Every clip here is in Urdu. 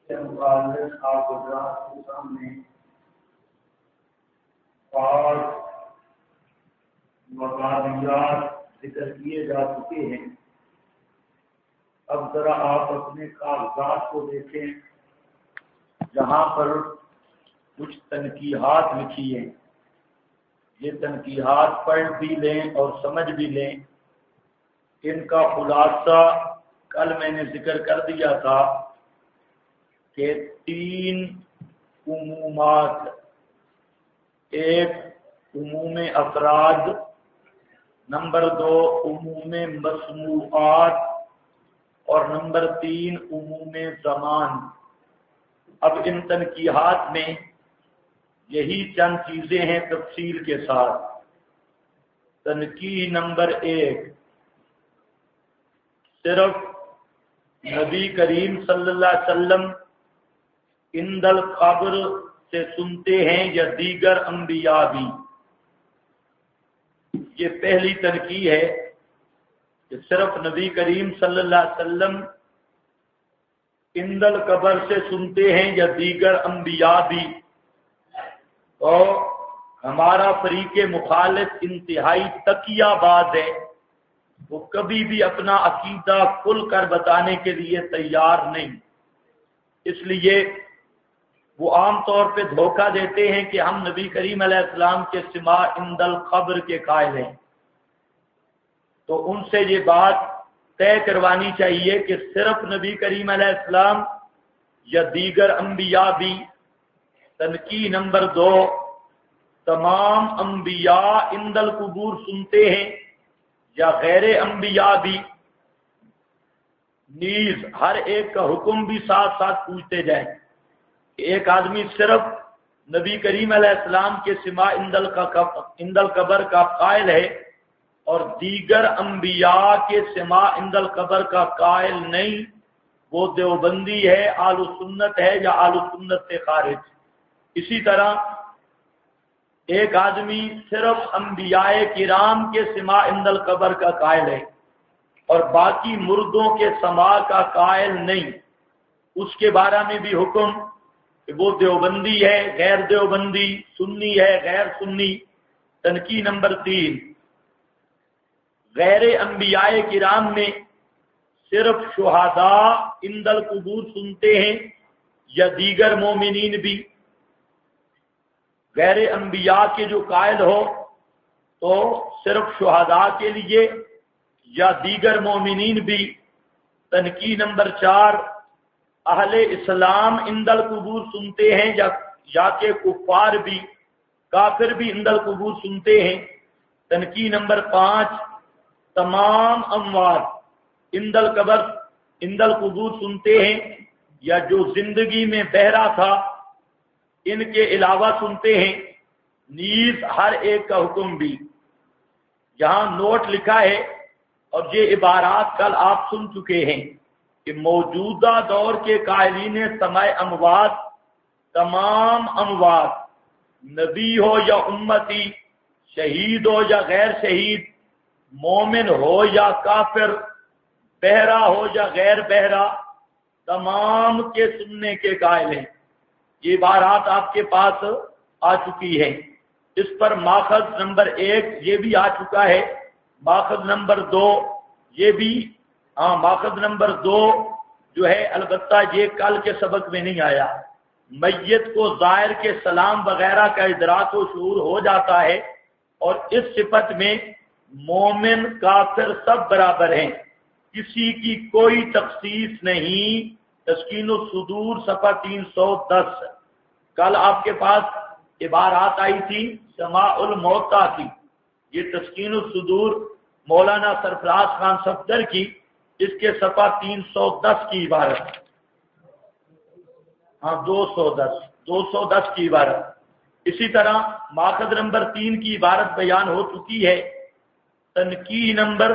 آپ حضرات کے سامنے پانچ مقامیات ذکر کیے جا چکے ہیں۔ اب ذرا آپ اپنے کاغذات کو دیکھیں، جہاں پر کچھ تنقیحات لکھی ہیں، یہ تنقیحات پڑھ بھی لیں اور سمجھ بھی لیں۔ ان کا خلاصہ کل میں نے ذکر کر دیا تھا کہ 3 عمومات، ایک عموم افراد، نمبر 2 عموم مسموعات، اور نمبر 3 عموم زمان۔ اب ان تنقیحات میں یہی چند چیزیں ہیں تفصیل کے ساتھ۔ تنقیح نمبر 1، صرف نبی کریم صلی اللہ علیہ وسلم عند القبر سے سنتے ہیں یا دیگر انبیاء بھی؟ یہ پہلی تنقیح ہے کہ صرف نبی کریم صلی اللہ علیہ وسلم عند القبر سے سنتے ہیں یا دیگر انبیاء بھی؟ تو ہمارا فریق مخالف انتہائی تقیہ باز ہے، وہ کبھی بھی اپنا عقیدہ کھل کر بتانے کے لیے تیار نہیں، اس لیے وہ عام طور پہ دھوکہ دیتے ہیں کہ ہم نبی کریم علیہ السلام کے سماع عند القبر کے قائل ہیں۔ تو ان سے یہ بات طے کروانی چاہیے کہ صرف نبی کریم علیہ السلام یا دیگر انبیاء بھی؟ تنقیح نمبر 2، تمام انبیاء عند القبور سنتے ہیں یا غیر انبیاء بھی؟ نیز ہر ایک کا حکم بھی ساتھ ساتھ پوچھتے جائیں کہ ایک آدمی صرف نبی کریم علیہ السلام کے سماع عند القبر کا قائل ہے اور دیگر انبیاء کے سماع عند القبر کا قائل نہیں، وہ دیوبندی ہے، اہل سنت ہے یا اہل سنت سے خارج۔ اسی طرح ایک آدمی صرف انبیاء کرام کے سماع عند القبر کا قائل ہے اور باقی مردوں کے سماع کا قائل نہیں، اس کے بارے میں بھی حکم کہ وہ دیوبندی ہے، غیر دیوبندی، سنی ہے، غیر سنی۔ تنقیح نمبر 3، غیر انبیاء کرام میں صرف شہداء عند القبور سنتے ہیں یا دیگر مومنین بھی؟ غیر انبیاء کے جو قائل ہو تو صرف شہداء کے لیے یا دیگر مومنین بھی؟ تنقیح نمبر 4، اہل اسلام عند القبور سنتے ہیں یا کہ کفار بھی، کافر بھی عند القبور سنتے ہیں؟ تنقیح نمبر 5، تمام اموات عند القبور سنتے ہیں یا جو زندگی میں بہرا تھا ان کے علاوہ سنتے ہیں؟ نیز ہر ایک کا حکم بھی۔ یہاں نوٹ لکھا ہے اور یہ عبارات کل آپ سن چکے ہیں کہ موجودہ دور کے قائلین سماع اموات، تمام اموات، نبی ہو یا امتی، شہید ہو یا غیر شہید، مومن ہو یا کافر، بہرا ہو یا غیر بہرا، تمام کے سننے کے قائل ہیں۔ یہ عبارات آپ کے پاس آ چکی ہے۔ اس پر ماخذ نمبر 1 یہ بھی آ چکا ہے، ماخذ نمبر 2 یہ بھی، ماخذ نمبر 2 جو ہے البتہ یہ کل کے سبق میں نہیں آیا۔ میت کو زائر کے سلام وغیرہ کا ادراک و شعور ہو جاتا ہے اور اس صفت میں مومن کافر سب برابر ہیں، کسی کی کوئی تخصیص نہیں۔ تسکین الصدور صفحہ 310۔ کل آپ کے پاس عبارات آئی تھی سماع الموتیٰ کی، یہ تسکین الصدور مولانا سرفراز خان صفدر کی، اس کے صفحہ 310 کی عبارت، 210 کی عبارت۔ اسی طرح ماخذ نمبر 3 کی عبارت بیان ہو چکی ہے۔ تنقیح نمبر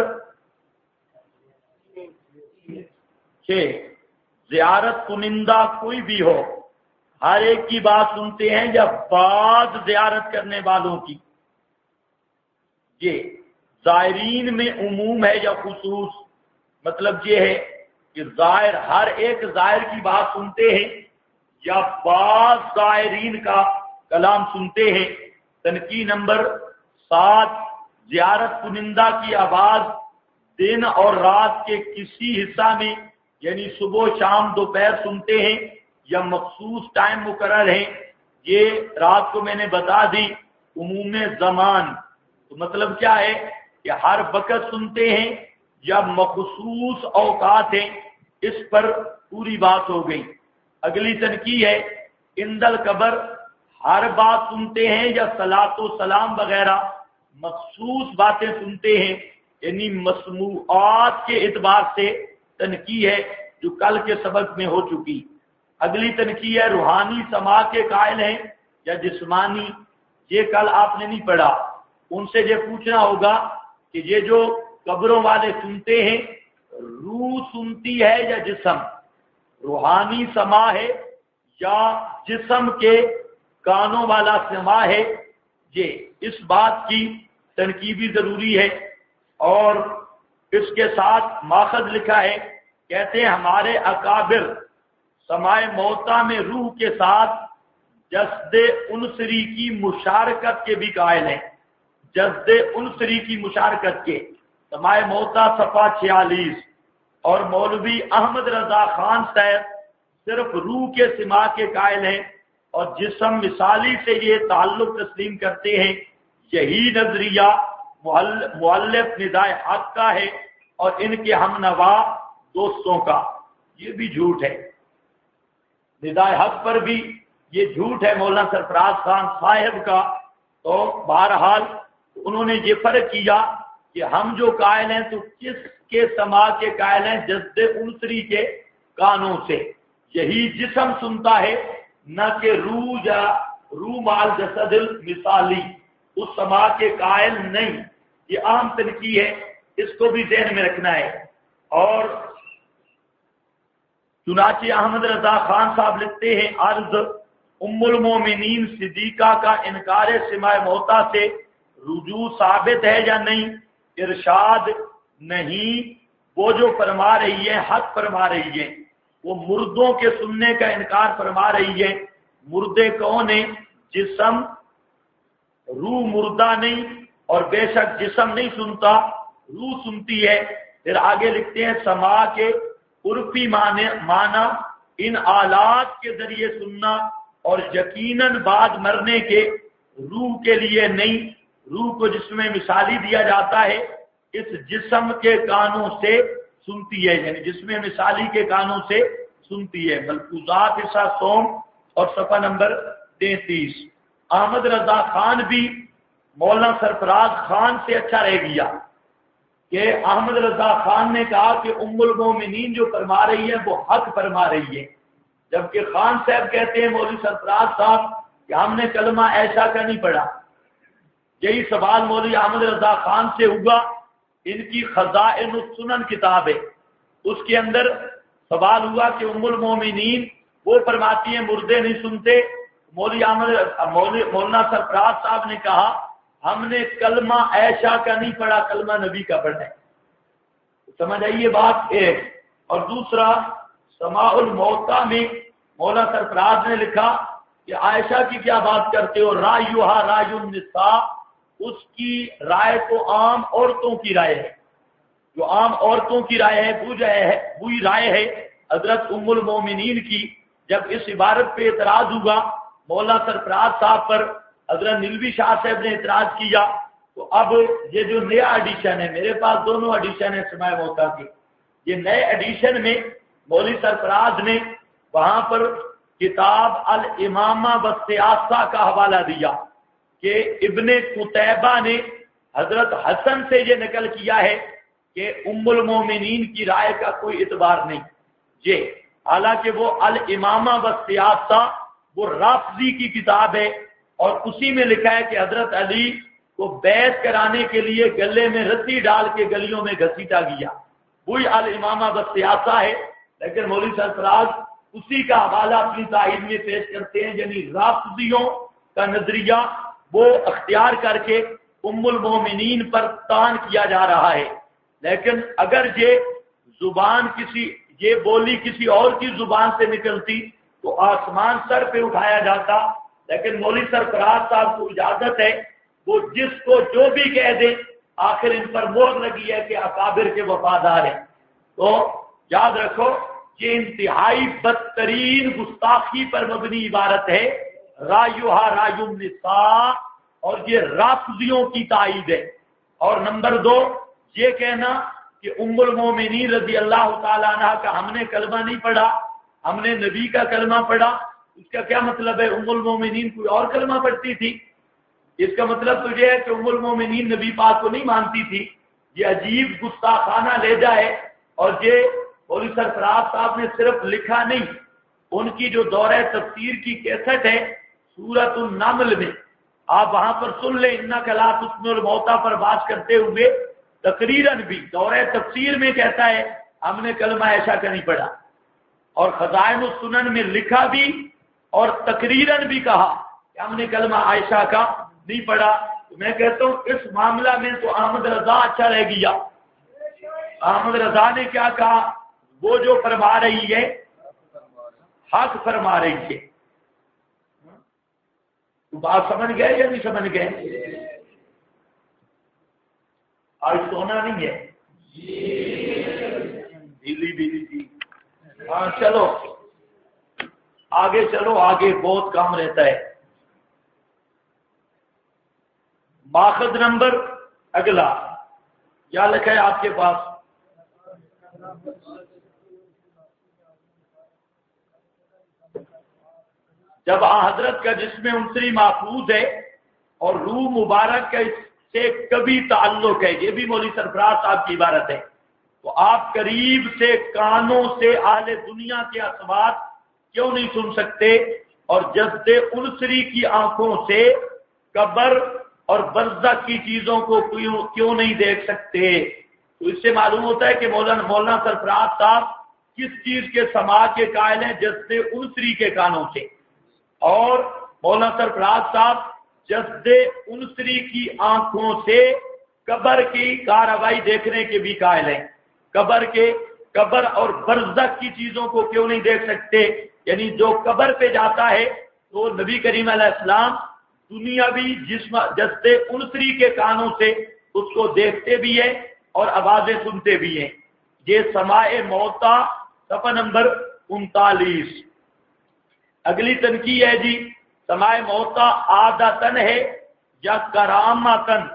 6، زیارت کنندہ کوئی بھی ہو، ہر ایک کی بات سنتے ہیں یا بعض زیارت کرنے والوں کی؟ یہ زائرین میں عموم ہے یا خصوص؟ مطلب یہ ہے کہ زائر ہر ایک زائر کی بات سنتے ہیں یا بعض زائرین کا کلام سنتے ہیں۔ تنقید نمبر 7، زیارت کنندہ کی آواز دن اور رات کے کسی حصہ میں یعنی صبح شام دوپہر سنتے ہیں یا مخصوص ٹائم مقرر ہے۔ یہ رات کو میں نے بتا دی عموم زمان، تو مطلب کیا ہے کہ ہر وقت سنتے ہیں یا مخصوص اوقات ہیں، اس پر پوری بات ہو گئی۔ اگلی تنقید ہے اندل قبر ہر بات سنتے ہیں یا صلاۃ و سلام وغیرہ مخصوص باتیں سنتے ہیں، یعنی مسموعات کے اعتبار سے تنقید ہے جو کل کے سبق میں ہو چکی۔ اگلی تنقید ہے روحانی سما کے قائل ہیں یا جسمانی، یہ کل آپ نے نہیں پڑھا، ان سے یہ پوچھنا ہوگا کہ یہ جو قبروں والے سنتے ہیں روح سنتی ہے یا جسم، روحانی سما ہے یا جسم کے کانوں والا سما ہے، یہ اس بات کی تنقید بھی ضروری ہے۔ اور اس کے ساتھ ماخذ لکھا ہے، کہتے ہیں ہمارے اکابر سمائے موتا میں روح کے ساتھ جسد انصری کی مشارکت کے بھی قائل ہیں، جسد انصری کی مشارکت کے، سمائے موتا صفحہ 46۔ اور مولوی احمد رضا خان صاحب صرف روح کے سما کے قائل ہیں اور جسم مثالی سے یہ تعلق تسلیم کرتے ہیں۔ یہی نظریہ مؤلف ندائے حق کا ہے اور ان کے ہم نوا دوستوں کا، یہ بھی جھوٹ ہے۔ ندائے حق پر بھی یہ جھوٹ ہے مولانا سرفراز خان صاحب کا۔ تو بہرحال انہوں نے یہ فرق کیا کہ ہم جو قائل ہیں تو کس کے سما کے قائل ہیں، جسد انصری کے کانوں سے، یہی جسم سنتا ہے نہ کہ روح یا روح مال جسد مثالی، اس سما کے قائل نہیں۔ یہ عام تنقید ہے، اس کو بھی ذہن میں رکھنا ہے۔ اور چنانچہ احمد رضا خان صاحب لکھتے ہیں عرض ام المومنین صدیقہ کا انکار سماع موتا سے رجوع ثابت ہے یا نہیں؟ ارشاد نہیں، وہ جو فرما رہی ہے حق فرما رہی ہے، وہ مردوں کے سننے کا انکار فرما رہی ہے۔ مردے کون ہیں؟ جسم، روح مردہ نہیں، اور بے شک جسم نہیں سنتا، روح سنتی ہے۔ پھر آگے لکھتے ہیں سما کے عرفی معنی ان آلات کے ذریعے سننا اور یقیناً بعد مرنے کے روح کے لیے نہیں، روح کو جس میں مثالی دیا جاتا ہے اس جسم کے کانوں سے سنتی ہے، یعنی جس میں مثالی کے کانوں سے سنتی ہے۔ ملفوظات حصہ سوم اور صفحہ نمبر 33۔ احمد رضا خان بھی مولانا سرفراز خان سے اچھا رہ گیا کہ احمد رضا خان نے کہا کہ ام المومنین جو فرما رہی ہے وہ حق فرما رہی ہے، جبکہ خان صاحب کہتے ہیں مولوی سرفراز صاحب کہ ہم نے کلمہ ایشا کا نہیں پڑھا۔ یہی سوال مولوی احمد رضا خان سے ہوا، ان کی خزائن السنن کتاب ہے، اس کے اندر سوال ہوا کہ ام المومنین وہ فرماتی ہیں مردے نہیں سنتے۔ مولانا سرفراز صاحب نے کہا ہم نے کلمہ عائشہ کا نہیں پڑھا، کلمہ نبی کا پڑھا ہے۔ سمجھ آئیے بات ایک۔ اور دوسرا سماع الموتا میں مولانا سرفراز نے لکھا کہ عائشہ کی کیا بات کرتے ہو، رایوہا رای النساء، اس کی رائے تو عام عورتوں کی رائے ہے، جو عام عورتوں کی رائے ہے وہی رائے ہے حضرت ام المومنین کی۔ جب اس عبارت پہ اعتراض ہوا مولانا سرفراز صاحب پر، حضرت نلوی شاہ صاحب نے اعتراض کیا، تو اب یہ جو نیا ایڈیشن ہے، میرے پاس دونوں ایڈیشن ہے سماع موتا کے، یہ نئے ایڈیشن میں مولوی سرفراز نے وہاں پر کتاب الامامہ والسیاسہ کا حوالہ دیا کہ ابن قتیبہ نے حضرت حسن سے یہ نقل کیا ہے کہ ام المومنین کی رائے کا کوئی اعتبار نہیں، یہ حالانکہ وہ الامامہ والسیاسہ وہ رافضی کی کتاب ہے، اور اسی میں لکھا ہے کہ حضرت علی کو بیعت کرانے کے لیے گلے میں رسی ڈال کے گلیوں میں گھسیٹا گیا، وہی الامامہ والسیاسہ ہے۔ لیکن مولوی سرفراز اسی کا حوالہ اپنی تائید میں پیش کرتے ہیں، یعنی رافضیوں کا نظریہ وہ اختیار کر کے ام المومنین پر طعن کیا جا رہا ہے۔ لیکن اگر یہ زبان کسی یہ بولی کسی اور کی زبان سے نکلتی تو آسمان سر پہ اٹھایا جاتا، لیکن مولوی سرفراز صاحب کو اجازت ہے وہ جس کو جو بھی کہہ دے، آخر ان پر مہر لگی ہے کہ اکابر کے وفادار ہیں۔ تو یاد رکھو یہ انتہائی بدترین گستاخی پر مبنی عبارت ہے، رایوہا رایو النساء، اور یہ رافضیوں کی تائید ہے۔ اور نمبر 2 یہ کہنا کہ ام المومنین رضی اللہ تعالیٰ عنہ کا ہم نے کلمہ نہیں پڑھا، ہم نے نبی کا کلمہ پڑھا، اس کا کیا مطلب ہے؟ ام المومنین کوئی اور کلمہ پڑھتی تھی؟ اس کا مطلب تو یہ ہے کہ ام المومنین نبی پاک کو نہیں مانتی تھی۔ یہ عجیب گستاخانہ لہجہ ہے، اور یہ مولوی سرفراز صاحب نے صرف لکھا نہیں، ان کی جو دورہ تفسیر کی کیسٹ ہے سورۃ النمل میں، آپ وہاں پر سن لیں، انک لا تسمع الموتیٰ پر بات کرتے ہوئے تقریراً بھی دورہ تفسیر میں کہتا ہے ہم نے کلمہ عائشہ کا نہیں پڑھا، اور خزائن السنن میں لکھا بھی اور تقریراً بھی کہا کہ ہم نے کلمہ عائشہ کا نہیں پڑھا۔ تو میں کہتا ہوں اس معاملہ میں تو احمد رضا اچھا رہ گیا۔ احمد رضا نے کیا کہا؟ وہ جو فرما رہی ہے حق فرما رہی ہے۔ تو بات سمجھ گئے یا نہیں سمجھ گئے؟ آج سونا نہیں ہے ڈھیلی ڈھیلی جی، ہاں چلو آگے چلو، آگے بہت کام رہتا ہے۔ ماخذ نمبر اگلا کیا لکھا ہے آپ کے پاس؟ جب حضرت کا جسم عنصری محفوظ ہے اور روح مبارک کا اس سے کبھی تعلق ہے، یہ بھی مولوی سرفراز صاحب کی عبارت ہے، تو آپ قریب سے کانوں سے اہل دنیا کے اصوات کیوں نہیں سن سکتے، اور جذب عنصری کی آنکھوں سے قبر اور برزخ کی چیزوں کو کیوں نہیں دیکھ سکتے؟ تو اس سے معلوم ہوتا ہے کہ مولانا سرفراز صاحب کس چیز کے سماع کے قائل ہیں؟ جذب عنصری کے کانوں سے، اور مولانا سرفراز صاحب جذب عنصری کی آنکھوں سے قبر کی کارروائی دیکھنے کے بھی قائل ہیں۔ قبر اور برزخ کی چیزوں کو کیوں نہیں دیکھ سکتے؟ یعنی جو قبر پہ جاتا ہے تو نبی کریم علیہ السلام دنیاوی جسم جذب عنصری کے کانوں سے اس کو دیکھتے بھی ہیں اور آوازیں سنتے بھی ہیں۔ یہ سماع موتا صفحہ نمبر 39۔ اگلی تنقید ہے جی، سماع موتا عادتن ہے یا کرامتن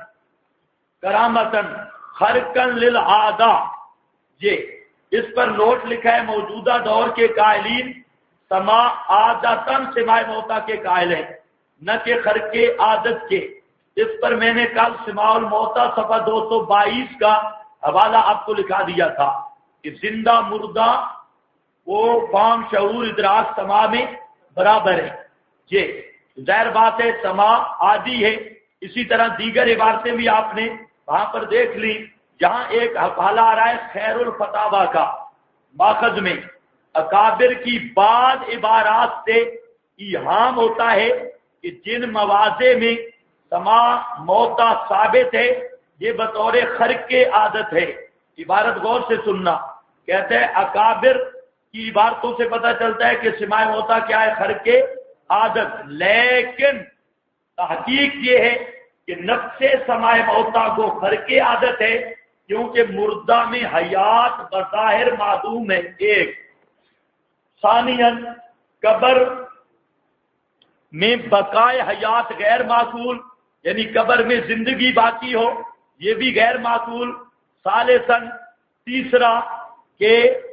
خرقن للعادہ؟ یہ اس پر نوٹ لکھا ہے موجودہ دور کے قائلین سماع عادتن سماع موتا کے قائل ہیں، نہ کہ خرق عادت کے۔ اس پر میں نے کل سماع الموتا صفحہ 222 کا حوالہ آپ کو لکھا دیا تھا کہ زندہ مردہ وہ فام شعور ادراک سماع میں برابر ہے۔ یہ ظاہر بات ہے سماع عادی ہے۔ اسی طرح دیگر عبارتیں بھی آپ نے وہاں پر دیکھ لی، جہاں ایک حوالہ آ رہا ہے خیر الفتاوی کا، ماخذ میں اکابر کی بعض عبارات سے ایہام ہوتا ہے کہ جن مواضع میں سماع موتا ثابت ہے یہ بطور خرق عادت ہے۔ عبارت غور سے سننا، کہتے ہیں اکابر کی عبارتوں سے پتہ چلتا ہے کہ سماع موتا کیا ہے؟ خرق عادت، لیکن تحقیق یہ ہے کہ نفس سماع موتا کو خرق عادت ہے، کیونکہ مردہ میں حیات بظاہر معدوم ہے، ایک۔ ثانیاً قبر میں بقائے حیات غیر معقول، یعنی قبر میں زندگی باقی ہو یہ بھی غیر معقول۔ ثالثاً تیسرا کہ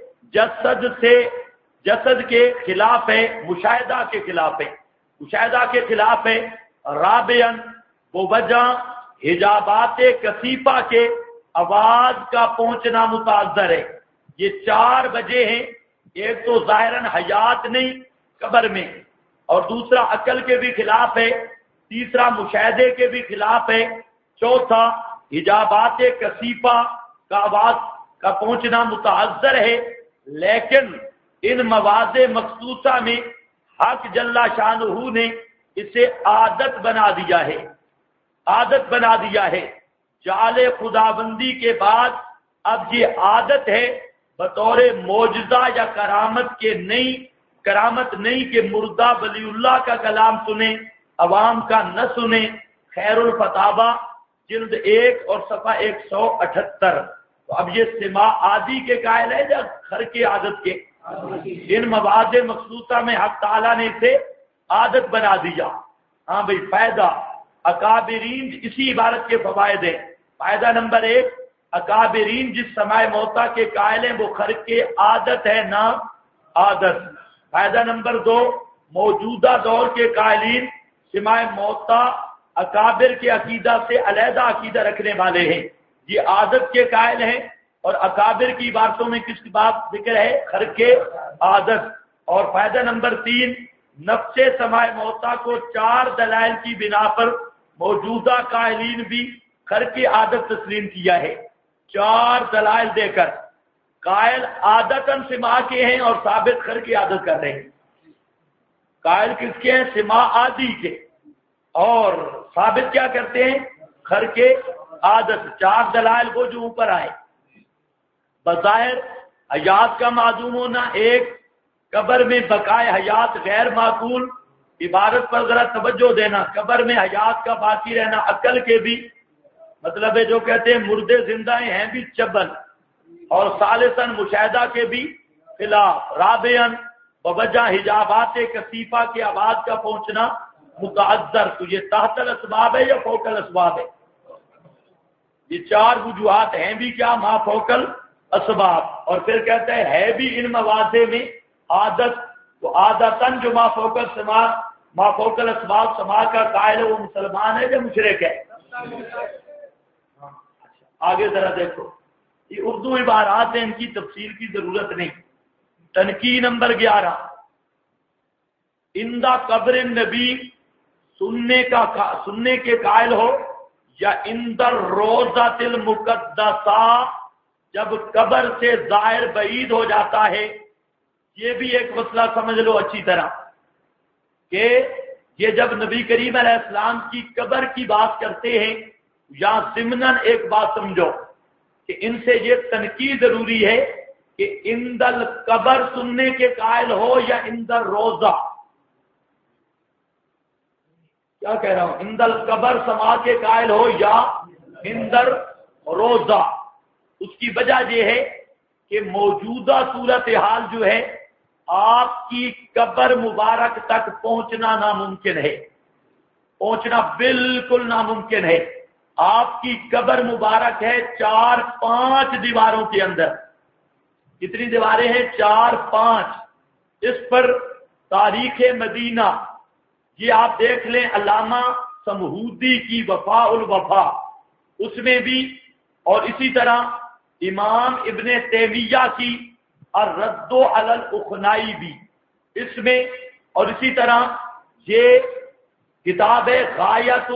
جسد کے خلاف ہے، مشاہدہ کے خلاف ہے۔ رابعاً وہ وجہ حجابات کثیفہ کے آواز کا پہنچنا متعذر ہے۔ یہ 4 وجہ ہیں، ایک تو ظاہراً حیات نہیں قبر میں، اور دوسرا عقل کے بھی خلاف ہے، تیسرا مشاہدے کے بھی خلاف ہے، چوتھا حجابات کثیفہ کا آواز کا پہنچنا متعذر ہے۔ لیکن ان مواضع مخصوصہ میں حق جل شانہ نے اسے عادت بنا دیا ہے۔ جعل خداوندی کے بعد اب یہ عادت ہے بطور معجزہ یا کرامت نہیں کہ مردہ ولی اللہ کا کلام سنیں، عوام کا نہ سنیں۔ خیر الفتاوی جلد 1 اور صفحہ 178۔ تو اب یہ سماع عادی کے قائل ہے یا خرق عادت کے؟ ان مواد مخصوصہ میں حق تعالیٰ نے اسے عادت بنا دیا۔ ہاں بھئی فائدہ اکابرین، اسی عبارت کے فوائد ہیں۔ فائدہ نمبر 1، اکابرین جس سماع موتا کے قائل ہیں وہ خرق عادت ہے نہ عادت۔ فائدہ نمبر 2، موجودہ دور کے قائلین سماع موتا اکابر کے عقیدہ سے علیحدہ عقیدہ رکھنے والے ہیں، یہ عادت کے قائل ہیں، اور اکابر کی عبارتوں میں کس کی بات ذکر ہے؟ خرق عادت۔ اور فائدہ نمبر 3، نفس سماع موتا کو 4 دلائل کی بنا پر موجودہ قائلین بھی خرق عادت تسلیم کیا ہے۔ 4 دلائل دے کر قائل عادتاً سماع کے ہیں اور ثابت خرق عادت کر رہے ہیں۔ قائل کس کے ہیں؟ سماع عادی کے، اور ثابت کیا کرتے ہیں؟ خرق عادت۔ 4 دلائل وہ جو اوپر آئے۔ بظاہر حیات کا معدوم ہونا، 1، قبر میں بقائے حیات غیر معقول، عبارت پر ذرا توجہ دینا، قبر میں حیات کا باقی رہنا عقل کے بھی مطلب ہے، جو کہتے ہیں مردے زندہ ہیں بھی چبل، اور ثالثاً مشاہدہ کے بھی خلاف، رابعاً بوجہ حجابات کثیفہ کے آواز کا پہنچنا متعذر۔ تو یہ تحت الاسباب ہے یا فوق الاسباب ہے؟ یہ 4 وجوہات ہیں بھی کیا؟ ما فوق الاسباب۔ اور پھر کہتے ہیں ہے بھی ان مواد میں عادت، تو عادتاً جو ما فوق الاسباب سماع کا قائل ہے وہ مسلمان ہے یا مشرک ہے؟ آگے ذرا دیکھو، یہ اردو عبارات ہیں، ان کی تفصیل کی ضرورت نہیں۔ تنقید نمبر 11، اندہ قبر نبی سننے کے قائل ہو یا اندر روضۃ المقدسہ جب قبر سے ظاہر بعید ہو جاتا ہے۔ یہ بھی ایک مسئلہ سمجھ لو اچھی طرح کہ یہ جب نبی کریم علیہ السلام کی قبر کی بات کرتے ہیں، یا ضمناً ایک بات سمجھو کہ ان سے یہ تنقید ضروری ہے کہ اندل قبر سننے کے قائل ہو یا اندر روزہ، کیا کہہ رہا ہوں، اندل قبر سماع کے قائل ہو یا اندر روزہ۔ اس کی وجہ یہ ہے کہ موجودہ صورتحال جو ہے آپ کی قبر مبارک تک پہنچنا ناممکن ہے، پہنچنا بالکل ناممکن ہے۔ آپ کی قبر مبارک ہے 4-5 دیواروں کے اندر۔ کتنی دیواریں ہیں؟ 4-5۔ اس پر تاریخ مدینہ، یہ آپ دیکھ لیں علامہ سمہودی کی وفاء الوفا، اس میں بھی، اور اسی طرح امام ابن تیمیہ کی الرد علی الاخنائی بھی اس میں، اور اسی طرح یہ کتاب غایۃ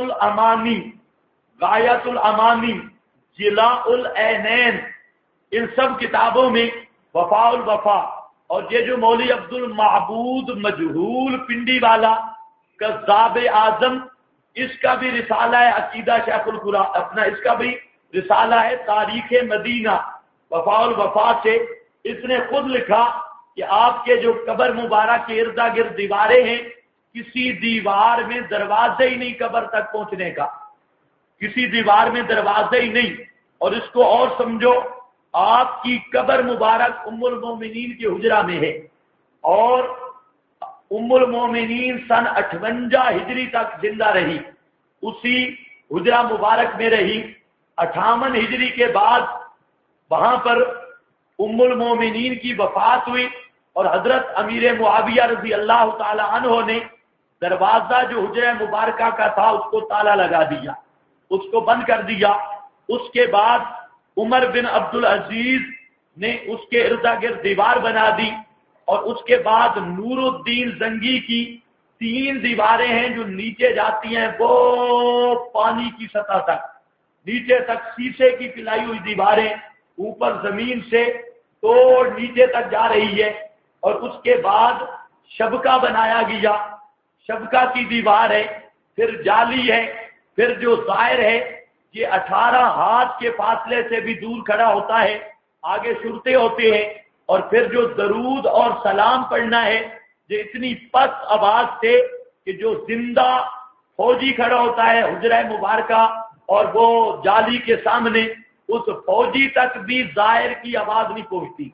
الامانی، جلاء العینین، ان سب کتابوں میں وفاء الوفا، اور یہ جو مولوی عبد المعبود مجہول پنڈی والا کذاب اعظم، اس کا بھی رسالہ ہے عقیدہ شیخ القرآن اپنا، اس کا بھی رسالہ ہے تاریخ مدینہ وفاء الوفا سے۔ اس نے خود لکھا کہ آپ کے جو قبر مبارک کے ارد گرد دیواریں ہیں، کسی دیوار میں دروازے ہی نہیں قبر تک پہنچنے کا، کسی دیوار میں دروازے ہی نہیں۔ اور اس کو اور سمجھو، آپ کی قبر مبارک ام المومنین کے حجرہ میں ہے، اور ام المومنین سن 58 ہجری تک زندہ رہی، اسی حجرہ مبارک میں رہی۔ 58 ہجری کے بعد وہاں پر ام المومنین کی وفات ہوئی، اور حضرت امیر معاویہ رضی اللہ تعالی عنہ نے دروازہ جو حجرہ مبارکہ کا تھا اس کو تالا لگا دیا، اس کو بند کر دیا۔ اس کے بعد عمر بن عبد العزیز نے اس کے ارد گرد دیوار بنا دی، اور اس کے بعد نور الدین زنگی کی 3 دیواریں ہیں جو نیچے جاتی ہیں وہ پانی کی سطح تک، نیچے تک شیشے کی پلائی ہوئی دیواریں، اوپر زمین سے توڑ نیچے تک جا رہی ہے۔ اور اس کے بعد شبکہ بنایا گیا، شبکہ کی دیوار ہے، پھر جالی ہے، پھر جو ظاہر ہے یہ 18 ہاتھ کے فاصلے سے بھی دور کھڑا ہوتا ہے، آگے صورتیں ہوتے ہیں، اور پھر جو درود اور سلام پڑھنا ہے یہ اتنی پست آواز سے کہ جو زندہ فوجی کھڑا ہوتا ہے حجرہ مبارکہ اور وہ جالی کے سامنے، اس فوجی تک بھی ظاہر کی آواز نہیں پہنچتی.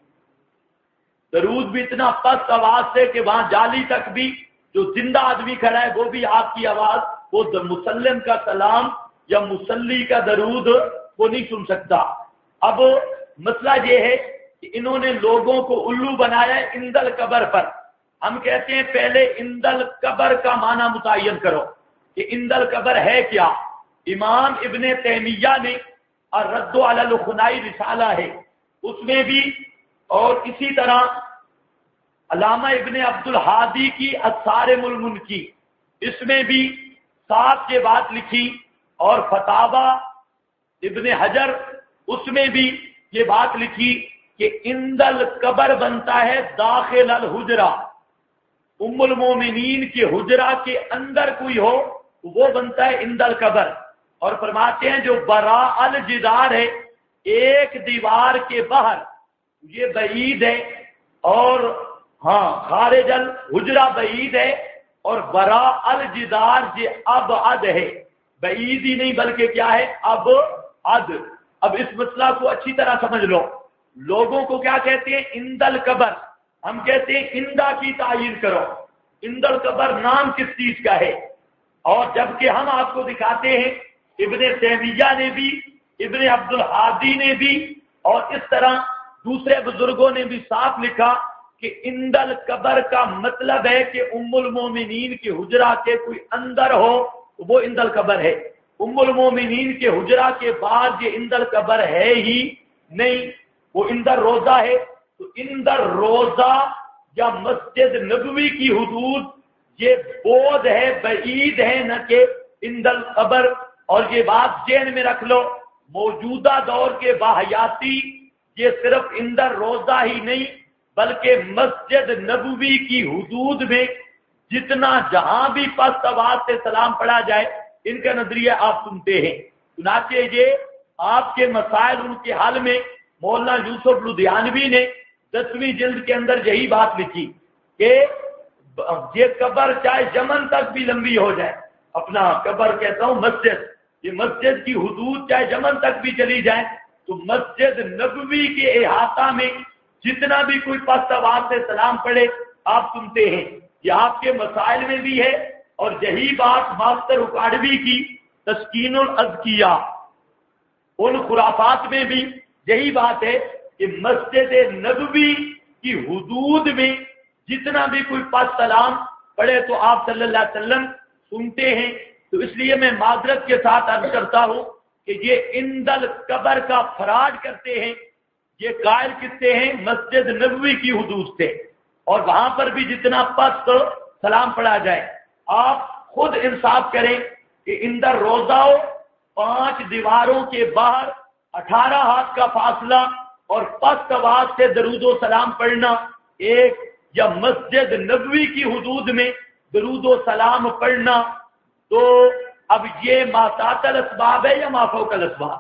درود بھی اتنا پست آواز سے کہ وہاں جالی تک بھی جو زندہ آدمی کھڑا ہے وہ بھی آپ کی آواز، وہ مسلم کا سلام یا مسلی کا درود وہ نہیں سن سکتا. اب مسئلہ یہ ہے کہ انہوں نے لوگوں کو الو بنایا ہے اندل قبر پر. ہم کہتے ہیں پہلے اندل قبر کا معنی متعین کرو کہ اندل قبر ہے کیا. امام ابن تیمیہ نے الرد علی الخنائی رسالہ ہے، اس میں بھی، اور اسی طرح علامہ ابن عبد الحادی کی الصارم المنکی، اس میں بھی صاف یہ بات لکھی، اور فتاوی ابن حجر اس میں بھی یہ بات لکھی کہ اندل قبر بنتا ہے داخل الحجرہ، ام المومنین کے حجرہ کے اندر کوئی ہو وہ بنتا ہے اندل قبر. اور فرماتے ہیں جو براء الجدار ہے، ایک دیوار کے باہر، یہ بعید ہے، اور ہاں خارج الحجرہ بعید ہے، اور براء الجدار یہ ابعد ہے، بعید ہی نہیں بلکہ کیا ہے، ابعد. اب اس مسئلہ کو اچھی طرح سمجھ لو. لوگوں کو کیا کہتے ہیں؟ اندل قبر. ہم کہتے ہیں اندا کی تعین کرو. اندل قبر نام کس چیز کا ہے؟ اور جبکہ ہم آپ کو دکھاتے ہیں ابن تیمیہ نے بھی، ابن عبد الحادی نے بھی، اور اس طرح دوسرے بزرگوں نے بھی صاف لکھا کہ اندل قبر کا مطلب ہے کہ ام المومنین کے حجرہ کے کوئی اندر ہو وہ اندل قبر ہے. ام المومنین کے حجرہ کے بعد یہ اندل قبر ہے ہی نہیں، وہ اندر روضہ ہے. تو اندر روضہ یا مسجد نبوی کی حدود یہ بود ہے، بعید ہے، نہ کہ اندل قبر. اور یہ بات ذہن میں رکھ لو، موجودہ دور کے باحیاتی یہ صرف اندر روضہ ہی نہیں بلکہ مسجد نبوی کی حدود میں جتنا جہاں بھی پست آواز سے سلام پڑھا جائے ان کا نظریہ آپ سنتے ہیں. چنانچہ یہ آپ کے مسائل ان کے حل میں مولانا یوسف لدھیانوی نے 10ویں جلد کے اندر یہی بات لکھی کہ یہ قبر چاہے یمن تک بھی لمبی ہو جائے، اپنا قبر کہتا ہوں مسجد، یہ مسجد کی حدود چاہے یمن تک بھی چلی جائے تو مسجد نبوی کے احاطہ میں جتنا بھی کوئی پست آواز سے سلام پڑھے آپ سنتے ہیں. یہ آپ کے مسائل میں بھی ہے، اور یہی بات ماسٹر اکاڑوی کی تسکین الاذکیہ ان خرافات میں بھی یہی بات ہے کہ مسجد نبوی کی حدود میں جتنا بھی کوئی پست سلام پڑھے تو آپ صلی اللہ علیہ وسلم سنتے ہیں. تو اس لیے میں معذرت کے ساتھ عرض کرتا ہوں کہ یہ اندل قبر کا فراڈ کرتے ہیں. یہ قائل کتے ہیں مسجد نبوی کی حدود سے، اور وہاں پر بھی جتنا پست سلام پڑھا جائے. آپ خود انصاف کریں کہ اندر روضہ 5 دیواروں کے باہر 18 ہاتھ کا فاصلہ اور پست آواز سے درود و سلام پڑھنا ایک، یا مسجد نبوی کی حدود میں درود و سلام پڑھنا. تو اب یہ ماتحت الاسباب ہے یا مافوق الاسباب؟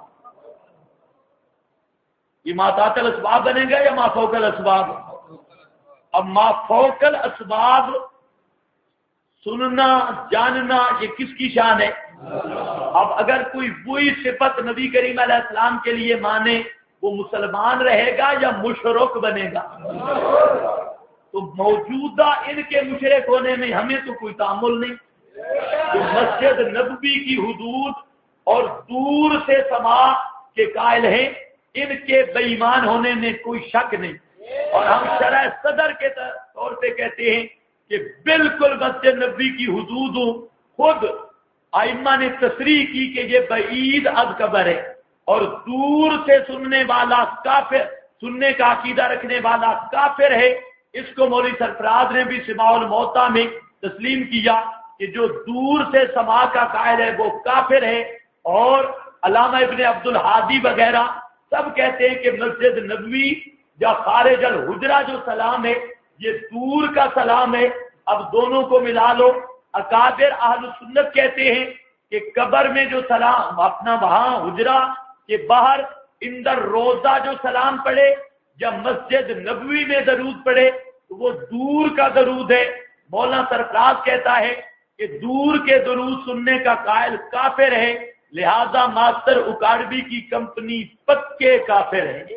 یہ ماتحت الاسباب بنے گا یا مافوق الاسباب؟ اب مافوق الاسباب سننا جاننا یہ کس کی شان ہے؟ اب اگر کوئی وہی صفت نبی کریم علیہ السلام کے لیے مانے وہ مسلمان رہے گا یا مشرک بنے گا؟ تو موجودہ ان کے مشرک ہونے میں ہمیں تو کوئی تعامل نہیں. تو مسجد نبوی کی حدود اور دور سے سما کے قائل ہیں، ان کے بے ایمان ہونے میں کوئی شک نہیں. اور ہم شرح صدر کے طور پہ کہتے ہیں کہ بالکل مسجد نبوی کی حدود خود ائمہ نے تصریح کی کہ یہ بعید از قبر ہے، اور دور سے سننے والا کافر، سننے کا عقیدہ رکھنے والا کافر ہے. اس کو مولوی سرفراز نے بھی سماع الموتا میں تسلیم کیا کہ جو دور سے سما کا قائل ہے وہ کافر ہے. اور علامہ ابن عبد الحادی وغیرہ سب کہتے ہیں کہ مسجد نبوی یا خارج الحجرہ جو سلام ہے یہ دور کا سلام ہے. اب دونوں کو ملا لو. اکابر اہل سنت کہتے ہیں کہ قبر میں جو سلام اپنا وہاں حجرہ کے باہر اندر روزہ جو سلام پڑھے یا مسجد نبوی میں درود پڑھے تو وہ دور کا درود ہے۔ مولانا سرفراز کہتا ہے کہ دور کے درود سننے کا قائل کافر ہے، لہذا ماسٹر اکاڑوی کی کمپنی پکے کافر ہے۔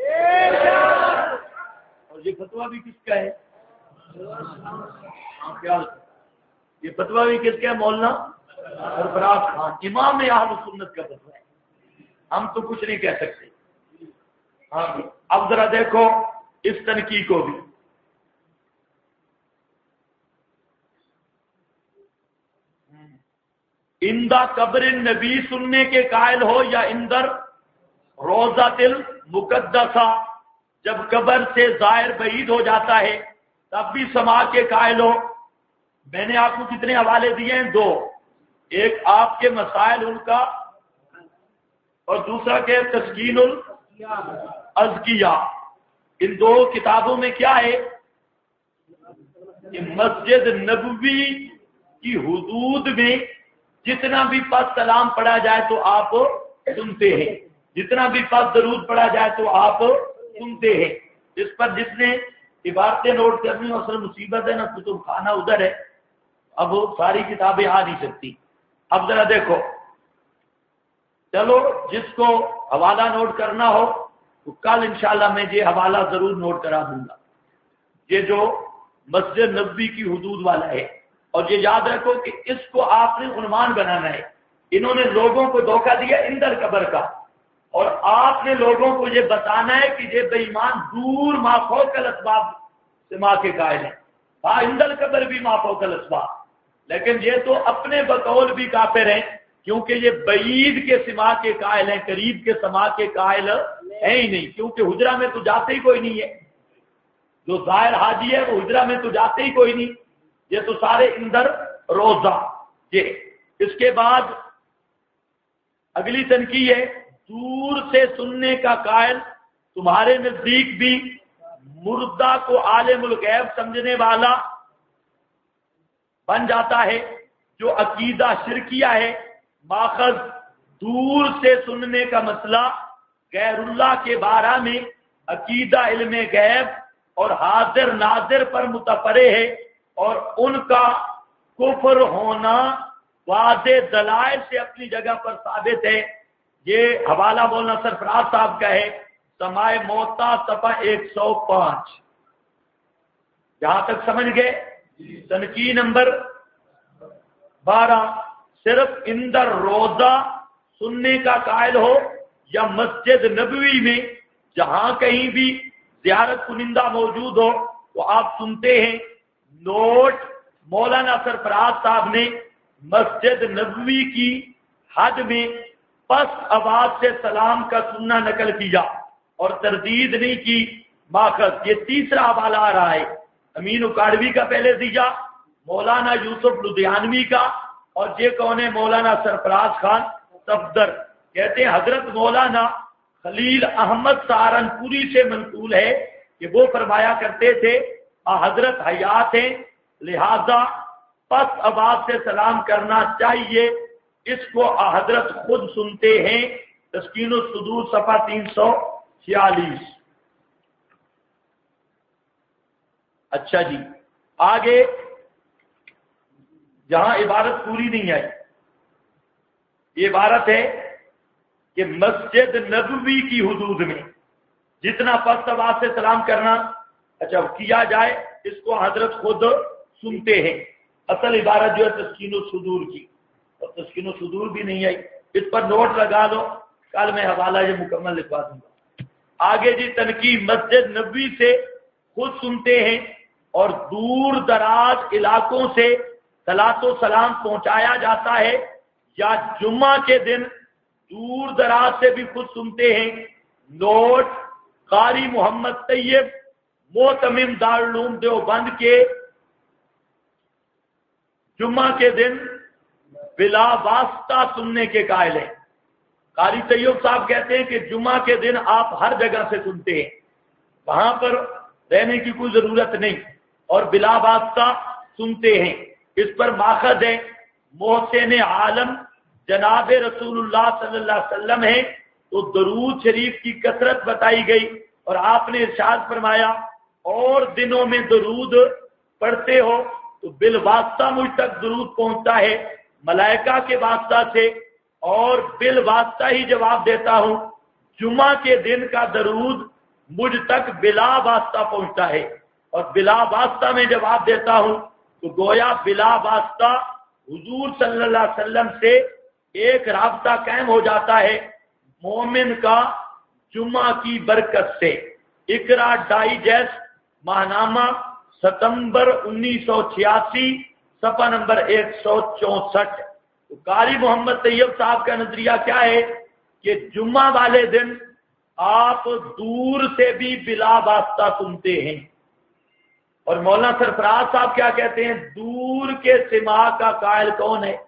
اور یہ فتویٰ بھی کس کا ہے؟ یہ فتویٰ بھی کس کا ہے؟ مولانا سرفراز خان، امام اہل سنت کا فتویٰ ہے، ہم تو کچھ نہیں کہہ سکتے۔ ہاں اب ذرا دیکھو اس تنقید کو بھی، اندہ قبر نبی سننے کے قائل ہو یا اندر روضہ المقدسہ، جب قبر سے ظاہر بعید ہو جاتا ہے تب بھی سما کے قائل ہو۔ میں نے آپ کو کتنے حوالے دیے ہیں؟ 2، ایک آپ کے مسائل ان کا اور دوسرا کہ تسکین الازکیہ۔ ان 2 کتابوں میں کیا ہے کہ مسجد نبوی کی حدود میں جتنا بھی پس سلام پڑھا جائے تو آپ سنتے ہیں، جتنا بھی پس درود پڑھا جائے تو آپ سنتے ہیں۔ اس پر جس نے عبارتیں نوٹ کرنی اصل مصیبت ہے نا، کتب خانہ ادھر ہے، اب ساری کتابیں آ نہیں سکتی۔ اب ذرا دیکھو، چلو جس کو حوالہ نوٹ کرنا ہو تو کل انشاءاللہ میں یہ حوالہ ضرور نوٹ کرا دوں گا، یہ جو مسجد نبوی کی حدود والا ہے۔ اور یہ یاد رکھو کہ اس کو آپ نے عنوان بنانا ہے۔ انہوں نے لوگوں کو دھوکہ دیا اندر قبر کا، اور آپ نے لوگوں کو یہ بتانا ہے کہ یہ بے ایمان دور مافوق الاسباب سما کے قائل ہیں، اندر قبر بھی مافوق الاسباب، لیکن یہ تو اپنے بقول بھی کافر ہیں، کیونکہ یہ بعید کے سما کے قائل ہیں، قریب کے سما کے قائل ہے ہی نہیں، کیونکہ حجرہ میں تو جاتے ہی کوئی نہیں ہے، جو ظاہر حاجی ہے وہ حجرہ میں تو جاتے ہی کوئی نہیں، یہ تو سارے اندر روزہ۔ یہ اس کے بعد اگلی تنقید ہے، دور سے سننے کا قائل تمہارے نزدیک بھی مردہ کو عالم الغیب سمجھنے والا بن جاتا ہے، جو عقیدہ شرکیہ ہے، ماخذ دور سے سننے کا مسئلہ غیر اللہ کے بارے میں عقیدہ علم غیب اور حاضر ناظر پر متفرع ہے، اور ان کا کفر ہونا واضح دلائل سے اپنی جگہ پر ثابت ہے۔ یہ حوالہ مولانا سرفراز صاحب کا ہے، سمائے موتا صفحہ 105۔ یہاں تک سمجھ گئے؟ تنقید نمبر 12، صرف اندر روزہ سننے کا قائل ہو یا مسجد نبوی میں جہاں کہیں بھی زیارت کنندہ موجود ہو تو آپ سنتے ہیں۔ نوٹ، مولانا سرفراز صاحب نے مسجد نبوی کی حد میں پس آواز سے سلام کا سننا نقل کیا اور تردید نہیں کی۔ ماخذ یہ تیسرا حوالہ آ رہا ہے، امین اکاڑوی کا پہلے دیا، مولانا یوسف لدھیانوی کا، اور یہ کون ہے؟ مولانا سرفراز خان صفدر۔ کہتے ہیں حضرت مولانا خلیل احمد سہارنپوری سے منقول ہے کہ وہ فرمایا کرتے تھے حضرت حیات ہیں، لہذا پس آواز سے سلام کرنا چاہیے، اس کو حضرت خود سنتے ہیں۔ تسکین الصدور صفحہ 346۔ اچھا جی، آگے جہاں عبارت پوری نہیں ہے، یہ عبارت ہے کہ مسجد نبوی کی حدود میں جتنا پس آواز سے سلام کرنا اچھا کیا جائے، اس کو حضرت خود سنتے ہیں۔ اصل عبارت جو ہے تسکین الصدور کی، اور تسکین الصدور بھی نہیں آئی، اس پر نوٹ لگا دو، کل میں حوالہ یہ مکمل لکھوا دوں گا۔ آگے جی تنقید، مسجد نبوی سے خود سنتے ہیں اور دور دراز علاقوں سے صلاۃ و سلام پہنچایا جاتا ہے، یا جمعہ کے دن دور دراز سے بھی خود سنتے ہیں۔ نوٹ، قاری محمد طیب معتمم دارالعلوم دیوبند کے جمعہ کے دن بلا واسطہ سننے کے قائل ہیں۔ قاری طیب صاحب کہتے ہیں کہ جمعہ کے دن آپ ہر جگہ سے سنتے ہیں، وہاں پر رہنے کی کوئی ضرورت نہیں، اور بلا واسطہ سنتے ہیں۔ اس پر ماخذ ہے محسن عالم جناب رسول اللہ صلی اللہ علیہ وسلم ہے تو درود شریف کی کثرت بتائی گئی، اور آپ نے ارشاد فرمایا اور دنوں میں درود پڑھتے ہو تو بالواسطہ مجھ تک درود پہنچتا ہے ملائکہ کے واسطہ سے، اور بالواسطہ ہی جواب دیتا ہوں۔ جمعہ کے دن کا درود مجھ تک بلا واسطہ پہنچتا ہے، اور بلا واسطہ میں جواب دیتا ہوں، تو گویا بلا واسطہ حضور صلی اللہ علیہ وسلم سے ایک رابطہ قائم ہو جاتا ہے مومن کا جمعہ کی برکت سے۔ اقرا ڈائجسٹ ماہنامہ ستمبر 1986 صفحہ نمبر 164۔ تو قاری محمد طیب صاحب کا نظریہ کیا ہے کہ جمعہ والے دن آپ دور سے بھی بلا واسطہ سنتے ہیں، اور مولانا سرفراز صاحب کیا کہتے ہیں، دور کے سماع کا قائل کون ہے؟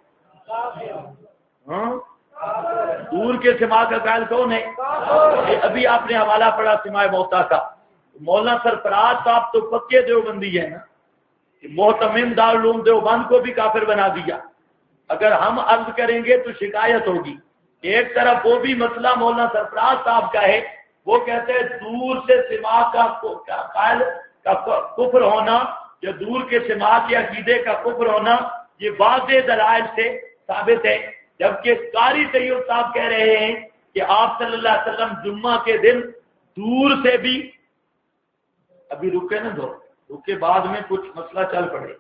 دور کے سماع کا قائل کون ہے؟ ابھی آپ نے حوالہ پڑھا سماع موتا کا، مولانا سرفراز صاحب تو پکے دیوبندی ہے نا، محتمم دارالعلوم دیوبند کو بھی کافر بنا دیا۔ اگر ہم عرض کریں گے تو شکایت ہوگی۔ ایک طرف وہ بھی مسئلہ مولانا سرفراز صاحب کا ہے، وہ کہتے ہیں دور سے سماع کا قائل کا کفر ہونا یا دور کے سماع کے عقیدے کا کفر ہونا یہ واضح دلائل سے ثابت ہے، جبکہ قاری طیب صاحب کہہ رہے ہیں کہ آپ صلی اللہ علیہ وسلم جمعہ کے دن دور سے بھی، ابھی رکے نا دو رکے بعد میں کچھ مسئلہ چل پڑے۔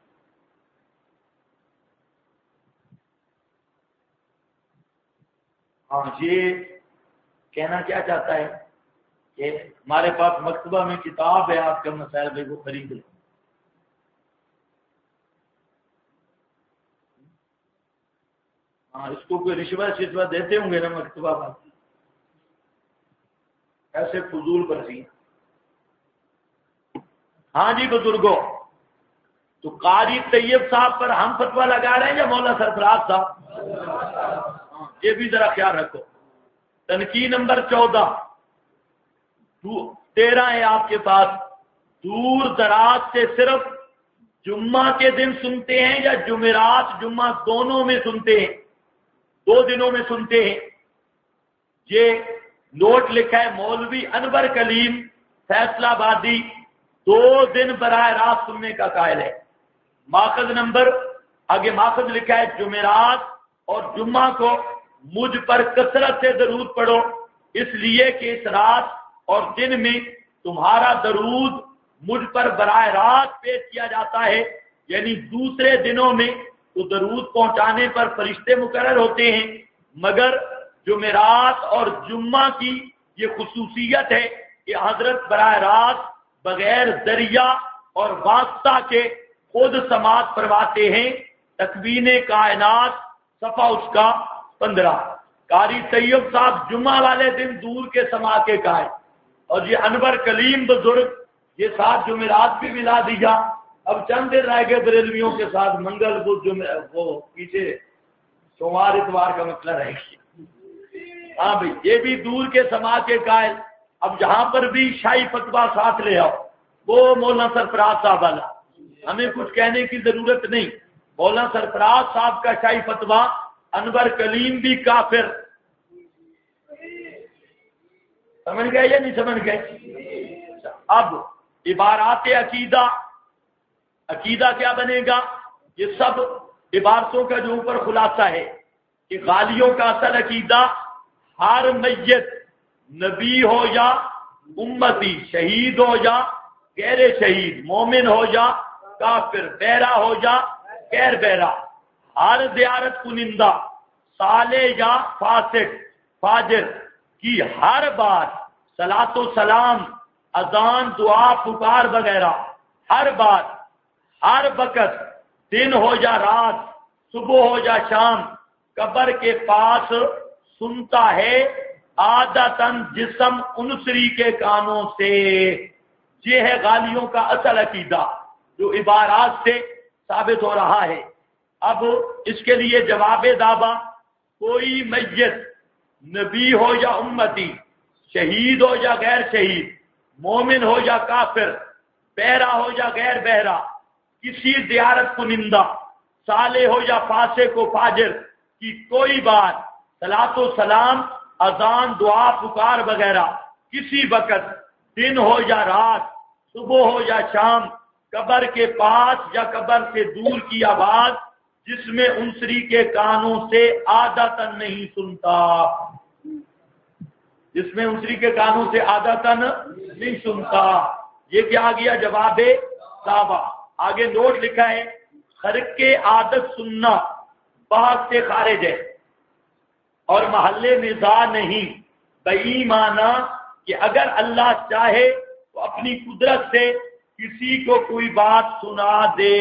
ہاں یہ کہنا کیا چاہتا ہے کہ ہمارے پاس مکتبہ میں کتاب ہے آپ کا مسائل بھائی وہ خرید لیں۔ ہاں اس کو کوئی رشوت دیتے ہوں گے نا مکتبہ پر، ایسے فضول برسی۔ ہاں جی بزرگوں، تو قاری طیب صاحب پر ہم فتویٰ لگا رہے ہیں یا مولانا سرفراز صاحب؟ یہ بھی ذرا خیال رکھو۔ تنقید نمبر 13 ہے آپ کے پاس، دور دراز سے صرف جمعہ کے دن سنتے ہیں یا جمعرات جمعہ دونوں میں سنتے ہیں؟ 2 دنوں میں سنتے ہیں۔ یہ نوٹ لکھا ہے مولوی انور کلیم فیصلہ آبادی، 2 دن براہ راست سننے کا قائل ہے۔ ماخذ نمبر آگے ماخذ لکھا ہے جمعرات اور جمعہ کو مجھ پر کثرت سے درود پڑھو، اس لیے کہ اس رات اور دن میں تمہارا درود مجھ پر براہ راست پیش کیا جاتا ہے، یعنی دوسرے دنوں میں تو درود پہنچانے پر فرشتے مقرر ہوتے ہیں، مگر جمعرات اور جمعہ کی یہ خصوصیت ہے کہ حضرت براہ راست بغیر ذریعہ اور واسطہ کے خود سماعت فرماتے ہیں۔ تکوین کائنات صفحہ اس کا 15۔ قاری طیب صاحب جمعہ والے دن دور کے سماع کے قائل، اور یہ انور کلیم بزرگ یہ 7 جمعرات بھی ملا دیا۔ اب چند دن رہ گئے بریلویوں کے ساتھ، منگل بدھ وہ پیچھے سوموار اتوار کا مسئلہ رہ گیا۔ ہاں بھائی یہ بھی دور کے سماع کے قائل۔ اب جہاں پر بھی شاہی فتویٰ ساتھ لے آؤ، وہ مولانا سرفراز صاحب والا، ہمیں کچھ کہنے کی ضرورت نہیں۔ مولانا سرفراز صاحب کا شاہی فتویٰ انور کلیم بھی کافر، سمجھ گئے یا نہیں سمجھ گئے؟ اب عبارات عقیدہ، عقیدہ کیا بنے گا؟ یہ سب عبارتوں کا جو اوپر خلاصہ ہے کہ غالیوں کا اصل عقیدہ ہر میت نبی ہو یا امتی، شہید ہو یا غیر شہید، مومن ہو یا کافر، بہرا ہو یا غیر بہرا، ہر زیارت کنندہ صالح یا فاسق فاجر کی ہر بات صلاۃ و سلام، اذان، دعا، پکار وغیرہ ہر بات، ہر وقت، دن ہو یا رات، صبح ہو یا شام، قبر کے پاس سنتا ہے عادتاً جسم انصری کے کانوں سے۔ یہ ہے غالیوں کا اصل عقیدہ جو عبارات سے ثابت ہو رہا ہے۔ اب اس کے لیے جواب دعویٰ، کوئی میت نبی ہو یا امتی، شہید ہو یا غیر شہید، مومن ہو یا کافر، بہرا ہو یا غیر بہرا، کسی زیارت کنندہ صالح ہو یا فاسق و فاجر کی کوئی بات صلاۃ و سلام اذان، دعا، پکار وغیرہ کسی وقت، دن ہو یا رات، صبح ہو یا شام، قبر کے پاس یا قبر سے دور کی آواز جس میں انصری کے کانوں سے عادتاً نہیں سنتا، جس میں انصری کے کانوں سے عادتاً نہیں سنتا. یہ کیا آ گیا؟ جواب دعویٰ. آگے نوٹ لکھا ہے خرق کے عادت سننا بحث سے خارج ہے اور محل نزاع نہیں. بئی معنی کہ اگر اللہ چاہے تو اپنی قدرت سے کسی کو کوئی بات سنا دے.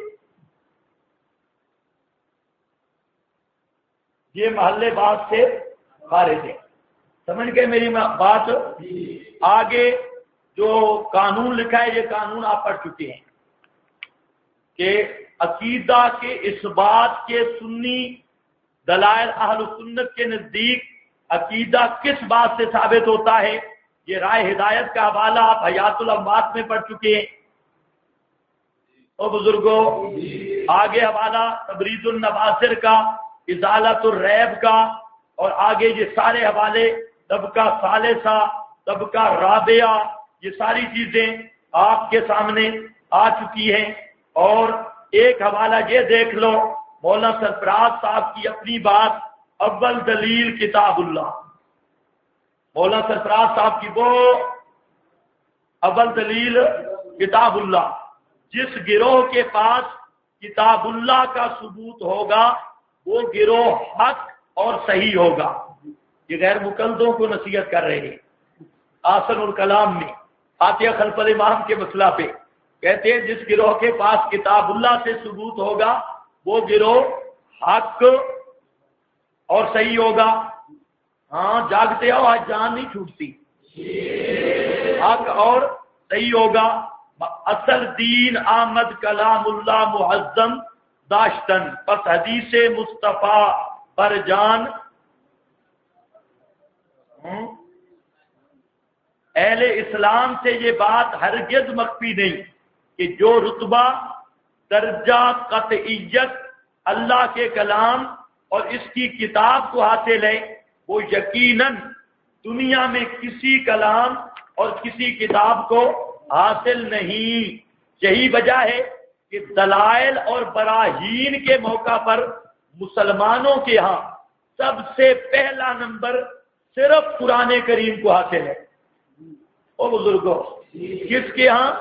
یہ محل بات سے خارج ہے. سمجھ گئے میری بات؟ آگے جو قانون لکھا ہے یہ قانون آپ پڑھ چکے ہیں کہ عقیدہ کے اس بات کے سنی دلائل اہل سنت کے نزدیک عقیدہ کس بات سے ثابت ہوتا ہے. یہ رائے ہدایت کا حوالہ آپ حیات الاموات میں پڑھ چکے ہیں. او بزرگوں، آگے حوالہ تبریز النواصر کا، ازالت الریب کا، اور آگے یہ سارے حوالے طبقہ ثالثہ، طبقہ رابعہ، یہ ساری چیزیں آپ کے سامنے آ چکی ہیں. اور ایک حوالہ یہ دیکھ لو مولانا سرفراز صاحب کی اپنی بات، اول دلیل کتاب اللہ. مولانا سرفراز صاحب کی وہ اول دلیل کتاب اللہ. جس گروہ کے پاس کتاب اللہ کا ثبوت ہوگا وہ گروہ حق اور صحیح ہوگا. یہ غیر مقلدوں کو نصیحت کر رہے ہیں آسن الکلام میں فاتحہ خلف الامام کے مسئلہ پہ. کہتے ہیں جس گروہ کے پاس کتاب اللہ سے ثبوت ہوگا وہ گروہ حق اور صحیح ہوگا. ہاں جاگتے ہو، آج جان نہیں چھوٹتی. حق اور صحیح ہوگا. اصل دین آمد کلام اللہ معظم داشتن، پس حدیث مصطفیٰ پر جان. اہل اسلام سے یہ بات ہرگز مخفی نہیں کہ جو رتبہ درجہ قطعیت اللہ کے کلام اور اس کی کتاب کو حاصل ہے وہ یقیناً دنیا میں کسی کلام اور کسی کتاب کو حاصل نہیں. یہی وجہ ہے کہ دلائل اور براہین کے موقع پر مسلمانوں کے ہاں سب سے پہلا نمبر صرف قرآن کریم کو حاصل ہے. او بزرگوں، کس کے ہاں؟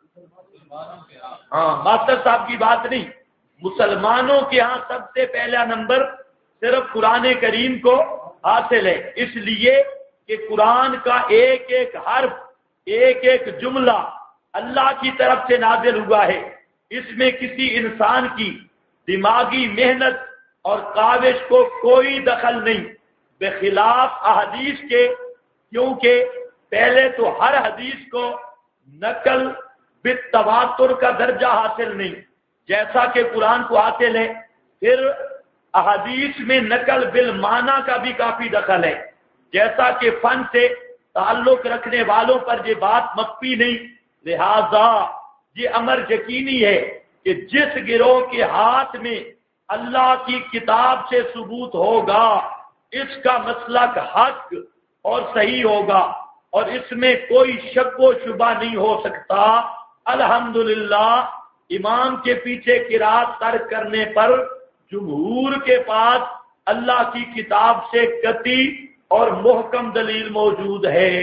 ہاں، ماسٹر صاحب کی بات نہیں، مسلمانوں کے ہاں سب سے پہلا نمبر صرف قرآن کریم کو حاصل ہے. اس لیے کہ قرآن کا ایک ایک حرف، ایک ایک جملہ اللہ کی طرف سے نازل ہوا ہے. اس میں کسی انسان کی دماغی محنت اور کاوش کو کوئی دخل نہیں، بخلاف احادیث کے، کیونکہ پہلے تو ہر حدیث کو نقل بالتواتر کا درجہ حاصل نہیں جیسا کہ قرآن کو حاصل ہے. پھر احادیث میں نقل بالمعنی کا بھی کافی دخل ہے، جیسا کہ فن سے تعلق رکھنے والوں پر یہ بات مخفی نہیں. لہذا یہ امر یقینی ہے کہ جس گروہ کے ہاتھ میں اللہ کی کتاب سے ثبوت ہوگا اس کا مسلک حق اور صحیح ہوگا اور اس میں کوئی شک و شبہ نہیں ہو سکتا. الحمدللہ امام کے پیچھے قرات ترک کرنے پر جمہور کے پاس اللہ کی کتاب سے قطعی اور محکم دلیل موجود ہے.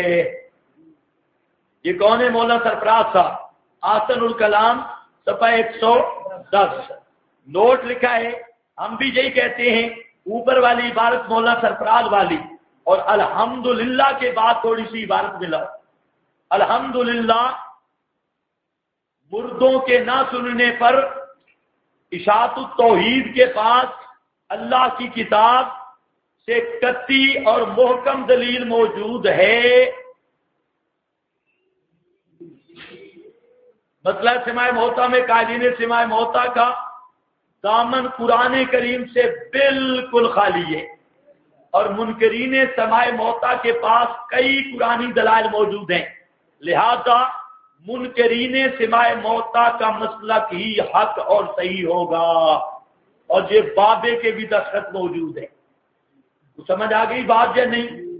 یہ کون ہے؟ مولانا سرفراز صاحب، آسن الکلام صفحہ 110. نوٹ لکھا ہے. ہم بھی یہی کہتے ہیں، اوپر والی عبارت مولانا سرفراز والی اور الحمدللہ کے بعد تھوڑی سی عبارت ملا. الحمدللہ مردوں کے نہ سننے پر اشاعت التوحید کے پاس اللہ کی کتاب سے قطعی اور محکم دلیل موجود ہے. مسئلہ سماع موتا میں قائلین سماع موتا کا دامن قرآن کریم سے بالکل خالی ہے اور منکرین سماع موتا کے پاس کئی قرآنی دلائل موجود ہیں. لہذا منکرین سماع موتا کا مسلک ہی حق اور صحیح ہوگا اور یہ بابے کے بھی دستخط موجود ہیں. سمجھ آ گئی بات یا نہیں؟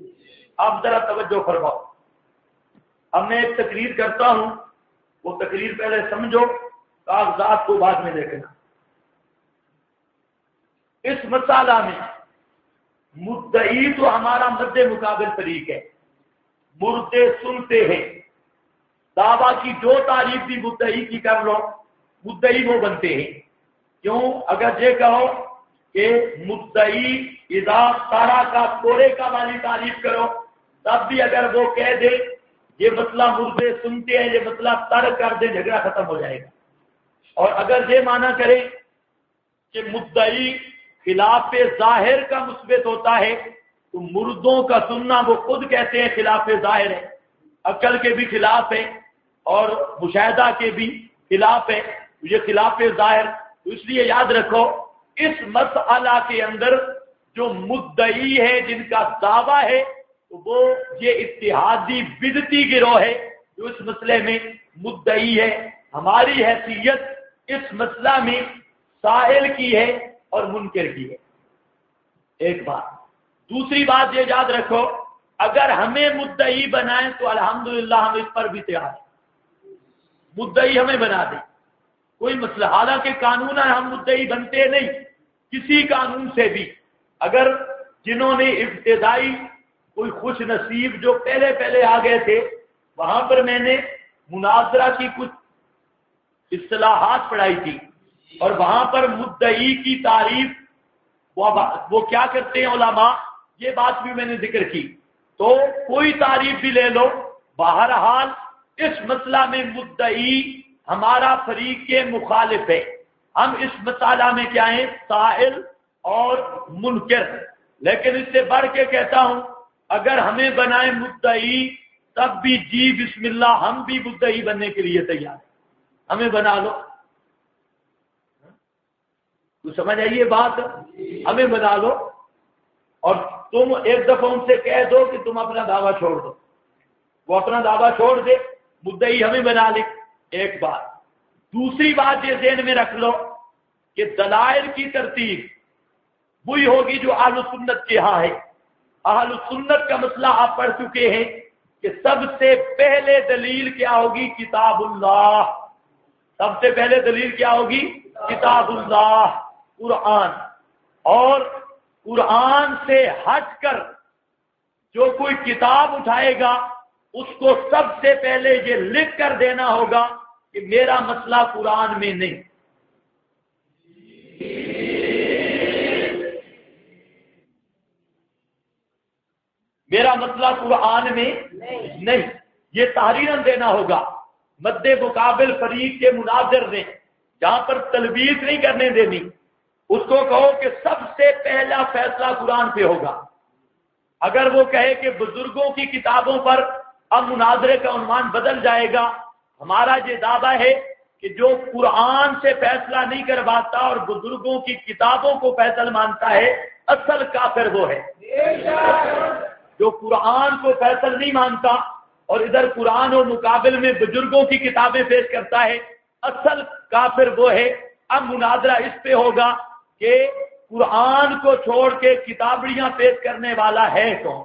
آپ ذرا توجہ فرماؤ. اب میں ایک تقریر کرتا ہوں، وہ تقریر پہلے سمجھو، کاغذات کو بعد میں دیکھنا. اس مسئلہ میں مدعی تو ہمارا مد مقابل فریق ہے، مردے سنتے ہیں. دعویٰ کی جو تعریف بھی مدعی کی کر لو، مدعی وہ بنتے ہیں. کیوں؟ اگر یہ کہو کہ مدعی اذا سارا کا کوڑے کا والی تعریف کرو، تب بھی اگر وہ کہہ دے یہ مسئلہ مردے سنتے ہیں، یہ مسئلہ ترک کر دیں، جھگڑا ختم ہو جائے گا. اور اگر یہ مانا کرے کہ مدعی خلاف ظاہر کا مثبت ہوتا ہے، تو مردوں کا سننا وہ خود کہتے ہیں خلاف ظاہر ہے، عقل کے بھی خلاف ہے اور مشاہدہ کے بھی خلاف ہے، یہ خلاف ظاہر. تو اس لیے یاد رکھو اس مسئلہ کے اندر جو مدعی ہے، جن کا دعویٰ ہے، تو وہ یہ اتحادی بدعتی گروہ ہے جو اس مسئلے میں مدعی ہے. ہماری حیثیت اس مسئلہ میں سائل کی ہے اور منکر کی ہے. ایک بات. دوسری بات یہ یاد رکھو، اگر ہمیں مدعی بنائیں تو الحمدللہ ہم اس پر بھی تیار ہیں. مدعی ہمیں بنا دیں، کوئی مسئلہ. حالانکہ قانون ہے ہم مدعی بنتے نہیں کسی قانون سے بھی. اگر جنہوں نے ابتدائی کوئی خوش نصیب جو پہلے آ گئے تھے، وہاں پر میں نے مناظرہ کی کچھ اصطلاحات پڑھائی تھی، اور وہاں پر مدعی کی تعریف وہ کیا کرتے ہیں علماء، یہ بات بھی میں نے ذکر کی. تو کوئی تعریف بھی لے لو، بہرحال اس مسئلہ میں مدعی ہمارا فریق کے مخالف ہے. ہم اس مسئلہ میں کیا ہیں؟ سائل اور منکر. لیکن اس سے بڑھ کے کہتا ہوں، اگر ہمیں بنائے مدعی تب بھی جی بسم اللہ، ہم بھی مدعی بننے کے لیے تیار ہیں. ہمیں بنا لو. تو سمجھ آئیے بات؟ ہمیں بنا لو اور تم ایک دفعہ ان سے کہہ دو کہ تم اپنا دعویٰ چھوڑ دو، وہ اپنا دعویٰ چھوڑ دے، مدعی ہمیں بنا لے. ایک بات. دوسری بات یہ ذہن میں رکھ لو کہ دلائل کی ترتیب وہی ہوگی جو اہل سنت کے ہاں ہے. اہل سنت کا مسئلہ آپ پڑھ چکے ہیں کہ سب سے پہلے دلیل کیا ہوگی؟ کتاب اللہ. سب سے پہلے دلیل کیا ہوگی؟ کتاب اللہ، قرآن. اور قرآن سے ہٹ کر جو کوئی کتاب اٹھائے گا اس کو سب سے پہلے یہ لکھ کر دینا ہوگا کہ میرا مسئلہ قرآن میں نہیں. میرا مسئلہ قرآن میں نہیں، یہ تحریراً دینا ہوگا. مد مقابل فریق کے مناظر نے جہاں پر تلبیس نہیں کرنے دینی، اس کو کہو کہ سب سے پہلا فیصلہ قرآن پہ ہوگا. اگر وہ کہے کہ بزرگوں کی کتابوں پر اب مناظرے کا عنوان بدل جائے گا، ہمارا یہ دعویٰ ہے کہ جو قرآن سے فیصلہ نہیں کرواتا اور بزرگوں کی کتابوں کو فیصل مانتا ہے، اصل کافر وہ ہے. جو قرآن کو فیصل نہیں مانتا اور ادھر قرآن اور مقابل میں بزرگوں کی کتابیں پیش کرتا ہے، اصل کافر وہ ہے. اب مناظرہ اس پہ ہوگا کہ قرآن کو چھوڑ کے کتابڑیاں پیش کرنے والا ہے کون.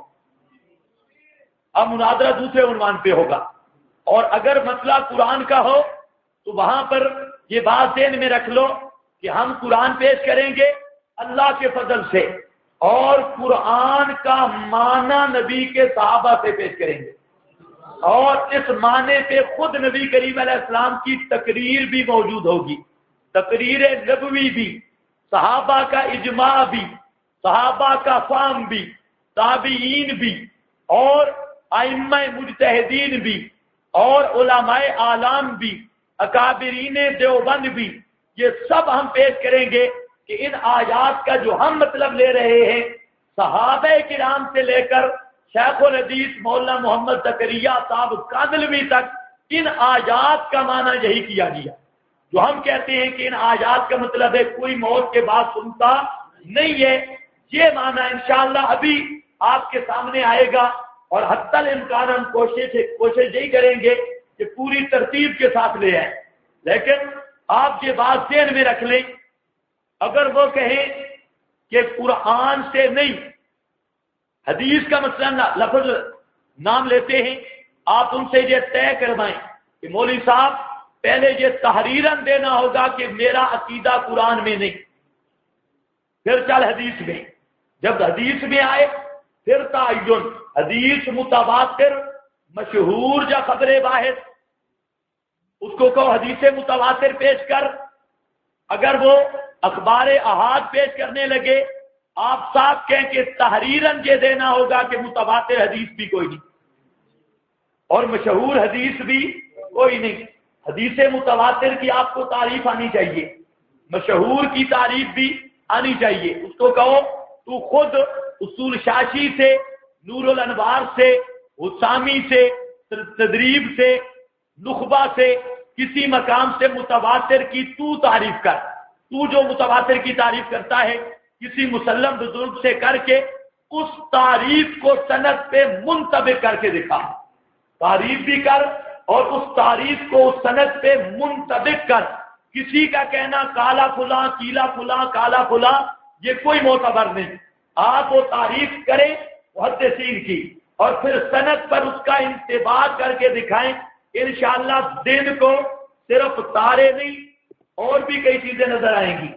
اب مناظرہ دوسرے عنوان پہ ہوگا. اور اگر مسئلہ قرآن کا ہو تو وہاں پر یہ بات ذہن میں رکھ لو کہ ہم قرآن پیش کریں گے اللہ کے فضل سے، اور قرآن کا معنی نبی کے صحابہ سے پیش کریں گے، اور اس معنی پہ خود نبی کریم علیہ السلام کی تقریر بھی موجود ہوگی، تقریر نبوی بھی، صحابہ کا اجماع بھی، صحابہ کا فہم بھی، تابعین بھی، اور ائمہ مجتہدین بھی، اور علماء اعلام بھی، اکابرین دیوبند بھی. یہ سب ہم پیش کریں گے کہ ان آیات کا جو ہم مطلب لے رہے ہیں، صحابہ کرام سے لے کر شیخ الحدیث مولانا محمد زکریا صاحب کاندلوی تک ان آیات کا معنی یہی کیا گیا. جو ہم کہتے ہیں کہ ان آیات کا مطلب ہے کوئی موت کے بعد سنتا نہیں ہے، یہ معنی انشاءاللہ ابھی آپ کے سامنے آئے گا. اور حتی الامکان ہم کوشش یہی کریں گے کہ پوری ترتیب کے ساتھ لے آئیں. لیکن آپ یہ بات ذہن میں رکھ لیں، اگر وہ کہیں کہ قرآن سے نہیں، حدیث کا مثلا لفظ نام لیتے ہیں، آپ ان سے یہ طے کروائیں کہ مولوی صاحب پہلے یہ تحریراً دینا ہوگا کہ میرا عقیدہ قرآن میں نہیں، پھر چل حدیث میں، جب حدیث میں آئے پھر تعین، حدیث متواتر مشہور یا خبر واحد، اس کو کہو حدیث متواتر پیش کر۔ اگر وہ اخبار احاد پیش کرنے لگے، آپ صاحب کہیں کہ تحریراً یہ دینا ہوگا کہ متواتر حدیث بھی کوئی نہیں اور مشہور حدیث بھی کوئی نہیں۔ حدیث متواتر کی آپ کو تعریف آنی چاہیے، مشہور کی تعریف بھی آنی چاہیے۔ اس کو کہو تو خود اصول شاشی سے، نور الانوار سے، حسامی سے، تدریب سے، نخبہ سے، کسی مقام سے متواتر کی تو تعریف کر۔ تو جو متواتر کی تعریف کرتا ہے کسی مسلم بزرگ سے کر کے اس تعریف کو سند پہ منطبق کر کے دکھا، تعریف بھی کر اور اس تعریف کو اس سند پہ منطبق کر۔ کسی کا کہنا کالا فلاں، کیلا فلاں، کالا فلاں، یہ کوئی معتبر نہیں۔ آپ وہ تعریف کریں محدثین کی اور پھر سند پر اس کا انتباہ کر کے دکھائیں، انشاءاللہ دن کو صرف تارے نہیں اور بھی کئی چیزیں نظر آئیں گی،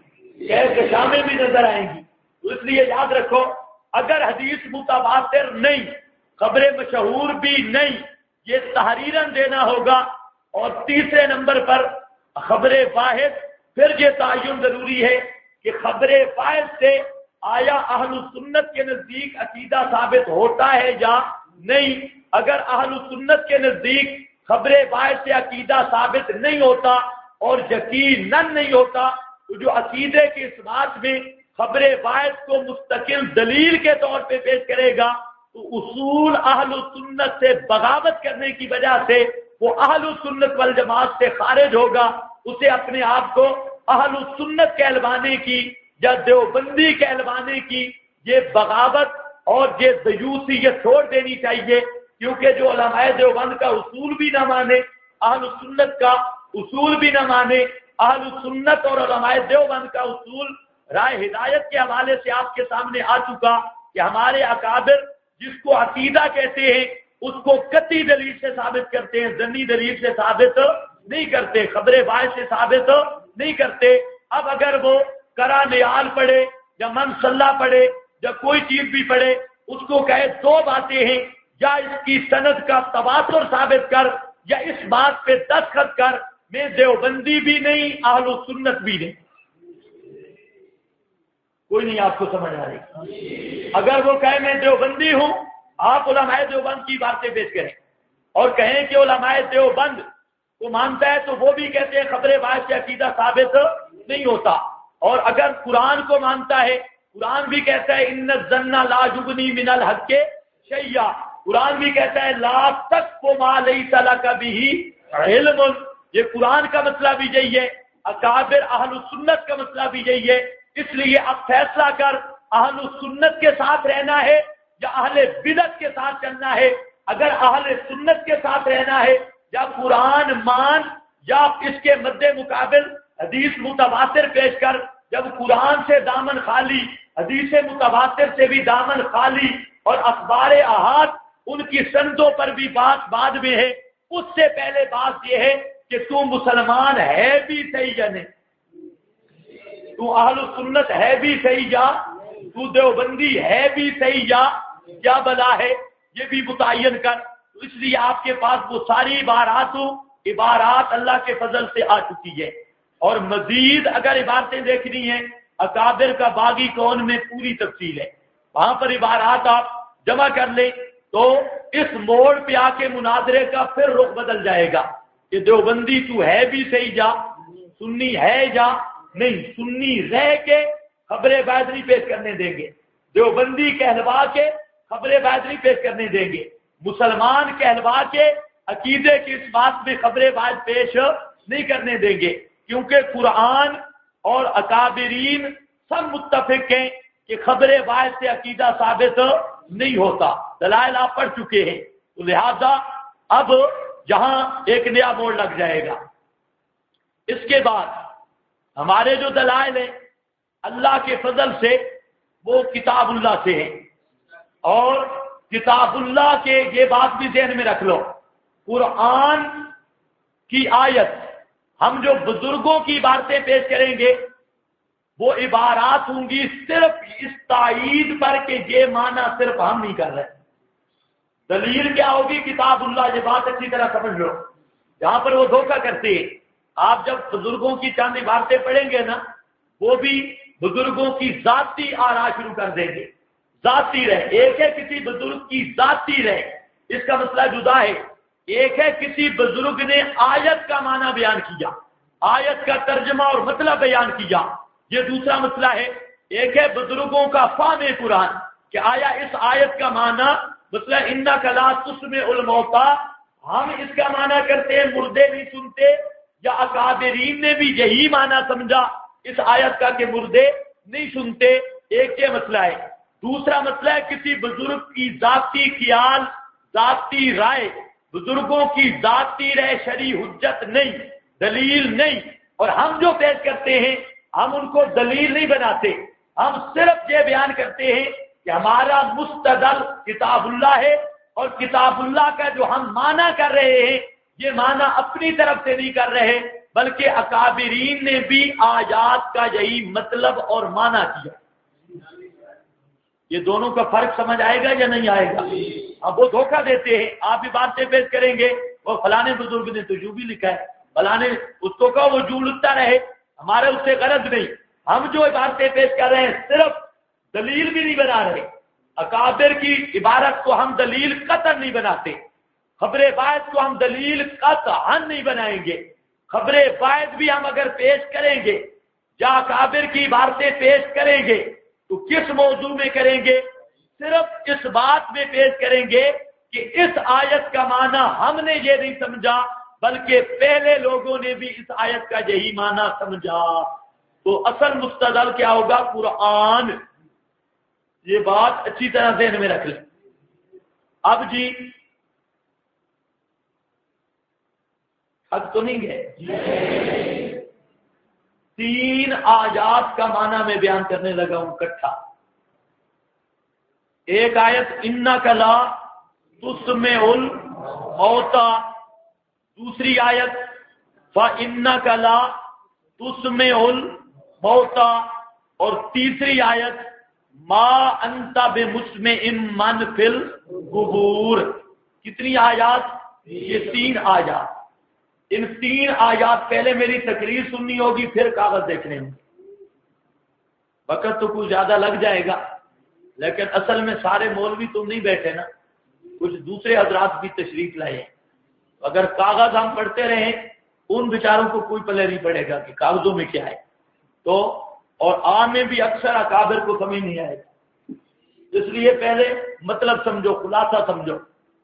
کشامیں بھی نظر آئیں گی۔ تو اس لیے یاد رکھو، اگر حدیث متواتر نہیں، خبر مشہور بھی نہیں، یہ تحریراً دینا ہوگا۔ اور تیسرے نمبر پر خبر واحد، پھر یہ تعین ضروری ہے کہ خبر واحد سے آیا اہل سنت کے نزدیک عقیدہ ثابت ہوتا ہے یا نہیں۔ اگر اہل سنت کے نزدیک خبر واحد سے عقیدہ ثابت نہیں ہوتا اور یقیناً نہیں ہوتا، تو جو عقیدے کے اس بات میں خبر واحد کو مستقل دلیل کے طور پہ پیش کرے گا تو اصول اہل سنت سے بغاوت کرنے کی وجہ سے وہ اہل سنت والجماعت سے خارج ہوگا۔ اسے اپنے آپ کو اہل سنت کہلوانے کی یا دیوبندی کہلوانے کی یہ بغاوت اور یہ دیوسیت چھوڑ دینی چاہیے، کیونکہ جو علماء دیوبند کا اصول بھی نہ مانے، اہل سنت کا اصول بھی نہ مانے، اہل سنت اور علماء دیوبند کا اصول رائے ہدایت کے حوالے سے آپ کے سامنے آ چکا کہ ہمارے اکابر جس کو عقیدہ کہتے ہیں اس کو قطعی دلیل سے ثابت کرتے ہیں، ظنی دلیل سے ثابت نہیں کرتے، خبر واحد سے ثابت نہیں کرتے۔ اب اگر وہ کرا نیال پڑھے یا من صلاح پڑھے یا کوئی چیز بھی پڑھے، اس کو کہے دو باتیں ہیں، یا اس کی سند کا تواتر ثابت کر یا اس بات پہ دستخط کر، میں دیوبندی بھی نہیں اہل سنت بھی نہیں۔ کوئی نہیں آپ کو سمجھ آ رہی؟ اگر وہ کہے میں دیوبندی ہوں، آپ علماء دیوبند کی باتیں پیش کریں اور کہیں کہ علماء دیوبند کو مانتا ہے تو وہ بھی کہتے ہیں خبر واحد سے عقیدہ ثابت نہیں ہوتا۔ اور اگر قرآن کو مانتا ہے، قرآن بھی کہتا ہے ان الظن لا یغنی من الحق شیئا، قرآن بھی کہتا ہے لا تقف ما لیس لک بہ علم، یہ قرآن کا مسئلہ بھی یہی ہے، اکابر اہل سنت کا مسئلہ بھی یہی ہے۔ اس لیے اب فیصلہ کر اہل سنت کے ساتھ رہنا ہے یا اہل بدعت کے ساتھ چلنا ہے۔ اگر اہل سنت کے ساتھ رہنا ہے یا قرآن مان یا اس کے مد مقابل حدیث متواتر پیش کر، جب قرآن سے دامن خالی، حدیث متواتر سے بھی دامن خالی اور اخبار احاد ان کی سندوں پر بھی بات بعد میں ہے، اس سے پہلے بات یہ ہے کہ تو مسلمان ہے بھی صحیح یا نہیں، تو اہل سنت ہے بھی صحیح یا تو دیوبندی ہے بھی صحیح یا کیا بلا ہے، یہ بھی متعین کر۔ تو اس لیے آپ کے پاس وہ ساری عبارات اللہ کے فضل سے آ چکی ہے، اور مزید اگر عبارتیں دیکھنی ہیں اکابر کا باغی کون میں پوری تفصیل ہے، وہاں پر عبارات آپ جمع کر لیں تو اس موڑ پہ آ کے مناظرے کا پھر رخ بدل جائے گا کہ دیوبندی تو ہے بھی صحیح یا سنی ہے یا نہیں۔ سنی رہ کے خبر واحد نہیں پیش کرنے دیں گے، دیوبندی کہلوا کے خبر واحد نہیں پیش کرنے دیں گے، مسلمان کہلوا کے عقیدے کی اس بات میں خبر واحد پیش نہیں کرنے دیں گے، کیونکہ قرآن اور اکابرین سب متفق ہیں کہ خبر واحد سے عقیدہ ثابت نہیں ہوتا، دلائل آپ پڑھ چکے ہیں۔ تو لہذا اب یہاں ایک نیا موڑ لگ جائے گا۔ اس کے بعد ہمارے جو دلائل ہیں اللہ کے فضل سے وہ کتاب اللہ سے ہیں، اور کتاب اللہ کے یہ بات بھی ذہن میں رکھ لو، قرآن کی آیت ہم جو بزرگوں کی عبارتیں پیش کریں گے وہ عبارات ہوں گی صرف اس تائید پر کہ یہ معنی صرف ہم نہیں کر رہے۔ دلیل کیا ہوگی؟ کتاب اللہ۔ یہ بات اچھی طرح سمجھ لو، جہاں پر وہ دھوکہ کرتے ہیں۔ آپ جب بزرگوں کی چند عبارتیں پڑھیں گے نا، وہ بھی بزرگوں کی ذاتی آرا شروع کر دیں گے، ذاتی رہے۔ ایک ہے کسی بزرگ کی ذاتی رہے، اس کا مسئلہ جدا ہے۔ ایک ہے کسی بزرگ نے آیت کا معنی بیان کیا، آیت کا ترجمہ اور مطلب بیان کیا، یہ دوسرا مسئلہ ہے۔ ایک ہے بزرگوں کا فہم قرآن کہ آیا اس آیت کا معنی مسئلہ انک لا تسمع الموتى، ہم اس کا معنی کرتے ہیں مردے نہیں سنتے، یا اکابرین نے بھی یہی معنی سمجھا اس آیت کا کہ مردے نہیں سنتے۔ ایک یہ مسئلہ ہے۔ دوسرا مسئلہ ہے کسی بزرگ کی ذاتی خیال، ذاتی رائے، بزرگوں کی ذاتی رائے شرعی حجت نہیں، دلیل نہیں، اور ہم جو پیش کرتے ہیں ہم ان کو دلیل نہیں بناتے، ہم صرف یہ بیان کرتے ہیں کہ ہمارا مستدل کتاب اللہ ہے، اور کتاب اللہ کا جو ہم معنی کر رہے ہیں یہ معنی اپنی طرف سے نہیں کر رہے بلکہ اکابرین نے بھی آیات کا یہی مطلب اور معنی کیا۔ یہ دونوں کا فرق سمجھ آئے گا یا نہیں آئے گا؟ اب وہ دھوکہ دیتے ہیں، آپ بھی باتیں پیش کریں گے وہ فلانے بزرگ نے تو جو بھی لکھا ہے، فلانے اس کو کہو وہ جو لکھتا رہے، ہمارے اس سے غرض نہیں۔ ہم جو باتیں پیش کر رہے ہیں صرف دلیل بھی نہیں بنا رہے۔ اکابر کی عبارت کو ہم دلیل قطع نہیں بناتے، خبر باعث کو ہم دلیل قطعا نہیں بنائیں گے۔ خبر باعث بھی ہم اگر پیش کریں گے یا اکابر کی عبارتیں پیش کریں گے تو کس موضوع میں کریں گے؟ صرف اس بات میں پیش کریں گے کہ اس آیت کا معنی ہم نے یہ نہیں سمجھا بلکہ پہلے لوگوں نے بھی اس آیت کا یہی معنی سمجھا۔ تو اصل مستدل کیا ہوگا؟ قرآن۔ یہ بات اچھی طرح ذہن میں رکھ لیں۔ اب جی حق تو نہیں گئے؟ 3 آیات کا معنی میں بیان کرنے لگا ہوں اکٹھا۔ ایک آیت انک لا تسمع الموتى، دوسری آیت فانک لا تسمع الموتى، اور تیسری آیت ما انت بمسمع من فی القبور۔ کتنی آیات؟ یہ 3 آیات۔ ان 3 آیات پہلے میری تقریر سننی ہوگی پھر کاغذ دیکھنے ہوں گے، وقت تو کچھ زیادہ لگ جائے گا، لیکن اصل میں سارے مولوی تم نہیں بیٹھے نا، کچھ دوسرے حضرات بھی تشریف لائے ہیں۔ اگر کاغذ ہم پڑھتے رہیں ان بیچاروں کو کوئی پلے نہیں پڑے گا کہ کاغذوں میں کیا ہے، تو اور عام میں بھی اکثر اکابر کو سمجھ نہیں آئے گا، اس لیے پہلے مطلب سمجھو، خلاصہ سمجھو۔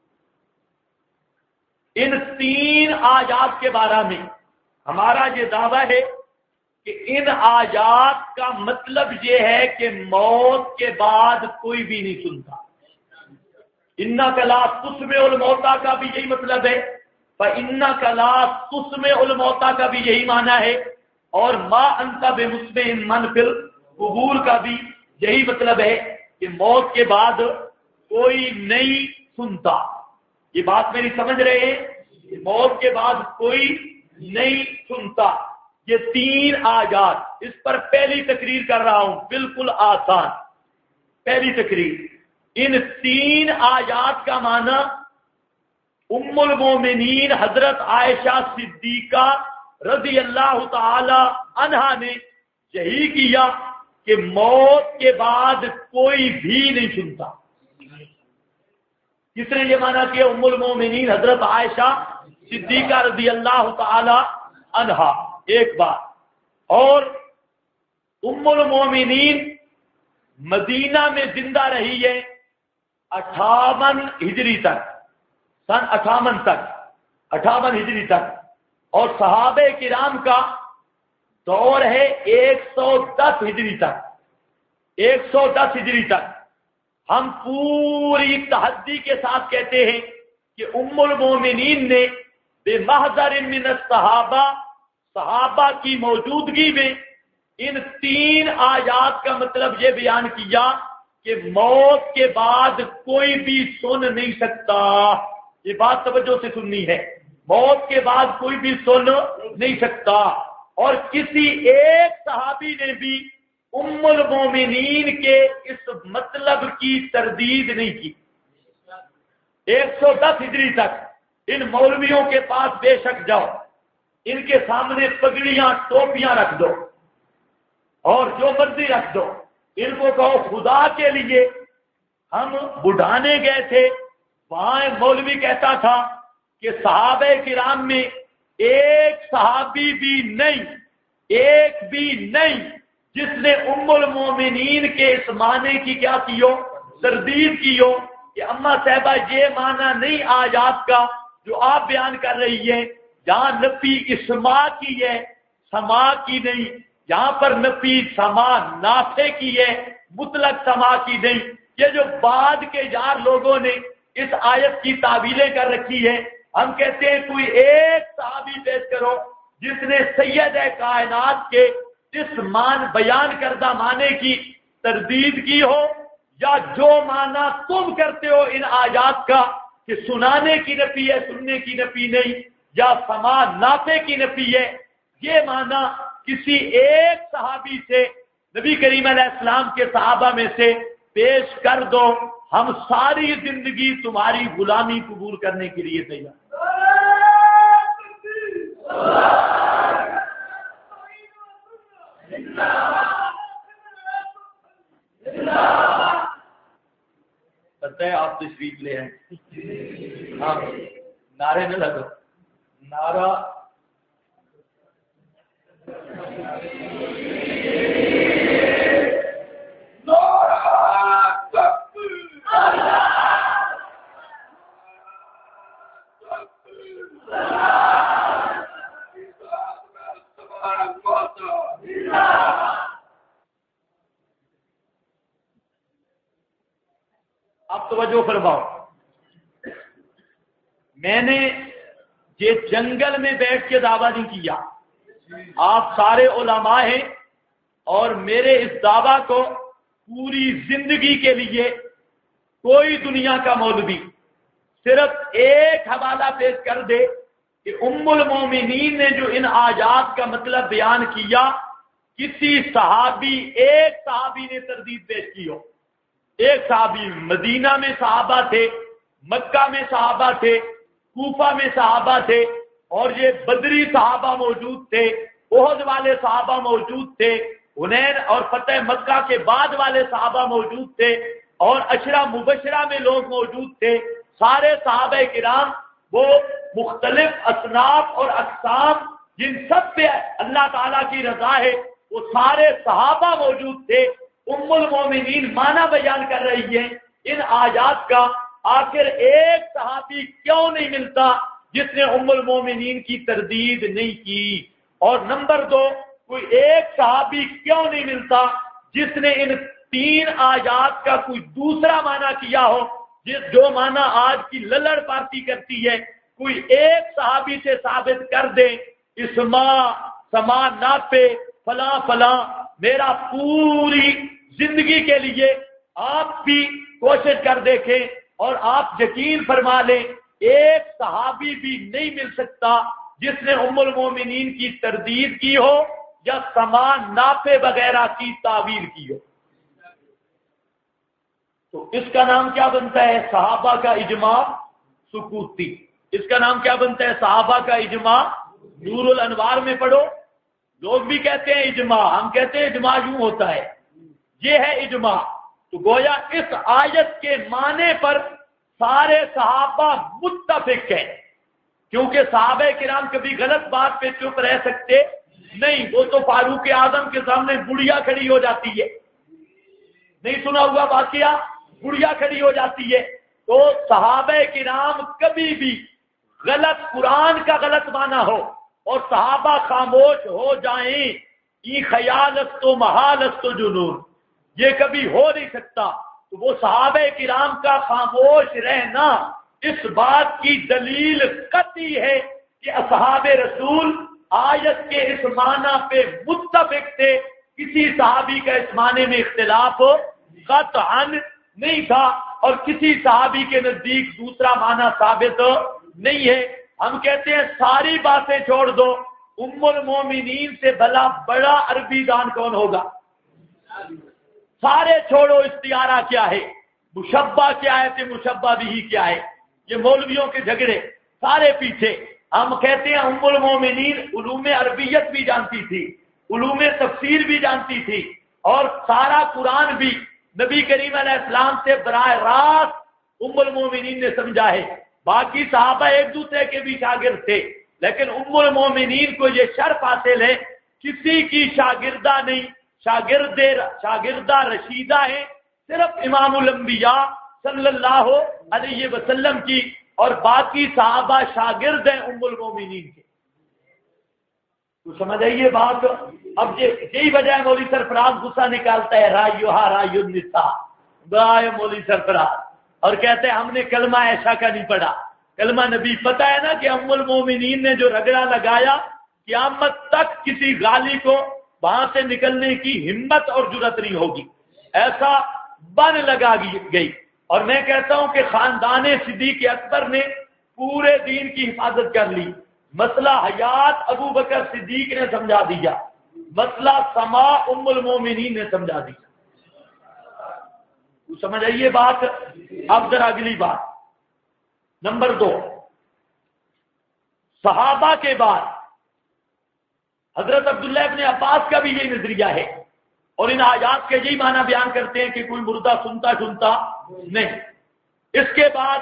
ان 3 آیات کے بارے میں ہمارا یہ دعویٰ ہے کہ ان آیات کا مطلب یہ ہے کہ موت کے بعد کوئی بھی نہیں سنتا۔ انک لا تسمع الموتى کا بھی یہی مطلب ہے، فانک لا تسمع الموتى کا بھی یہی معنی ہے، اور ما انت بمسمع من فی القبور کا بھی یہی مطلب ہے کہ موت کے بعد کوئی نہیں سنتا۔ یہ بات میری سمجھ رہے ہیں؟ کہ موت کے بعد کوئی نہیں سنتا۔ یہ 3 آیات، اس پر پہلی تقریر کر رہا ہوں، بالکل آسان پہلی تقریر۔ ان 3 آیات کا معنی ام المومنین حضرت عائشہ صدیقہ رضی اللہ تعالی عنہا نے یہی کیا کہ موت کے بعد کوئی بھی نہیں سنتا۔ کس نے یہ مانا کیا؟ ام المومنین حضرت عائشہ صدیقہ رضی اللہ تعالی عنہا، ایک بات۔ اور ام المومنین مدینہ میں زندہ رہی ہے 58 ہجری تک، سن 58 تک، 58 ہجری تک، اور صحابہ کرام کا دور ہے 110 ہجری تک، 110 ہجری تک۔ ہم پوری تحدی کے ساتھ کہتے ہیں کہ ام المومنین نے بے محضر من الصحابہ، صحابہ کی موجودگی میں ان 3 آیات کا مطلب یہ بیان کیا کہ موت کے بعد کوئی بھی سن نہیں سکتا. یہ بات توجہ سے سننی ہے. موت کے بعد کوئی بھی سن نہیں سکتا. اور کسی ایک صحابی نے بھی ام المومنین کے اس مطلب کی تردید نہیں کی. 110 ہجری تک ان مولویوں کے پاس بے شک جاؤ، ان کے سامنے پگڑیاں ٹوپیاں رکھ دو اور جو مرضی رکھ دو، ان کو کہو خدا کے لیے ہم بڑھانے گئے تھے، وہاں ایک مولوی کہتا تھا کہ صحابہ کرام میں ایک صحابی بھی نہیں، ایک بھی نہیں جس نے ام المومنین کے اس معنی کی کیا کی ہو، تردید کی ہو کہ اما صاحبہ یہ معنی نہیں آیات کا جو آپ بیان کر رہی ہے، جہاں نفی اسما کی ہے سما کی نہیں، یہاں پر نفی سما نافع کی ہے مطلق سما کی نہیں. یہ جو بعد کے یار لوگوں نے اس آیت کی تعویلیں کر رکھی ہے، ہم کہتے ہیں کوئی ایک صحابی پیش کرو جس نے سید کائنات کے اس بیان کردہ معنی کی تردید کی ہو، یا جو معنی تم کرتے ہو ان آیات کا کہ سنانے کی نفی ہے سننے کی نفی نہیں، یا سما نافع کی نفی ہے، یہ معنی کسی ایک صحابی سے نبی کریم علیہ السلام کے صحابہ میں سے پیش کر دو، ہم ساری زندگی تمہاری غلامی قبول کرنے کے لیے تیار. پتہ ہے آپ تشریف لے آئے، ہاں نعرے نہ لگو، نعرہ اب توجہ فرماؤ. میں نے یہ جنگل میں بیٹھ کے دعویٰ نہیں کیا، آپ سارے علماء ہیں اور میرے اس دعویٰ کو پوری زندگی کے لیے کوئی دنیا کا مولوی صرف ایک حوالہ پیش کر دے کہ ام المومنین نے جو ان آیات کا مطلب بیان کیا کسی صحابی ایک صحابی نے تردید پیش کی ہو. ایک صحابی، مدینہ میں صحابہ تھے، مکہ میں صحابہ تھے، کوفہ میں صحابہ تھے، اور یہ بدری صحابہ موجود تھے، احد والے صحابہ موجود تھے، حنین اور فتح مکہ کے بعد والے صحابہ موجود تھے، اور عشرہ مبشرہ میں لوگ موجود تھے. سارے صحابہ کرام وہ مختلف اصناف اور اقسام جن سب پہ اللہ تعالیٰ کی رضا ہے وہ سارے صحابہ موجود تھے. ام المومنین معنی بیان کر رہی ہے ان آیات کا، آخر ایک صحابی کیوں نہیں ملتا جس نے ام المومنین کی تردید نہیں کی؟ اور نمبر 2، کوئی ایک صحابی کیوں نہیں ملتا جس نے ان 3 آیات کا کوئی دوسرا معنی کیا ہو، جو معنی آج کی للڑ پارٹی کرتی ہے؟ کوئی ایک صحابی سے ثابت کر دے اسما سما نافع فلاں فلاں. میرا پوری زندگی کے لیے آپ بھی کوشش کر دیکھیں اور آپ یقین فرما لیں ایک صحابی بھی نہیں مل سکتا جس نے ام المومنین کی تردید کی ہو یا سمان نافع وغیرہ کی تعویل کی ہو. تو اس کا نام کیا بنتا ہے؟ صحابہ کا اجماع سکوتی. اس کا نام کیا بنتا ہے؟ صحابہ کا اجماع. نور الانوار میں پڑھو، لوگ بھی کہتے ہیں اجماع، ہم کہتے ہیں اجماع یوں ہوتا ہے. یہ ہے اجماع. تو گویا اس آیت کے معنی پر سارے صحابہ متفق ہیں، کیونکہ صحابہ کرام کبھی غلط بات پہ چپ رہ سکتے نہیں. وہ تو فاروق اعظم کے سامنے بڑھیا کھڑی ہو جاتی ہے، نہیں سنا ہوا واقعہ؟ بڑھیا کھڑی ہو جاتی ہے. تو صحابہ کرام کبھی بھی غلط قرآن کا غلط معنی ہو اور صحابہ خاموش ہو جائیں، یہ خیال است و محال است و جنون، یہ کبھی ہو نہیں سکتا. تو وہ صحابہ کرام کا خاموش رہنا اس بات کی دلیل قطعی ہے کہ اصحاب رسول آیت کے اس معنی پہ متفق تھے، کسی صحابی کا اس معنی میں اختلاف قطعا نہیں تھا، اور کسی صحابی کے نزدیک دوسرا معنی ثابت نہیں ہے۔ ہم کہتے ہیں ساری باتیں چھوڑ دو، ام المومنین سے بھلا بڑا عربی دان کون ہوگا؟ سارے چھوڑو، استعارہ کیا ہے، مشبہ کیا ہے، مشبہ بھی کیا ہے، یہ مولویوں کے جھگڑے سارے پیچھے۔ ہم کہتے ہیں ام المومنین علوم عربیت بھی جانتی تھی، علوم تفسیر بھی جانتی تھی، اور سارا قرآن بھی نبی کریم علیہ السلام سے براہ راست ام المومنین نے سمجھا ہے۔ باقی صحابہ ایک دوسرے کے بھی شاگرد تھے، لیکن ام المومنین کو یہ شرف حاصل ہے کسی کی شاگردہ نہیں، شاگردہ رشیدہ ہے صرف امام الانبیاء صلی اللہ علیہ وسلم کی، اور باقی صحابہ شاگرد ہیں ام المومنین کے۔ تو سمجھ آئیے بات۔ اب یہی وجہ ہے مولوی سرفراز غصہ نکالتا ہے، رایوہا رای النساء، برائے مولوی سرفراز، اور کہتے ہیں ہم نے کلمہ عائشہ کا نہیں پڑھا، کلمہ نبی۔ پتہ ہے نا کہ ام المومنین نے جو رگڑا لگایا، قیامت تک کسی غالی کو وہاں سے نکلنے کی ہمت اور جرت نہیں ہوگی، ایسا بن لگا گئی۔ اور میں کہتا ہوں کہ خاندان صدیق اکبر نے پورے دین کی حفاظت کر لی۔ مسئلہ حیات ابو بکر صدیق نے سمجھا دیا، مسئلہ سما ام المومنین نے سمجھا دیا۔ تو سمجھ آئیے بات۔ اب ذرا اگلی بات، نمبر 2، صحابہ کے بعد حضرت عبداللہ ابن عباس کا بھی یہی نظریہ ہے، اور ان آیات کے یہی معنی بیان کرتے ہیں کہ کوئی مردہ سنتا نہیں۔ اس کے بعد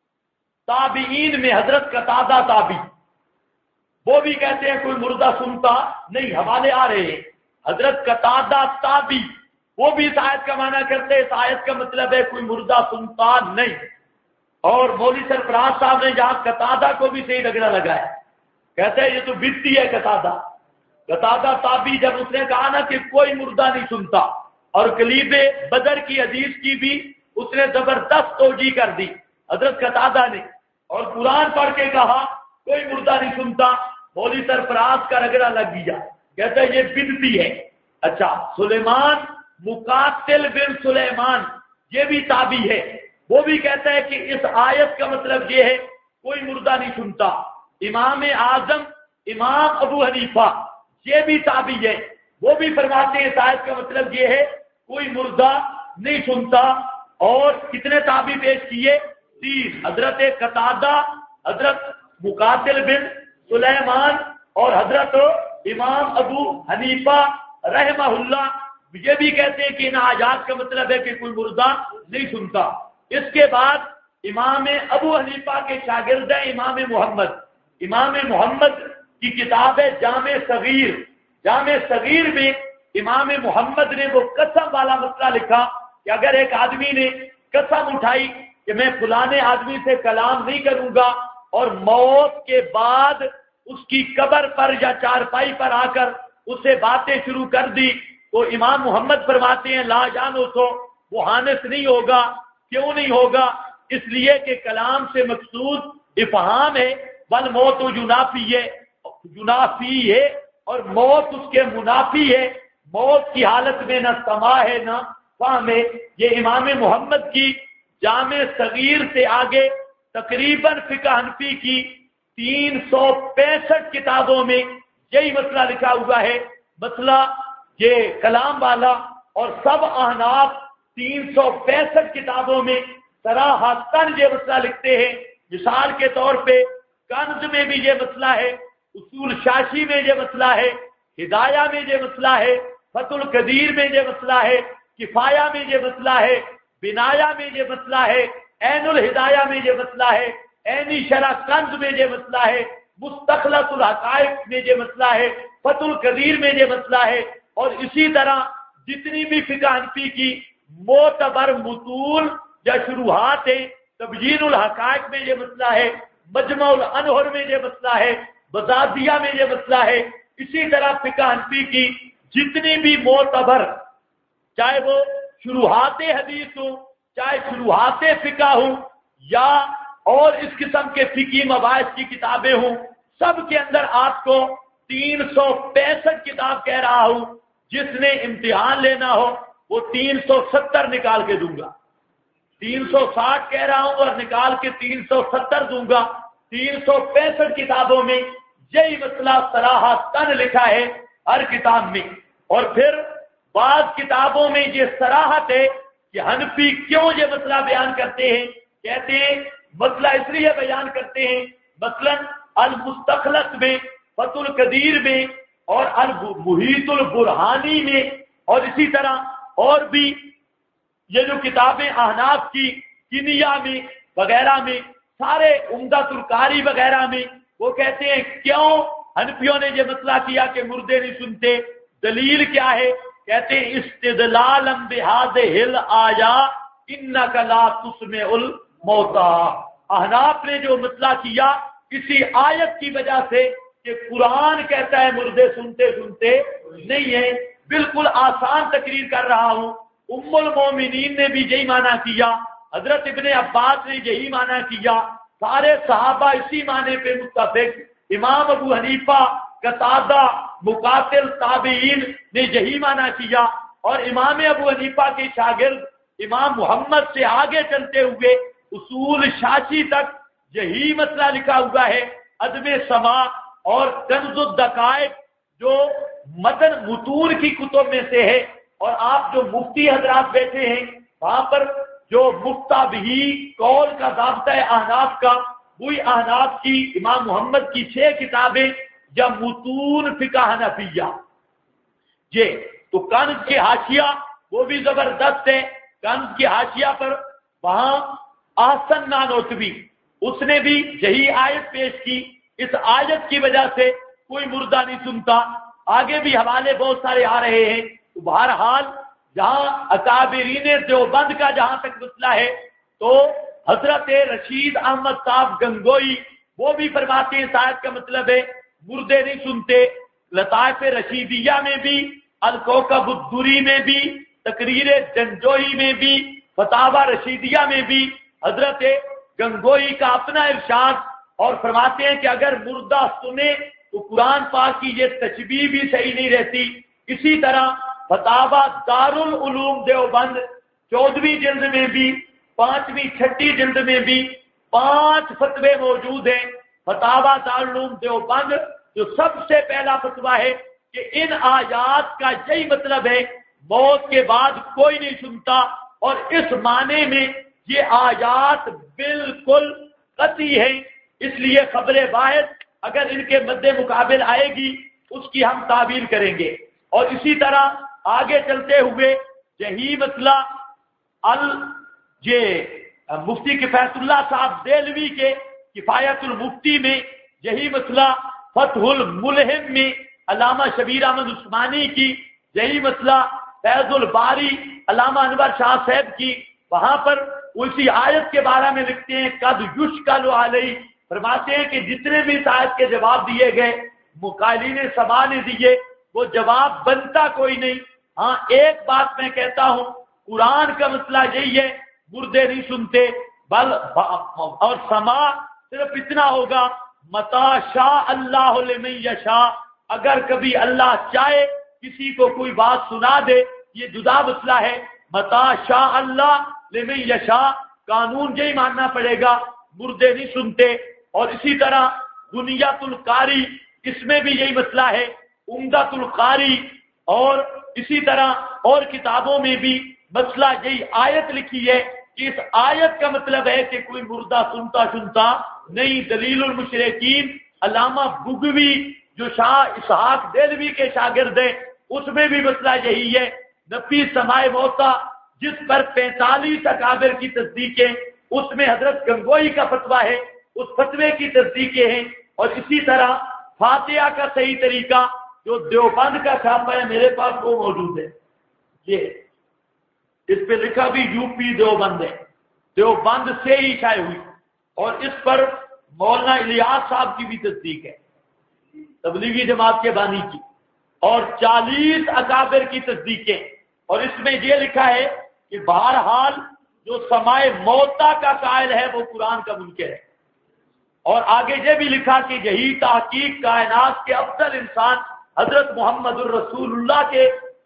تابعین میں حضرت قتادہ تابعی، وہ بھی کہتے ہیں کوئی مردہ سنتا نہیں، حوالے آ رہے ہیں۔ حضرت قتادہ تابعی وہ بھی اس آیت کا معنی کرتے ہیں، اس آیت کا مطلب ہے کوئی مردہ سنتا نہیں۔ اور مولوی سرفراز صاحب نے جہاں قتادہ کو بھی صحیح رگڑا لگایا، کہتے ہیں یہ تو بدتی ہے قتادہ تابعی، جب اس نے کہا نا کہ کوئی مردہ نہیں سنتا، اور قلیب بدر کی حدیث کی بھی اس نے زبردست توجیہ کر دی حضرت قتادہ نے، اور قرآن پڑھ کے کہا کوئی مردہ نہیں سنتا، مولوی سرفراز کا رگڑا لگ گیا، کہتا ہے یہ بدتی ہے۔ اچھا، سلیمان مقاتل بن سلیمان یہ بھی تابعی ہے، وہ بھی کہتا ہے کہ اس آیت کا مطلب یہ ہے کوئی مردہ نہیں سنتا۔ امام اعظم امام ابو حنیفہ یہ بھی تابعی ہے، وہ بھی فرماتے ہیں اس آیت کا مطلب یہ ہے کوئی مردہ نہیں سنتا۔ اور کتنے تابعی پیش کیے؟ 30، حضرت قتادہ، حضرت مقاتل بن سلیمان، اور حضرت امام ابو حنیفہ رحمہ اللہ، یہ بھی کہتے ہیں کہ ان آیات کا مطلب ہے کہ کوئی مردہ نہیں سنتا۔ اس کے بعد امام ابو حنیفہ کے شاگرد ہیں امام محمد کی کتاب ہے جامع صغیر میں امام محمد نے وہ قسم والا مسئلہ لکھا کہ اگر ایک آدمی نے قسم اٹھائی کہ میں فلانے آدمی سے کلام نہیں کروں گا، اور موت کے بعد اس کی قبر پر یا چارپائی پر آ کر اسے باتیں شروع کر دی، تو امام محمد فرماتے ہیں لا جانو تو وہ حانث نہیں ہوگا۔ کیوں نہیں ہوگا؟ اس لیے کہ کلام سے مقصود افہام ہے، والموت جنافی ہے، اور موت اس کے منافی ہے۔ موت کی حالت میں نہ سما ہے نہ فہم ہے۔ یہ امام محمد کی جامع صغیر سے آگے تقریباً فقہ حنفی کی 365 کتابوں میں یہی مسئلہ لکھا ہوا ہے، مسئلہ یہ کلام والا، اور سب احناف 365 کتابوں میں صراحتاً یہ مسئلہ لکھتے ہیں۔ مثال کے طور پہ کنز میں بھی یہ مسئلہ ہے، اصول شاشی میں یہ مسئلہ ہے، ہدایہ میں یہ مسئلہ ہے، فتح القدیر میں یہ مسئلہ ہے، کفایہ میں یہ مسئلہ ہے، بنایا میں یہ مسئلہ ہے، عین الہدایہ میں یہ مسئلہ ہے، عینی شرح کنز میں یہ مسئلہ ہے، مستخلص الحقائق میں یہ مسئلہ ہے، فتح القدیر میں یہ مسئلہ ہے، اور اسی طرح جتنی بھی فقہ حنفی کی معتبر متون یا شروحات ہیں، تبیین الحقائق میں یہ مسئلہ ہے، مجمع الانہر میں یہ مسئلہ ہے، بزادیہ میں یہ مسئلہ ہے۔ اسی طرح فقہ حنفی کی جتنی بھی معتبر، چاہے وہ شروحات حدیث ہوں، چاہے شروحات فقہ ہوں، یا اور اس قسم کے فقہی مباحث کی کتابیں ہوں، سب کے اندر آپ کو 365 کتاب کہہ رہا ہوں، جس نے امتحان لینا ہو وہ 370 نکال کے دوں گا، 360 کہہ رہا ہوں اور نکال کے 370 دوں گا۔ 365 کتابوں میں یہی مسئلہ صراحتاً لکھا ہے ہر کتاب میں، اور پھر بعض کتابوں میں یہ صراحت ہے کہ حنفی کیوں یہ مسئلہ بیان کرتے ہیں، کہتے ہیں مسئلہ اس لیے بیان کرتے ہیں، مثلا المستخلص میں، فتح القدیر میں اور المحیط البرہانی میں، اور اسی طرح اور بھی یہ جو کتابیں احناف کی کنیا میں وغیرہ میں، سارے عمدۃ القاری وغیرہ میں، وہ کہتے ہیں کیوں حنفیوں نے یہ مسئلہ کیا کہ مردے نہیں سنتے، دلیل کیا ہے؟ کہتے ہیں استدلالا بہذہ الآیہ انک لا تسمع الموتى۔ احناف نے جو مسئلہ کیا کسی آیت کی وجہ سے کہ قرآن کہتا ہے مردے سنتے سنتے نہیں ہے، بالکل آسان تقریر کر رہا ہوں۔ ام المومنین نے بھی یہی معنی کیا، حضرت ابن عباس نے یہی معنی کیا، سارے صحابہ اسی معنی پہ متفق، امام ابو حنیفہ، قتادہ، مقاتل، تابعین نے یہی معنی کیا، اور امام ابو حنیفہ کے شاگرد امام محمد سے آگے چلتے ہوئے اصول شاشی تک یہی مسئلہ لکھا ہوا ہے۔ عدم سماع اور کنز الدقائق جو متون کی کتب میں سے ہے، اور آپ جو مفتی حضرات بیٹھے ہیں وہاں پر جو مفتابہی قول کا ضابطہ ہے احناف کا، وہی احناف کی امام محمد کی 6 کتابیں یا متون فقہ حنفیہ، یہ تو کنز کے حاشیہ وہ بھی زبردست ہے۔ کنز کے حاشیہ پر وہاں احسن نانوتوی اس نے بھی یہی آیت پیش کی، اس آیت کی وجہ سے کوئی مردہ نہیں سنتا۔ آگے بھی حوالے بہت سارے آ رہے ہیں۔ تو بہرحال جہاں اکابرین دیوبند کا جہاں تک مسئلہ ہے تو حضرت رشید احمد صاحب گنگوئی وہ بھی فرماتے ہیں اس آیت کا مطلب ہے مردے نہیں سنتے۔ لطائف رشیدیہ میں بھی، الکوکب الدری میں بھی، تقریر جنجوئی میں بھی، فتاوی رشیدیہ میں بھی حضرت گنگوئی کا اپنا ارشاد، اور فرماتے ہیں کہ اگر مردہ سنے تو قرآن پاک کی یہ تشبیہ بھی صحیح نہیں رہتی۔ اسی طرح فتاوی دارالعلوم دیوبند 14ویں جلد میں بھی، 5ویں 6ٹھی جلد میں بھی 5 فتوے موجود ہیں۔ فتاوی دارالعلوم دیوبند جو سب سے پہلا فتویٰ ہے کہ ان آیات کا یہی مطلب ہے موت کے بعد کوئی نہیں سنتا، اور اس معنی میں یہ آیات بالکل قطعی ہے، اس لیے خبر واحد اگر ان کے مد مقابل آئے گی اس کی ہم تعبیر کریں گے۔ اور اسی طرح آگے چلتے ہوئے یہی مسئلہ مفتی کفایت اللہ صاحب دہلوی کے کفایت المفتی میں، یہی مسئلہ فتح الملہم میں علامہ شبیر احمد عثمانی کی، یہی مسئلہ فیض الباری علامہ انور شاہ صاحب کی، وہاں پر اسی آیت کے بارے میں لکھتے ہیں قد یشکل علیہ، فرماتے ہیں کہ جتنے بھی اس آیت کے جواب دیے گئے مقالین سما نے دیے وہ جواب بنتا کوئی نہیں۔ ہاں ایک بات میں کہتا ہوں، قرآن کا مسئلہ یہی ہے مردے نہیں سنتے، بل اور سما صرف اتنا ہوگا متا شاء اللہ لمن یشاء، اگر کبھی اللہ چاہے کسی کو کوئی بات سنا دے یہ جدا مسئلہ ہے۔ متا شاء اللہ لمن یشاء قانون یہی ماننا پڑے گا مردے نہیں سنتے۔ اور اسی طرح بنیۃ القاری اس میں بھی یہی مسئلہ ہے، عمدۃ القاری اور اسی طرح اور کتابوں میں بھی مسئلہ یہی آیت لکھی ہے کہ اس آیت کا مطلب ہے کہ کوئی مردہ سنتا نہیں۔ دلیل المشرکین علامہ بغوی جو شاہ اسحاق دہلوی کے شاگرد ہیں اس میں بھی مسئلہ یہی ہے۔ نفی سمائے موتا جس پر 45 اکابر کی تصدیقیں، اس میں حضرت گنگوئی کا فتویٰ ہے، اس فتوے کی تصدیقیں ہیں۔ اور اسی طرح فاتحہ کا صحیح طریقہ جو دیوبند کا چھاپا ہے میرے پاس وہ موجود ہے، یہ اس پہ لکھا بھی یو پی دیوبند ہے، دیوبند سے ہی شائع ہوئی، اور اس پر مولانا الیاس صاحب کی بھی تصدیق ہے، تبلیغی جماعت کے بانی کی، اور 40 اکابر کی تصدیقیں۔ اور اس میں یہ لکھا ہے کہ بہرحال جو سمائے موتا کا قائل ہے وہ قرآن کا منکر ہے۔ اور آگے یہ بھی لکھا کہ یہی تحقیق کائنات کے افضل انسان حضرت محمد الرسول اللہ کے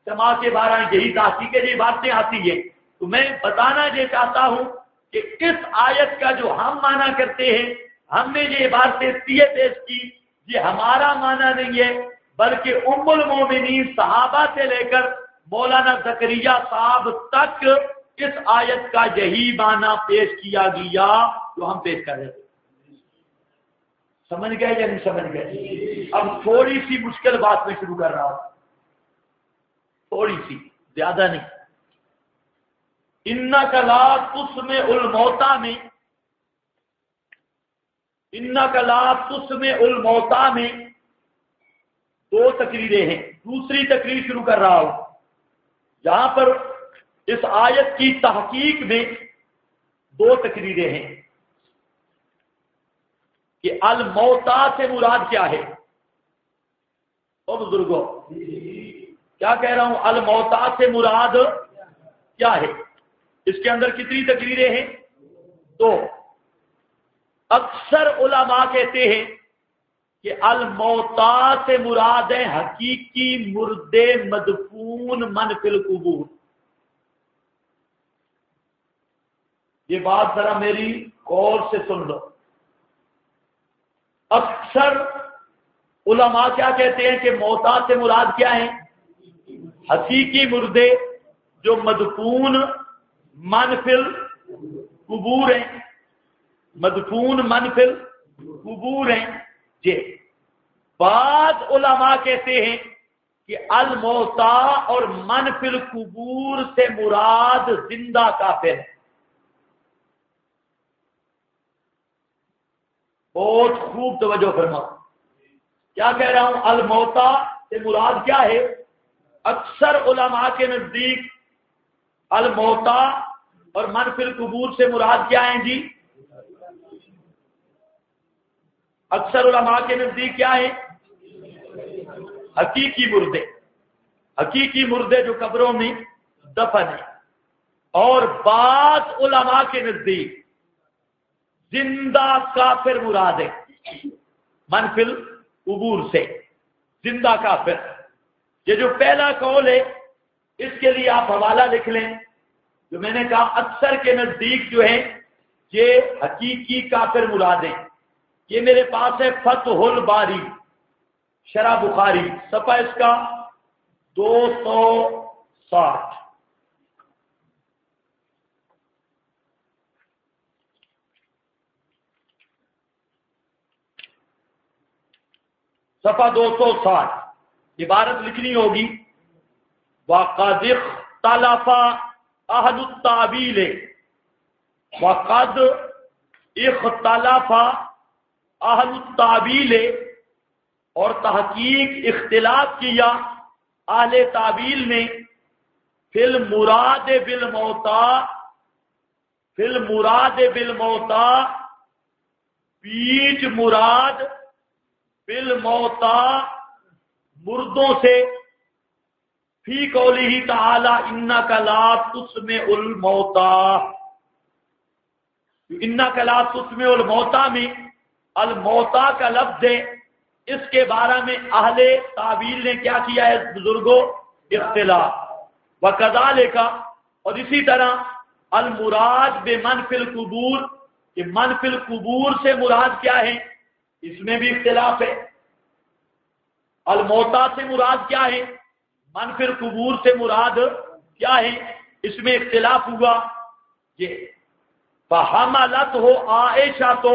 سما کے بارہ یہی تحقیق یہ باتیں آتی ہیں. تو میں بتانا یہ چاہتا ہوں کہ اس آیت کا جو ہم معنی کرتے ہیں، ہم نے یہ باتیں پیش کی، یہ ہمارا معنی نہیں ہے، بلکہ ام المومنین صحابہ سے لے کر مولانا زکریا صاحب تک اس آیت کا یہی معنی پیش کیا گیا جو ہم پیش کر رہے تھے. سمجھ گئے یا نہیں سمجھ گئے؟ اب تھوڑی سی مشکل بات میں شروع کر رہا ہوں، تھوڑی سی، زیادہ نہیں. انک لا تسمع الموتى میں، انک لا تسمع الموتى میں دو تقریریں ہیں. دوسری تقریر شروع کر رہا ہوں جہاں پر اس آیت کی تحقیق میں دو تقریریں ہیں کہ الموتى سے مراد کیا ہے. او بزرگوں، کیا کہہ رہا ہوں؟ الموتى سے مراد کیا ہے؟ اس کے اندر کتنی تقریریں ہیں؟ دو. اکثر علماء کہتے ہیں کہ الموتى سے مراد ہے حقیقی مردے مدفون من فی القبور. یہ بات ذرا میری غور سے سن لو. اکثر علماء کیا کہتے ہیں کہ موتى سے مراد کیا ہے؟ حقیقی مردے جو مدفون من فی القبور ہیں، مدفون من فی القبور ہیں. جی بعض علماء کہتے ہیں کہ الموتى اور من فی القبور سے مراد زندہ کافر ہے. بہت خوب توجہ فرماؤ. کیا کہہ رہا ہوں؟ الموتى سے مراد کیا ہے؟ اکثر علماء کے نزدیک الموتى اور من فی القبور سے مراد کیا ہیں جی؟ اکثر علماء کے نزدیک کیا ہے؟ حقیقی مردے، حقیقی مردے جو قبروں میں دفن ہیں. اور بعض علماء کے نزدیک زندہ کافر مراد ہے من فی القبور سے، زندہ کافر. یہ جو پہلا قول ہے اس کے لیے آپ حوالہ لکھ لیں. جو میں نے کہا اکثر کے نزدیک جو ہے یہ حقیقی کافر مراد ہیں. یہ میرے پاس ہے فتح الباری شرح بخاری، صفحہ اس کا 260. صفحہ 260 عبارت لکھنی ہوگی وَقَدْ اخْتَلَفَ أَهْلُ التَّأْوِيلِ، وَقَدْ اخْتَلَفَ أَهْلُ التَّأْوِيلِ، اور تحقیق اختلاف کیا اہل تعویل نے فی المراد بالموتى، فی المراد بالموتى، بیچ مراد بالموتى مردوں سے، فی قولہ تعالی انک لا تسمع الموتى. انک لا تسمع الموتى میں الموتى کا لفظ ہے، اس کے بارے میں اہل تعویل نے کیا کیا ہے بزرگوں؟ اختلاف. وکذالک، اور اسی طرح المراد بمن فی القبور، کہ من فی القبور سے مراد کیا ہے اس میں بھی اختلاف ہے. الموتى سے مراد کیا ہے، من فی القبور سے مراد کیا ہے، اس میں اختلاف ہوا. یہ فحملتہ عائشہ، تو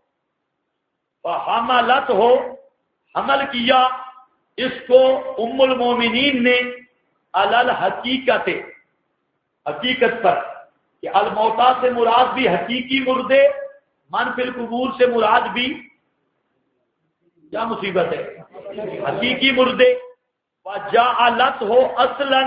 فحملتہ حمل کیا اس کو ام المومنین نے علی الحقیقت، حقیقت پر، کہ الموتى سے مراد بھی حقیقی مردے، من فی القبور سے مراد بھی کیا مصیبت ہے؟ حقیقی مردے. وَجَعَلَتْهُ أَصْلًا،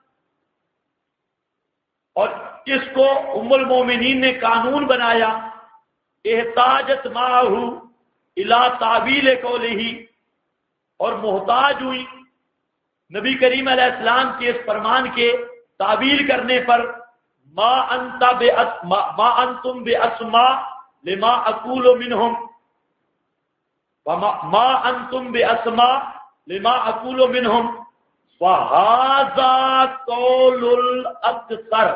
اور اس کو ام المومنین نے قانون بنایا. احتاجت معه الى تعویل قولہ، اور محتاج ہوئی نبی کریم علیہ السلام کے اس فرمان کے تعویل کرنے پر. ما انتم باسماء لما اقول منهم، ما انتم باسماء لما اقول منهم، وَهَذَا قَوْلُ الْأَكْثَرِ،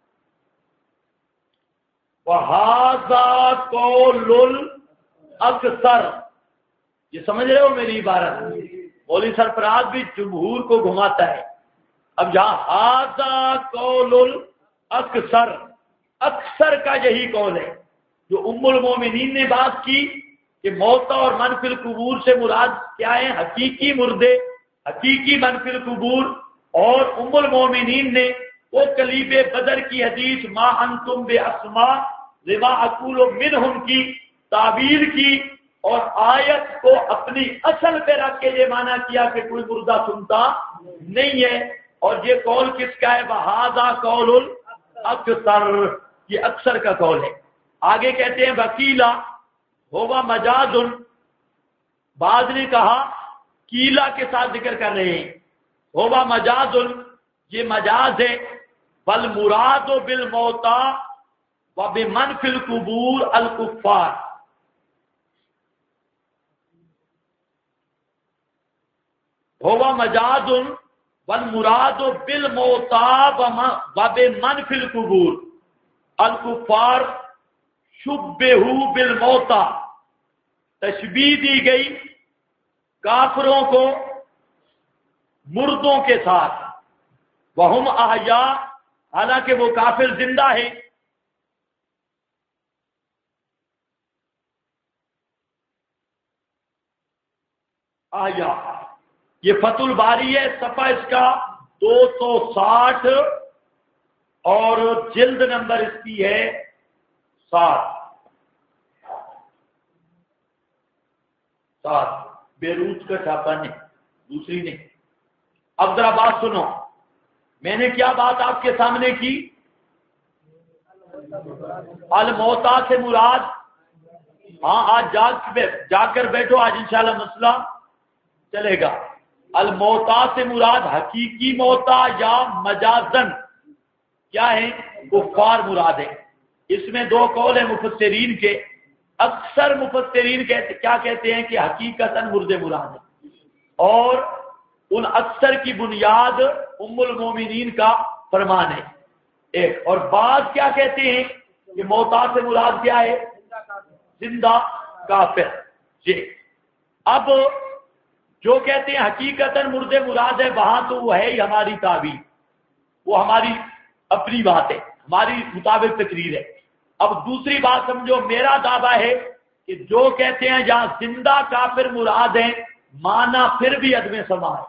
وَهَذَا قَوْلُ الْأَكْثَرِ، یہ سمجھ رہے ہو میری عبارت؟ مولوی سرفراز بھی جمہور کو گھماتا ہے. اب یہاں ہذا قول الاکثر، اکثر کا یہی قول ہے جو ام المومنین نے بات کی کہ موتا اور منفی القبور سے مراد کیا ہے؟ حقیقی مردے، حقیقی منفی القبور. اور ام المومنین نے وہ کلیب بدر کی حدیث ما انتم باسماء لما اقول منہم کی تعبیر کی اور آیت کو اپنی اصل پہ رکھ کے یہ مانا کیا کہ کوئی مردہ سنتا نہیں ہے. اور یہ قول کس کا ہے؟ وہذا قول الاکثر، یہ اکثر کا قول ہے. آگے کہتے ہیں وکیلا ہوا مجاز، بعض نے کہا کیلا کے ساتھ ذکر کر رہے ہیں، ہوا مجاز، یہ مجاز ہے. والمراد بالموتا وبمن فی القبور الکفار، ہوا مجاز والمراد بالموتا وبمن فی القبور الکفار شبہوا بالموتا، تشبیہ دی گئی کافروں کو مردوں کے ساتھ. وہم احیاء، حالانکہ وہ کافر زندہ ہیں. احیاء، یہ فتح الباری ہے، صفحہ اس کا 260 اور جلد نمبر اس کی ہے 7 بیروت کا چھاپا نہیں، دوسری نہیں. اب ذرا بات سنو، میں نے کیا بات آپ کے سامنے کی؟ الموتا سے مراد، ہاں آج جا کر بیٹھو، آج انشاءاللہ مسئلہ چلے گا. الموتا سے مراد حقیقی موتا یا مجازن کیا ہے؟ کفار مراد ہے. اس میں دو قول ہیں مفسرین کے. اکثر مفسرین کیا کہتے ہیں کہ حقیقتاً مردے مراد ہے، اور ان اکثر کی بنیاد ام المومنین کا فرمان ہے ایک. اور بعض کیا کہتے ہیں کہ موتا سے مراد کیا ہے؟ زندہ کافر. جی اب جو کہتے ہیں حقیقتاً مردے مراد ہے، وہاں تو وہ ہے ہی ہماری تعبیر، وہ ہماری اپنی بات ہے، ہماری مطابق تقریر ہے. اب دوسری بات سمجھو، میرا دعویٰ ہے کہ جو کہتے ہیں جہاں زندہ کافر مراد ہیں، مانا پھر بھی عدم سماع ہے،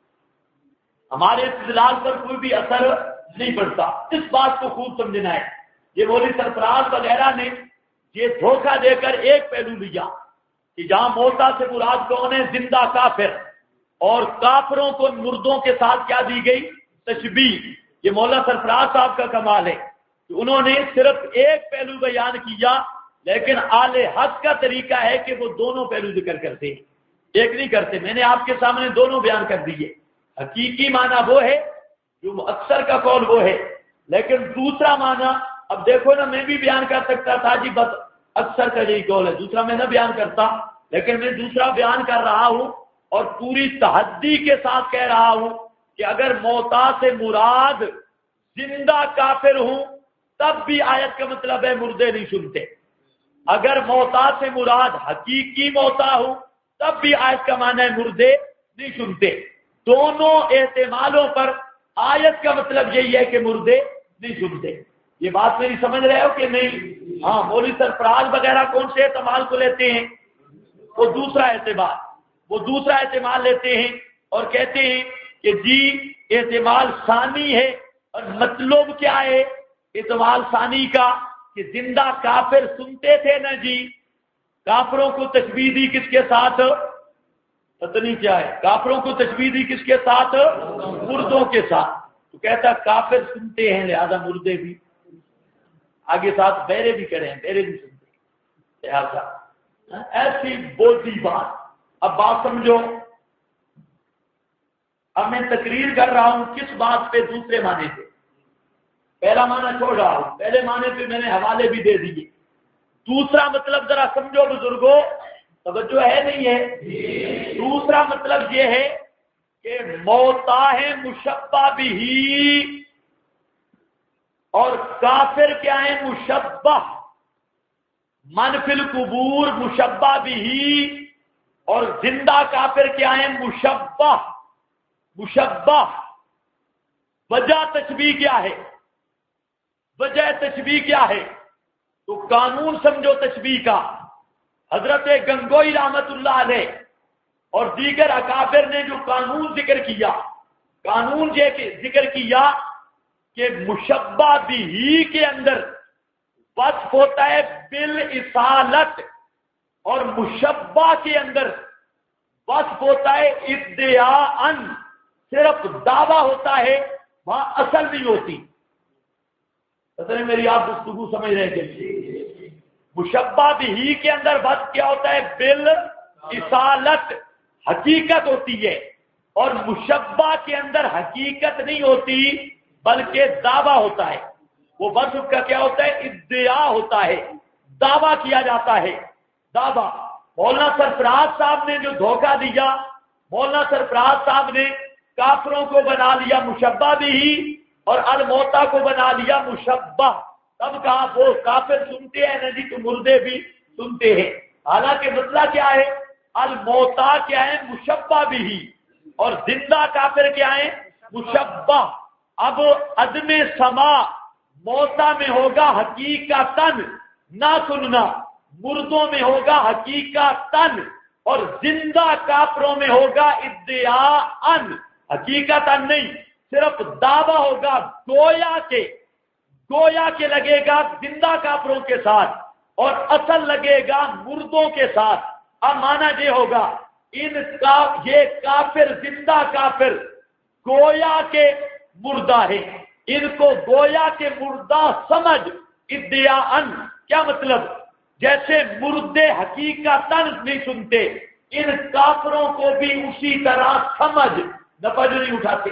ہمارے استدلال پر کوئی بھی اثر نہیں پڑتا. اس بات کو خوب سمجھنا ہے. یہ مولوی سرفراز وغیرہ نے یہ دھوکہ دے کر ایک پہلو لیا کہ جہاں موتا سے مراد کون ہے؟ زندہ کافر، اور کافروں کو مردوں کے ساتھ کیا دی گئی؟ تشبیہ. یہ مولا سرفراز صاحب کا کمال ہے کہ انہوں نے صرف ایک پہلو بیان کیا، لیکن آل حق کا طریقہ ہے کہ وہ دونوں پہلو ذکر کرتے ہیں، ایک نہیں کرتے. میں نے آپ کے سامنے دونوں بیان کر دیے. حقیقی معنی وہ ہے جو اکثر کا قول وہ ہے، لیکن دوسرا معنی اب دیکھو نا، میں بھی بیان کر سکتا تھا جی بس اکثر کا یہی قول ہے، دوسرا میں نہ بیان کرتا، لیکن میں دوسرا بیان کر رہا ہوں اور پوری تحدی کے ساتھ کہہ رہا ہوں کہ اگر موتا سے مراد زندہ کافر ہوں تب بھی آیت کا مطلب ہے مردے نہیں سنتے. اگر موتا سے مراد حقیقی موتا ہوں تب بھی آیت کا معنی ہے مردے نہیں سنتے. دونوں احتمالوں پر آیت کا مطلب یہی ہے کہ مردے نہیں سنتے. یہ بات میری سمجھ رہے ہو کہ نہیں؟ ہاں، مولوی سرفراز وغیرہ کون سے احتمال کو لیتے ہیں؟ وہ دوسرا احتمال لیتے ہیں اور کہتے ہیں کہ جی احتمال ثانی ہے. اور مطلب کیا ہے احتمال ثانی کا؟ کہ زندہ کافر سنتے تھے نا جی. کافروں کو تشبیہ دی کس کے ساتھ؟ پتہ نہیں کیا ہے. کافروں کو تشبیہ دی کس کے ساتھ؟ مردوں کے ساتھ. تو کہتا کافر سنتے ہیں لہذا مردے بھی، آگے ساتھ بہرے بھی کریں، بہرے بھی سنتے ہیں لہذا ایسی بولتی بات. اب بات سمجھو، اب میں تقریر کر رہا ہوں کس بات پہ؟ دوسرے معنی پہ. پہلا معنی چھوڑ رہا ہوں، پہلے معنی پہ میں نے حوالے بھی دے دیے. دوسرا مطلب ذرا سمجھو بزرگوں، توجہ ہے نہیں ہے؟ دوسرا مطلب یہ ہے کہ موتا ہے مشبہ بھی، اور کافر کیا ہے مشبہ، من فی القبور مشبہ بھی، اور زندہ کافر کیا ہے مشبہ، مشبہ۔ وجہ تشبیہ کیا ہے؟ وجہ تشبیہ کیا ہے؟ تو قانون سمجھو تشبیہ کا۔ حضرت گنگوئی رحمت اللہ علیہ اور دیگر اکابر نے جو قانون ذکر کیا، قانون یہ ذکر کیا کہ مشبہ بھی کے اندر وصف ہوتا ہے بالاصالت، اور مشبہ کے اندر وصف ہوتا ہے ادعاء، صرف دعویٰ ہوتا ہے، وہاں اصل نہیں ہوتی۔ پتہ نہیں میری آپ گفتگو سمجھ رہے ہیں؟ مشبہ بھی کے اندر وصف کیا ہوتا ہے؟ بالاصالت، حقیقت ہوتی ہے، اور مشبہ کے اندر حقیقت نہیں ہوتی بلکہ دعویٰ ہوتا ہے۔ وہ وصف کا کیا ہوتا ہے؟ ادعاء ہوتا ہے، دعویٰ کیا جاتا ہے، دعویٰ۔ مولانا سرفراز صاحب نے جو دھوکہ دیا، مولانا سرفراز صاحب نے کافروں کو بنا لیا مشبہ بھی، اور الموتا کو بنا لیا مشبہ۔ تب کہا وہ کافر سنتے ہیں، نہیں تو مردے بھی سنتے ہیں۔ حالانکہ مسئلہ کیا ہے؟ الموتا کیا ہے؟ مشبہ بھی، اور زندہ کافر کیا ہے؟ مشبہ۔ اب عدم سما موتا میں ہوگا حقیقتاً، نہ سننا، مردوں میں ہوگا حقیقتاً، اور زندہ کافروں میں ہوگا ادعاء، حقیقتاً نہیں، صرف دعویٰ ہوگا، گویا کے لگے گا زندہ کافروں کے ساتھ، اور اصل لگے گا مردوں کے ساتھ۔ اب مانا یہ ہوگا یہ کافر، زندہ کافر گویا کے مردہ ہے، ان کو گویا کے مردہ سمجھ، ادعاء کیا مطلب؟ جیسے مردے حقیقتاً نہیں سنتے، ان کافروں کو بھی اسی طرح سمجھ، نفج نہیں اٹھاتے،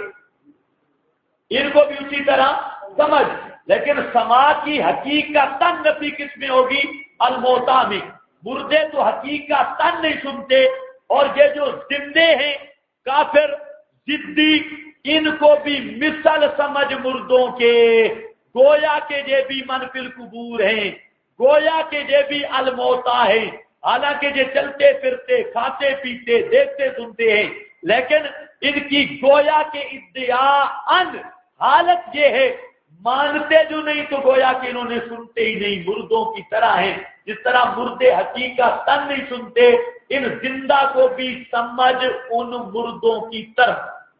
ان کو بھی اسی طرح سمجھ، لیکن سما کی حقیقتاً نفی کس میں ہوگی؟ الموتا میں۔ مردے تو حقیقتاً نہیں سنتے، اور یہ جو زندے ہیں کافر ضدی، ان کو بھی مثل سمجھ مردوں کے، گویا کے یہ بھی من فی القبور ہیں، گویا کے یہ بھی الموتا ہیں، حالانکہ یہ چلتے پھرتے، کھاتے پیتے، دیکھتے سنتے ہیں، لیکن ان کی گویا کے ادعاء حالت یہ ہے، مانتے جو نہیں تو گویا کہ انہوں نے سنتے ہی نہیں، مردوں کی طرح ہیں۔ جس طرح مردے حقیقت نہیں سنتے، ان زندہ کو بھی سمجھ ان مردوں کی طرح۔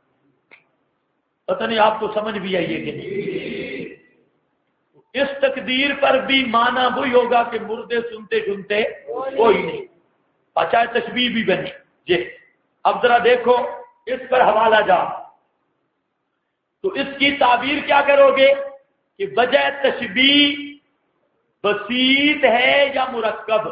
پتہ نہیں آپ کو سمجھ بھی آئیے کہ نہیں؟ اس تقدیر پر بھی معنی وہی ہوگا کہ مردے سنتے سنتے کوئی نہیں، اچھا تشبیہ بھی بنے۔ جی اب ذرا دیکھو اس پر حوالہ جا، تو اس کی تعبیر کیا کرو گے کہ وجہ تشبیہ بسیط ہے یا مرکب؟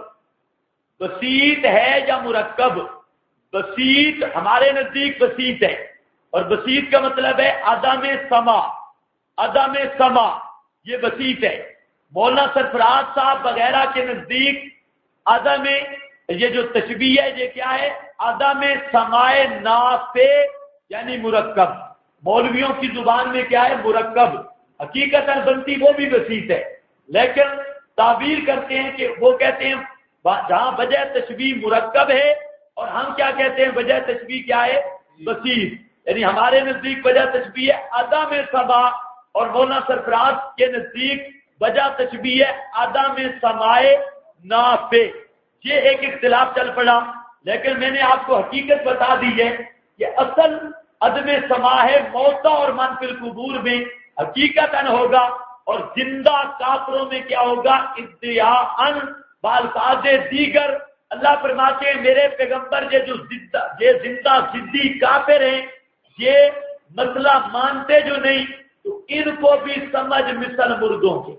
بسیط ہے یا مرکب؟ بسیط ہمارے نزدیک بسیط ہے، اور بسیط کا مطلب ہے عدم سما، عدم سما، یہ بسیط ہے۔ مولانا سرفراز صاحب وغیرہ کے نزدیک عدم، یہ جو تشبیہ ہے یہ کیا ہے؟ عدم سماع نافع یعنی مرکب۔ مولویوں کی زبان میں کیا ہے؟ مرکب۔ حقیقتاً بنتی وہ بھی بسیط ہے، لیکن تعبیر کرتے ہیں کہ وہ کہتے ہیں جہاں وجہ تشبیہ مرکب ہے، اور ہم کیا کہتے ہیں؟ وجہ تشبیہ کیا ہے؟ بسیط۔ یعنی ہمارے نزدیک وجہ تشبیہ ہے عدم سما، اور مولانا سرفراز کے نزدیک وجہ تشبیہ ہے عدم سماع نافع۔ یہ ایک اختلاف چل پڑا، لیکن میں نے آپ کو حقیقت بتا دی ہے کہ اصل عدم سما ہے موتا اور من فی القبور میں حقیقتاً ہوگا، اور زندہ کافروں میں کیا ہوگا؟ ادعاء بالفاظ دیگر۔ اللہ فرماتے ہیں میرے پیغمبر یہ جو زندہ ضدی کافر ہیں، یہ مسئلہ مانتے جو نہیں، تو ان کو بھی سمجھ مثل مردوں کے،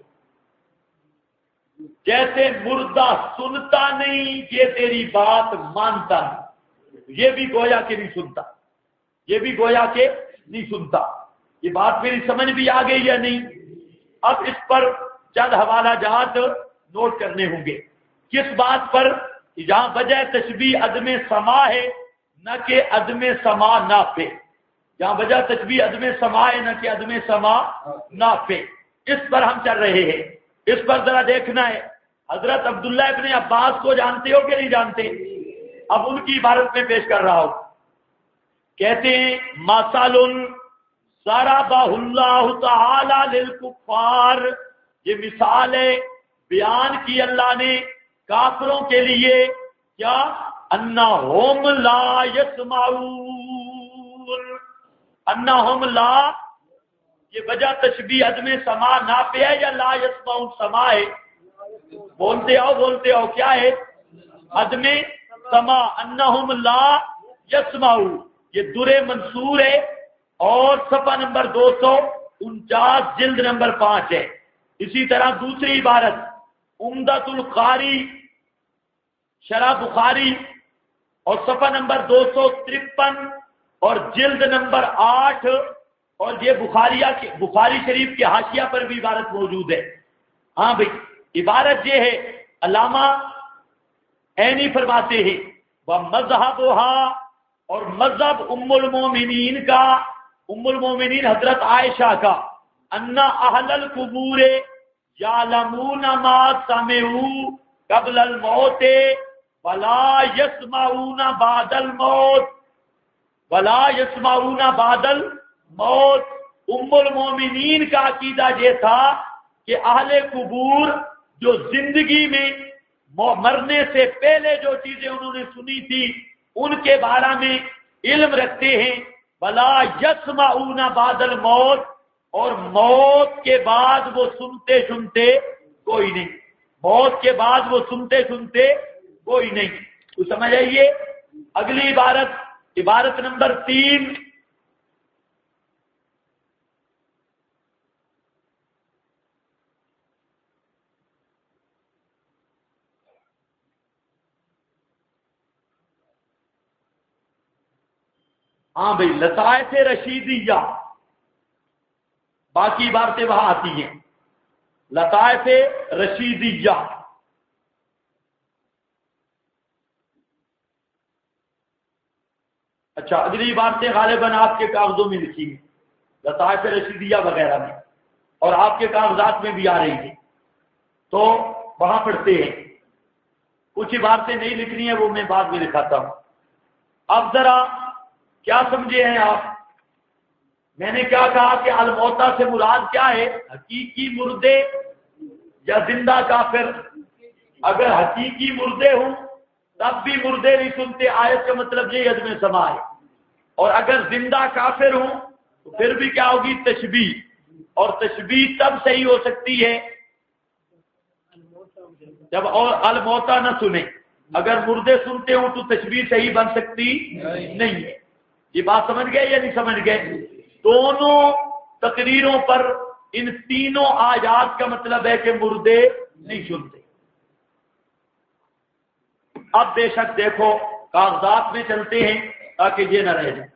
جیسے مردہ سنتا نہیں یہ تیری بات مانتا نہیں، یہ بھی گویا کہ نہیں سنتا، یہ بھی گویا کہ نہیں سنتا۔ یہ بات میری سمجھ بھی آ گئی یا نہیں؟ اب اس پر چند حوالہ جات نوٹ کرنے ہوں گے۔ کس بات پر؟ جہاں وجہ تشبیہ عدم سما ہے، نہ کہ عدم سما نافع۔ جہاں وجہ تشبیہ عدم سما ہے نہ کہ عدم سما نافع، اس پر ہم چل رہے ہیں۔ اس پر ذرا دیکھنا ہے، حضرت عبداللہ ابن عباس کو جانتے ہو کہ نہیں جانتے؟ اب ان کی عبارت میں پیش کر رہا ہوں۔ کہتے ہیں مثل ضربہ اللہ تعالی للکفار، یہ مثال ہے بیان کی اللہ نے کافروں کے لیے، کیا؟ انہم لا یسمعون، انہم لا، یہ وجہ تشبیہ عدم سما نافع ہے یا لا یسمعون سما ہے؟ بولتے آؤ کیا ہے؟ عدم سما، انہم لا یسمعون، یہ در منصور ہے اور صفحہ نمبر 249 جلد نمبر 5 ہے۔ اسی طرح دوسری عبارت عمدۃ القاری شرح بخاری اور صفحہ نمبر 253 اور جلد نمبر 8، اور یہ بخاری شریف کے حاشیہ پر بھی عبارت موجود ہے۔ ہاں بھائی، عبارت یہ ہے، علامہ عینی فرماتے ہیں وہ مذہبها، اور مذہب ام المومنین کا، ام المومنین حضرت عائشہ کا، ان اہل القبور یعلمون ما سمعوا قبل الموت ولا یسمعون بعد الموت، ولا یسمعون بعد الموت۔ ام المومنین کا عقیدہ یہ تھا کہ اہل قبور جو زندگی میں مرنے سے پہلے جو چیزیں انہوں نے سنی تھی ان کے بارے میں علم رکھتے ہیں، ولا یسمعون بعد الموت، اور موت کے بعد وہ سنتے کوئی نہیں، موت کے بعد وہ سنتے کوئی نہیں۔ تو سمجھ آئیے اگلی عبارت نمبر 3، ہاں بھائی، لطائف رشیدیہ، باقی عبارتیں وہاں آتی ہیں، لطائف رشیدیہ۔ اچھا، اگلی عبارتیں غالباً آپ کے کاغذوں میں لکھی ہیں، لطائف رشیدیہ وغیرہ میں، اور آپ کے کاغذات میں بھی آ رہی ہیں، تو وہاں پڑھتے ہیں۔ کچھ عبارتیں نہیں لکھنی ہیں، وہ میں بعد میں لکھاتا ہوں۔ اب ذرا کیا سمجھے ہیں آپ؟ میں نے کیا کہا کہ الموتا سے مراد کیا ہے؟ حقیقی مردے یا زندہ کافر؟ اگر حقیقی مردے ہوں تب بھی مردے نہیں سنتے، آیت کا مطلب یہ عدم سما ہے، اور اگر زندہ کافر ہوں تو پھر بھی کیا ہوگی؟ تشبیہ، اور تشبیہ تب صحیح ہو سکتی ہے جب اور الموتا نہ سنیں۔ اگر مردے سنتے ہوں تو تشبیہ صحیح بن سکتی نہیں ہے۔ یہ بات سمجھ گئے یا نہیں سمجھ گئے؟ دونوں تقریروں پر ان تینوں آیات کا مطلب ہے کہ مردے نہیں سنتے۔ اب بے شک دیکھو کاغذات میں چلتے ہیں تاکہ یہ نہ رہ جائے۔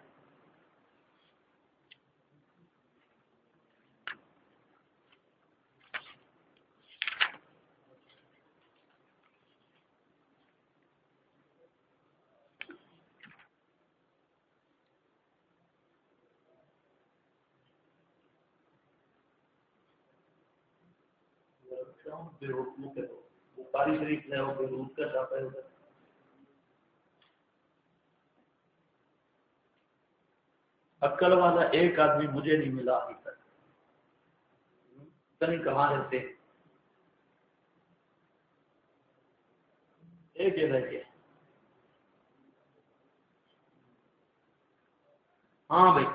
بخاری شریف میں بیروت کا چھاپا ہے ادھر۔ عقل والا ایک آدمی مجھے نہیں ملا ابھی تک، پتہ نہیں کہاں رہتے، ایک ہے رہ گیا۔ ہاں بھائی،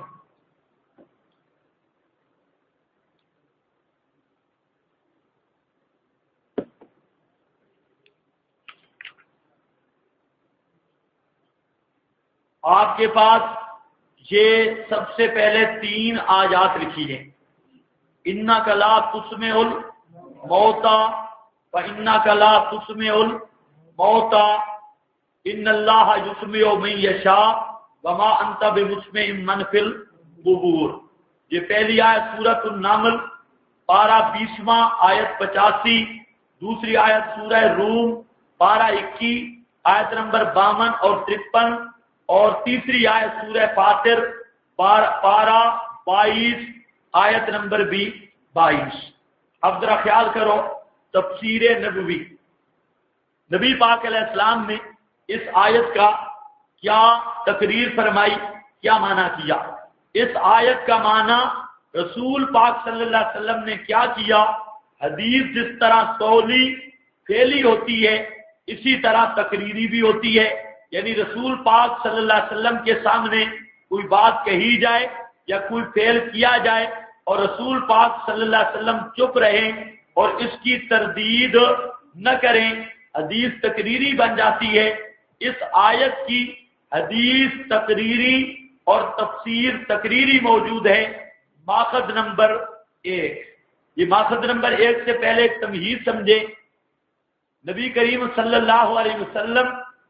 آپ کے پاس یہ سب سے پہلے 3 آیات لکھی ہیں، اِنَّکَ لَا تُسْمِعُ الْمَوْتَى وَإِنَّکَ لَا تُسْمِعُ الْمَوْتَى إِنَّ اللَّهَ يُسْمِعُ مَن يَشَاءُ وَمَا أَنْتَ بِمُسْمِعٍ مَّن فِي الْقُبُورِ۔ یہ پہلی آیت سورۃ النمل پارہ 20واں آیت 85، دوسری آیت سورہ روم پارہ 21 آیت نمبر 52 اور 53، اور تیسری آیت سورہ فاطر پارہ 22 آیت نمبر بھی 22۔ اب ذرا خیال کرو، تفسیر نبوی، نبی پاک علیہ السلام نے اس آیت کا کیا تقریر فرمائی، کیا معنی کیا؟ اس آیت کا معنی رسول پاک صلی اللہ علیہ وسلم نے کیا کیا؟ حدیث جس طرح قولی فعلی ہوتی ہے اسی طرح تقریری بھی ہوتی ہے، یعنی رسول پاک صلی اللہ علیہ وسلم کے سامنے کوئی بات کہی جائے یا کوئی فعل کیا جائے اور رسول پاک صلی اللہ علیہ وسلم چپ رہیں اور اس کی تردید نہ کریں، حدیث تقریری بن جاتی ہے۔ اس آیت کی حدیث تقریری اور تفسیر تقریری موجود ہے۔ ماخذ نمبر 1، یہ ماخذ نمبر 1 سے پہلے ایک تمہید سمجھے۔ نبی کریم صلی اللہ علیہ وسلم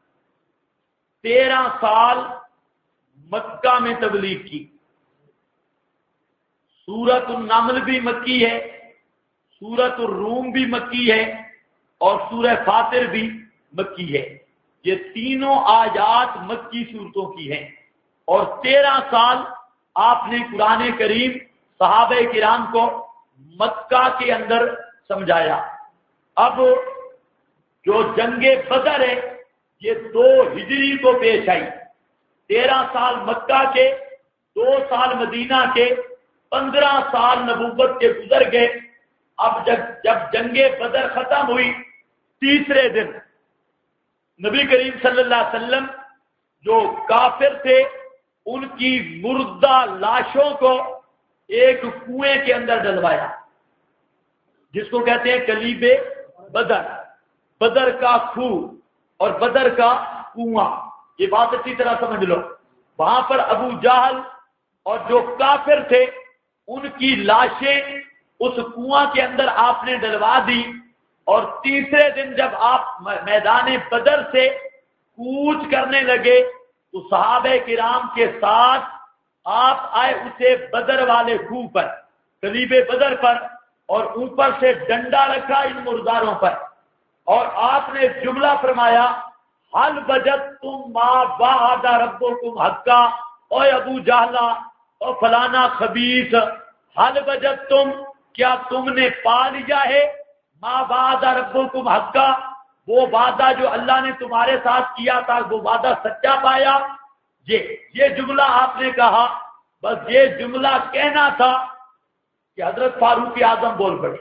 13 سال مکہ میں تبلیغ کی۔ سورۃ النمل بھی مکی ہے، سورۃ الروم بھی مکی ہے اور سورہ فاطر بھی مکی ہے۔ یہ تینوں آیات مکی صورتوں کی ہیں، اور 13 سال آپ نے قرآن کریم صحابہ کرام کو مکہ کے اندر سمجھایا۔ اب جو جنگ بدر ہے یہ 2 ہجری کو پیش آئی۔ 13 سال مکہ کے، 2 سال مدینہ کے، 15 سال نبوت کے گزر گئے۔ اب جب جنگ بدر ختم ہوئی، تیسرے دن نبی کریم صلی اللہ علیہ وسلم جو کافر تھے ان کی مردہ لاشوں کو ایک کنویں کے اندر ڈلوایا، جس کو کہتے ہیں کلیب بدر، بدر کا کھوہ اور بدر کا کنواں۔ یہ بات اچھی طرح سمجھ لو، وہاں پر ابو جہل اور جو کافر تھے ان کی لاشیں اس کنواں کے اندر آپ نے ڈلوا دی، اور تیسرے دن جب آپ میدان بدر سے کوچ کرنے لگے تو صحابہ کرام کے ساتھ آپ آئے اسے بدر والے کنویں پر، کلیب بدر پر، اور اوپر سے ڈنڈا رکھا ان مرداروں پر، اور آپ نے جملہ فرمایا حل وجدتم ما وعد ربکم حقا، اے ابو جہلا اور فلانا خبیث، حل وجدتم، کیا تم نے پا لیا ہے ما وعد ربکم حقا، وہ وعدہ جو اللہ نے تمہارے ساتھ کیا تھا وہ وعدہ سچا پایا؟ یہ جملہ آپ نے کہا، بس یہ جملہ کہنا تھا کہ حضرت فاروق اعظم بول پڑے،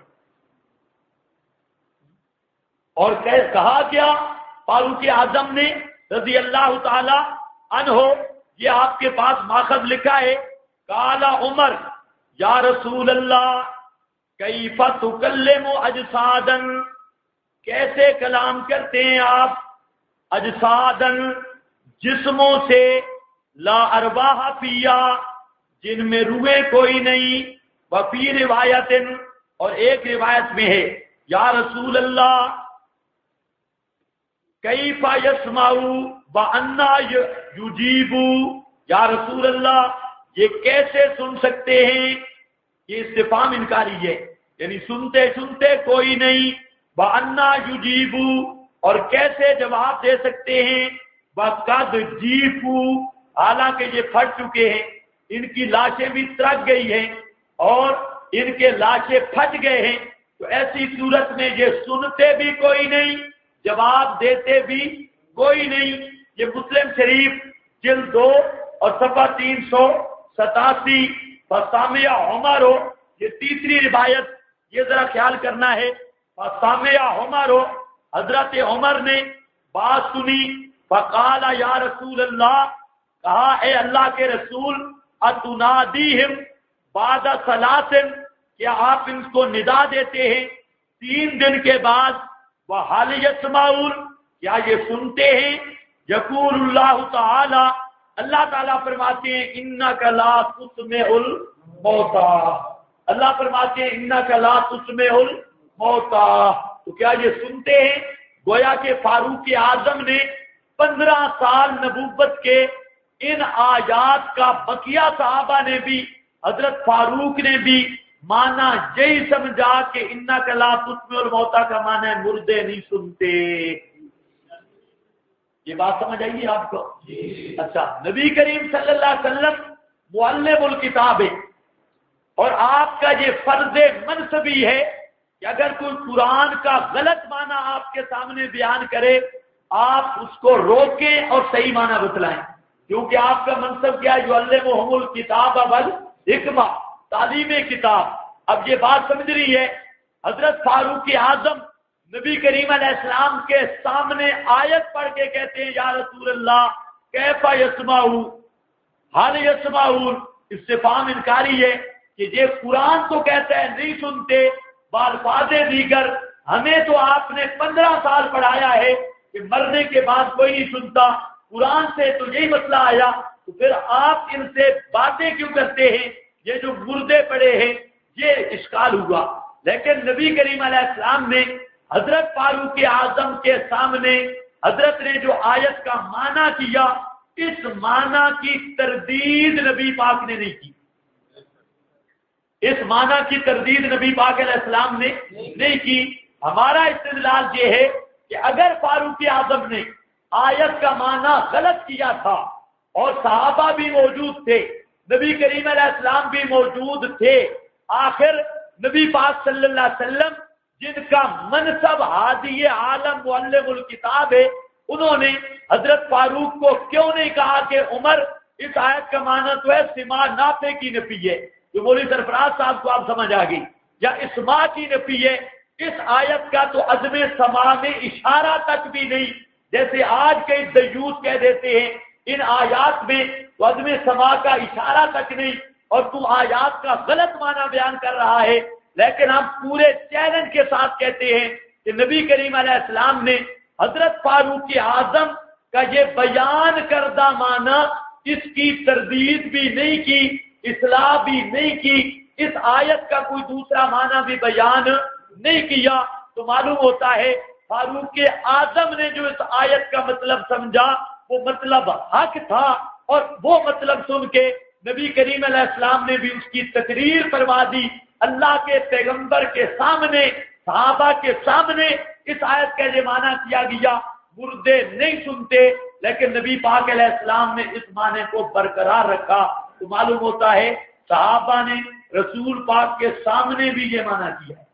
اور کہا کیا فاروق اعظم نے رضی اللہ تعالی عنہ، یہ آپ کے پاس ماخذ لکھا ہے، قال عمر یا رسول اللہ کیف تکلم اجسادا، کیسے کلام کرتے ہیں آپ اجسادا، جسموں سے، لا ارواح فیا، جن میں روحیں کوئی نہیں، وفی روایت، اور ایک روایت میں ہے یا رسول اللہ کیف یسمع وانا یجیب، یا رسول اللہ یہ کیسے سن سکتے ہیں؟ یہ استفہام انکاری ہے، یعنی سنتے سنتے کوئی نہیں، وانا یجیب، اور کیسے جواب دے سکتے ہیں؟ وقد جیفو، حالانکہ یہ پھٹ چکے ہیں، ان کی لاشیں بھی ترک گئی ہیں اور ان کے لاشیں پھٹ گئے ہیں، تو ایسی صورت میں یہ سنتے بھی کوئی نہیں، جواب دیتے بھی کوئی نہیں۔ یہ مسلم شریف جلد 2 اور صفحہ 387، فسامع عمر، یہ تیسری روایت، یہ ذرا خیال کرنا ہے، فسامع عمر، حضرت عمر نے بات سنی، فقال یا رسول اللہ، کہا اے اللہ کے رسول، اتنادیہم بعد ثلاث، کیا آپ ان کو ندا دیتے ہیں 3 دن کے بعد؟ وحال یسمعون، کیا یہ سنتے ہیں؟ یقول اللہ تعالی، اللہ تعالیٰ فرماتے ہیں انک لا تسمع الموتى، اللہ فرماتے ہیں انک لا تسمع الموتى، تو کیا یہ سنتے ہیں؟ گویا کہ فاروق اعظم نے 15 سال نبوت کے ان آیات کا بقیہ صحابہ نے بھی، حضرت فاروق نے بھی مانا یہی سمجھا کہ انک لا تسمع الموتى کا معنی ہے مردے نہیں سنتے۔ یہ بات سمجھ آئیے آپ کو؟ اچھا، نبی کریم صلی اللہ علیہ وسلم معلم الکتاب ہے، اور آپ کا یہ فرض منصبی ہے کہ اگر کوئی قرآن کا غلط معنی آپ کے سامنے بیان کرے آپ اس کو روکیں اور صحیح معنی بتلائیں، کیونکہ آپ کا منصب کیا ہے؟ یعلمہم الکتاب والحکمہ، تعلیم کتاب۔ اب یہ بات سمجھ رہی ہے، حضرت فاروق اعظم نبی کریم علیہ السلام کے سامنے آیت پڑھ کے کہتے ہیں یا رسول اللہ کیف یسمعون حال یسمعون، استفہام انکاری ہے کہ یہ قرآن تو کہتا ہے نہیں سنتے، بالفاظ دیگر ہمیں تو آپ نے 15 سال پڑھایا ہے کہ مرنے کے بعد کوئی نہیں سنتا، قرآن سے تو یہی مسئلہ آیا، تو پھر آپ ان سے باتیں کیوں کرتے ہیں؟ یہ جو مردے پڑے ہیں یہ اشکال ہوا۔ لیکن نبی کریم علیہ السلام نے حضرت فاروق اعظم کے سامنے حضرت نے جو آیت کا معنی کیا، اس معنی کی تردید نبی پاک نے نہیں کی، اس معنی کی تردید نبی پاک علیہ السلام نے نہیں کی۔ ہمارا استدلال یہ ہے کہ اگر فاروق اعظم نے آیت کا معنی غلط کیا تھا اور صحابہ بھی موجود تھے، نبی کریم علیہ السلام بھی موجود تھے، آخر نبی پاک صلی اللہ علیہ وسلم جن کا منصب ہادی عالم معلم الکتاب ہے، انہوں نے حضرت فاروق کو کیوں نہیں کہا کہ عمر اس آیت کا معنی تو ہے سما نافع کی نفی ہے، جو مولوی سرفراز صاحب کو آپ سمجھ آ گئی، یا اسماع کی نفی ہے، اس آیت کا تو عدم سماع میں اشارہ تک بھی نہیں، جیسے آج کئی دیوس کہہ دیتے ہیں ان آیات میں تو عدم سماع کا اشارہ تک نہیں، اور تو آیات کا غلط معنی بیان کر رہا ہے۔ لیکن ہم پورے چیلنج کے ساتھ کہتے ہیں کہ نبی کریم علیہ السلام نے حضرت فاروق اعظم کا یہ بیان کردہ معنی اس کی تردید بھی نہیں کی، اصلاح بھی نہیں کی، اس آیت کا کوئی دوسرا معنی بھی بیان نہیں کیا، تو معلوم ہوتا ہے فاروق اعظم نے جو اس آیت کا مطلب سمجھا وہ مطلب حق تھا، اور وہ مطلب سن کے نبی کریم علیہ السلام نے بھی اس کی تقریر فرما دی، اللہ کے پیغمبر کے سامنے، صحابہ کے سامنے اس آیت کا یہ معنی کیا گیا، مردے نہیں سنتے، لیکن نبی پاک علیہ السلام نے اس معنی کو برقرار رکھا، تو معلوم ہوتا ہے صحابہ نے رسول پاک کے سامنے بھی یہ معنی کیا ہے۔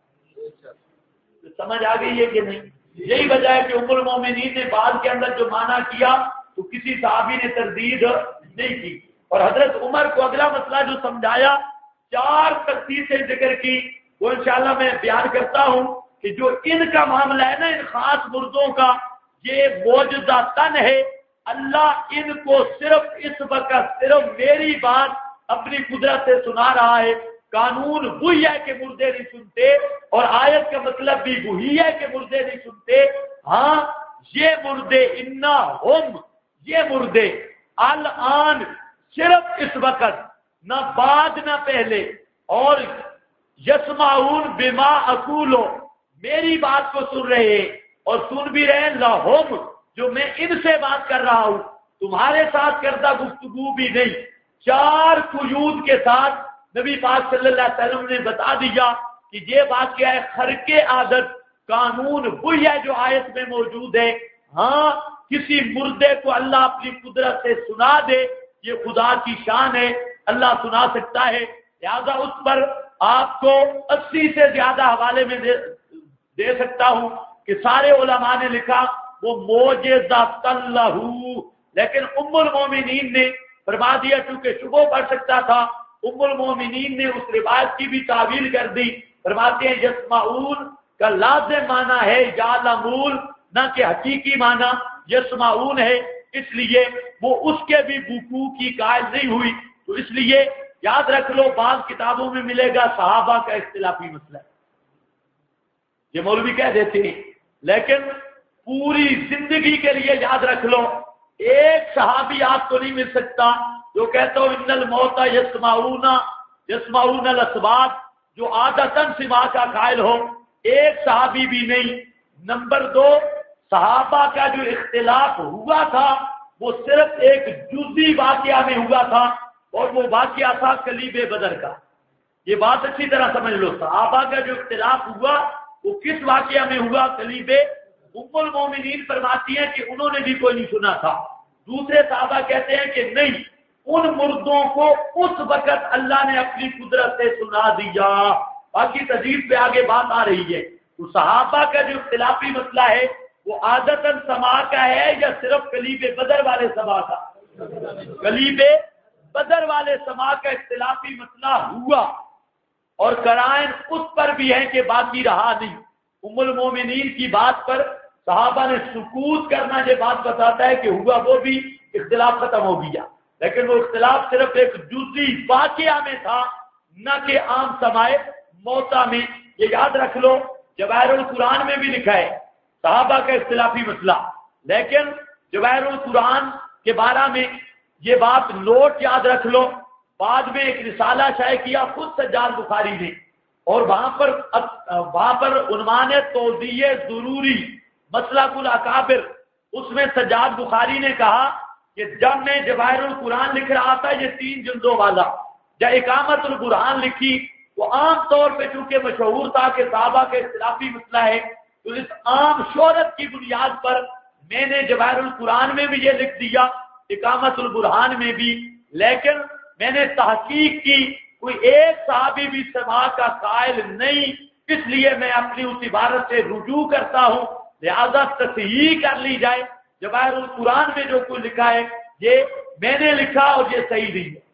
سمجھ آ گئی ہے کہ نہیں؟ یہی وجہ ہے کہ ام المومنین نے بعد کے اندر جو معنی کیا تو کسی صحابی نے تردید نہیں کی، اور حضرت عمر کو اگلا مسئلہ جو سمجھایا 4 تفصیل سے ذکر کی، وہ انشاءاللہ میں بیان کرتا ہوں کہ جو ان کا معاملہ ہے نا، ان خاص مردوں کا، یہ معجزہ تن ہے، اللہ ان کو صرف اس وقت صرف میری بات اپنی قدرت سے سنا رہا ہے، قانون وہی ہے کہ مردے نہیں سنتے، اور آیت کا مطلب بھی وہی ہے کہ مردے نہیں سنتے۔ ہاں یہ مردے انا ہم، یہ مردے الان صرف اس وقت، نہ بعد نہ پہلے، اور یسمعون بما اقولو، میری بات کو سن رہے ہیں، اور سن بھی رہے لہم، جو میں ان سے بات کر رہا ہوں، تمہارے ساتھ کردہ گفتگو بھی نہیں۔ 4 قیود کے ساتھ نبی پاک صلی اللہ علیہ وسلم نے بتا دیا کہ یہ بات کیا ہے، خرق عادت، قانون وہی ہے جو آیت میں موجود ہے۔ ہاں کسی مردے کو اللہ اپنی قدرت سے سنا دے، یہ خدا کی شان ہے، اللہ سنا سکتا ہے، لہذا اس پر آپ کو 80 سے زیادہ حوالے میں دے سکتا ہوں کہ سارے علماء نے لکھا وہ معجزہ لہو، لیکن ام المومنین نے فرما دیا چونکہ شبہ پڑ سکتا تھا، ام المومنین نے اس روایت کی بھی تعویل کر دی، فرماتے ہیں یسمعون کا لازم معنی ہے یعلمون، نہ کہ حقیقی معنی یسمعون ہے، اس لیے وہ اس کے بھی وقوع کی قائل نہیں ہوئی۔ تو اس لیے یاد رکھ لو، بعض کتابوں میں ملے گا صحابہ کا اختلافی مسئلہ ہے، یہ مولوی کہہ دیتے ہیں، لیکن پوری زندگی کے لیے یاد رکھ لو، ایک صحابی آپ کو نہیں مل سکتا جو کہتا ہو ان الموت یسمعون الاسباب، جو عادتاً سماع کا قائل ہو، ایک صحابی بھی نہیں۔ نمبر 2، صحابہ کا جو اختلاف ہوا تھا وہ صرف ایک جزئی واقعہ میں ہوا تھا، اور وہ واقعہ تھا کلیب بدر کا۔ یہ بات اچھی طرح سمجھ لو، صحابہ کا جو اختلاف ہوا وہ کس واقعہ میں ہوا؟ کلیب۔ ام المومنین فرماتی ہیں کہ انہوں نے بھی کوئی نہیں سنا تھا، دوسرے صحابہ کہتے ہیں کہ نہیں، ان مردوں کو اس وقت اللہ نے اپنی قدرت سے سنا دیا۔ باقی تجوید پہ آگے بات آ رہی ہے۔ تو صحابہ کا جو اختلافی مسئلہ ہے وہ عادتاً سماع کا ہے یا صرف کلیب بدر والے سماع کا؟ کلیب بدر والے سماع کا اختلافی مسئلہ ہوا، اور قرائن اس پر بھی ہے کہ باقی رہا نہیں۔ ام المومنین کی بات پر صحابہ نے سکوت کرنا یہ بات بتاتا ہے کہ ہوا وہ بھی اختلاف ختم ہو گیا، لیکن وہ اختلاف صرف ایک جزئی واقعہ میں تھا، نہ کہ عام سماع موتا میں۔ یہ یاد رکھ لو، جواہر القرآن میں بھی لکھا ہے صحابہ کا اختلافی مسئلہ، لیکن جواہر القرآن کے بارے میں یہ بات نوٹ یاد رکھ لو، بعد میں ایک رسالہ شائع کیا خود سجاد بخاری نے، اور وہاں پر عنوان ہے توضیح ضروری مسلک الاکابر۔ اس میں سجاد بخاری نے کہا کہ جب میں جواہر القرآن لکھ رہا تھا یہ 3 جلدوں والا، جب اقامت القرآن لکھی وہ عام طور پہ چونکہ مشہور تھا کہ صحابہ کا اختلافی مسئلہ ہے، تو اس عام شہرت کی بنیاد پر میں نے جواہر القرآن میں بھی یہ لکھ دیا، اقامت القرآن میں بھی، لیکن میں نے تحقیق کی کوئی ایک صحابی بھی سماع کا قائل نہیں، اس لیے میں اپنی اس عبارت سے رجوع کرتا ہوں، لہذا تصحیح کر لی جائے۔ جواہر القرآن میں جو کوئی لکھا ہے یہ میں نے لکھا اور یہ صحیح نہیں ہے۔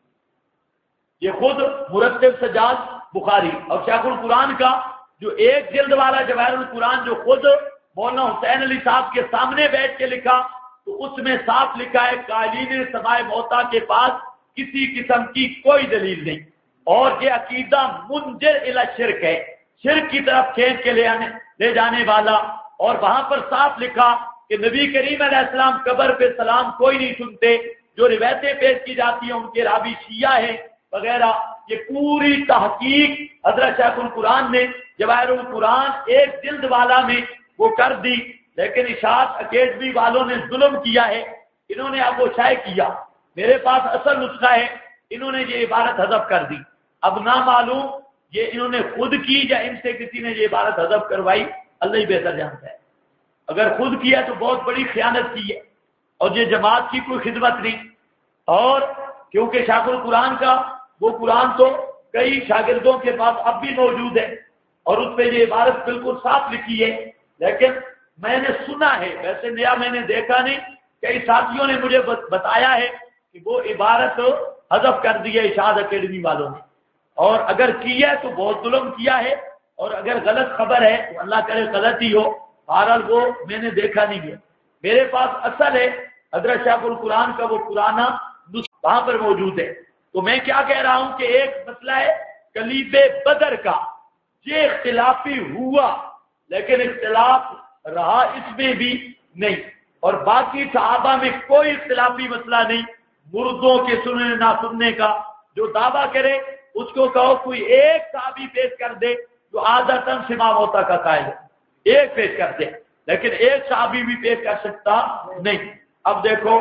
یہ خود مرتب سجاد بخاری، اور شیخ القرآن کا جو 1 جلد والا جواہر القرآن جو خود مولانا حسین علی صاحب کے سامنے بیٹھ کے لکھا، تو اس میں صاف لکھا ہے قائلین سماع موتا کے پاس کسی قسم کی کوئی دلیل نہیں، اور یہ عقیدہ منجر الی شرک ہے، شرک کی طرف کھینچ کے لے جانے والا۔ اور وہاں پر صاف لکھا کہ نبی کریم علیہ السلام قبر پہ سلام کوئی نہیں سنتے، جو روایتیں پیش کی جاتی ہیں ان کے راوی شیعہ ہیں وغیرہ۔ یہ پوری تحقیق حضرت شیخ القرآن نے جواہر القرآن 1 جلد والا میں وہ کر دی، لیکن اشاعت اکیڈمی والوں نے ظلم کیا ہے، انہوں نے اب وہ شائع کیا، میرے پاس اصل نسخہ ہے، انہوں نے یہ عبارت حذف کر دی۔ اب نہ معلوم یہ انہوں نے خود کی یا ان سے کسی نے یہ عبارت حذف کروائی، اللہ ہی بہتر جانتا ہے۔ اگر خود کیا تو بہت بڑی خیانت کی ہے، اور یہ جماعت کی کوئی خدمت نہیں۔ اور کیونکہ شیخ القرآن کا وہ قرآن تو کئی شاگردوں کے پاس اب بھی موجود ہے، اور اس پہ یہ عبارت بالکل صاف لکھی ہے، لیکن میں نے سنا ہے، ویسے نیا میں نے دیکھا نہیں، کئی ساتھیوں نے مجھے بتایا ہے کہ وہ عبارت حذف کر دی ہے اشاعت اکیڈمی والوں نے، اور اگر کیا ہے تو بہت ظلم کیا ہے، اور اگر غلط خبر ہے تو اللہ کرے غلط ہی ہو، بہرحال وہ میں نے دیکھا نہیں ہے۔ میرے پاس اصل ہے حضرت شیخ القرآن کا وہ پرانا نسخہ وہاں پر موجود ہے۔ تو میں کیا کہہ رہا ہوں کہ ایک مسئلہ ہے کلیب بدر کا، یہ اختلافی ہوا لیکن اختلاف رہا اس میں بھی نہیں، اور باقی صحابہ میں کوئی اختلافی مسئلہ نہیں۔ مردوں کے سننے نہ سننے کا جو دعویٰ کرے اس کو کہو کوئی ایک صحابی پیش کر دے جو عادتاً سماع موتا کا قائل ہے، ایک پیش کر دے، لیکن ایک صحابی بھی پیش کر سکتا نہیں۔ اب دیکھو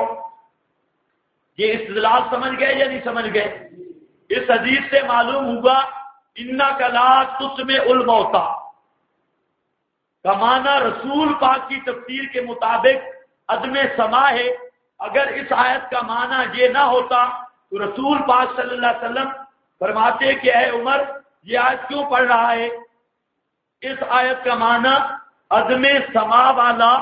یہ استدلال سمجھ گئے یا نہیں سمجھ گئے؟ اس حدیث سے معلوم ہوا انک لا تسمع الموتى کا معنی رسول پاک کی تفسیر کے مطابق عدم سماع ہے۔ اگر اس آیت کا معنی یہ نہ ہوتا تو رسول پاک صلی اللہ علیہ وسلم فرماتے کہ اے عمر یہ آیت کیوں پڑھ رہا ہے؟ اس آیت کا معنی عدم سماع والا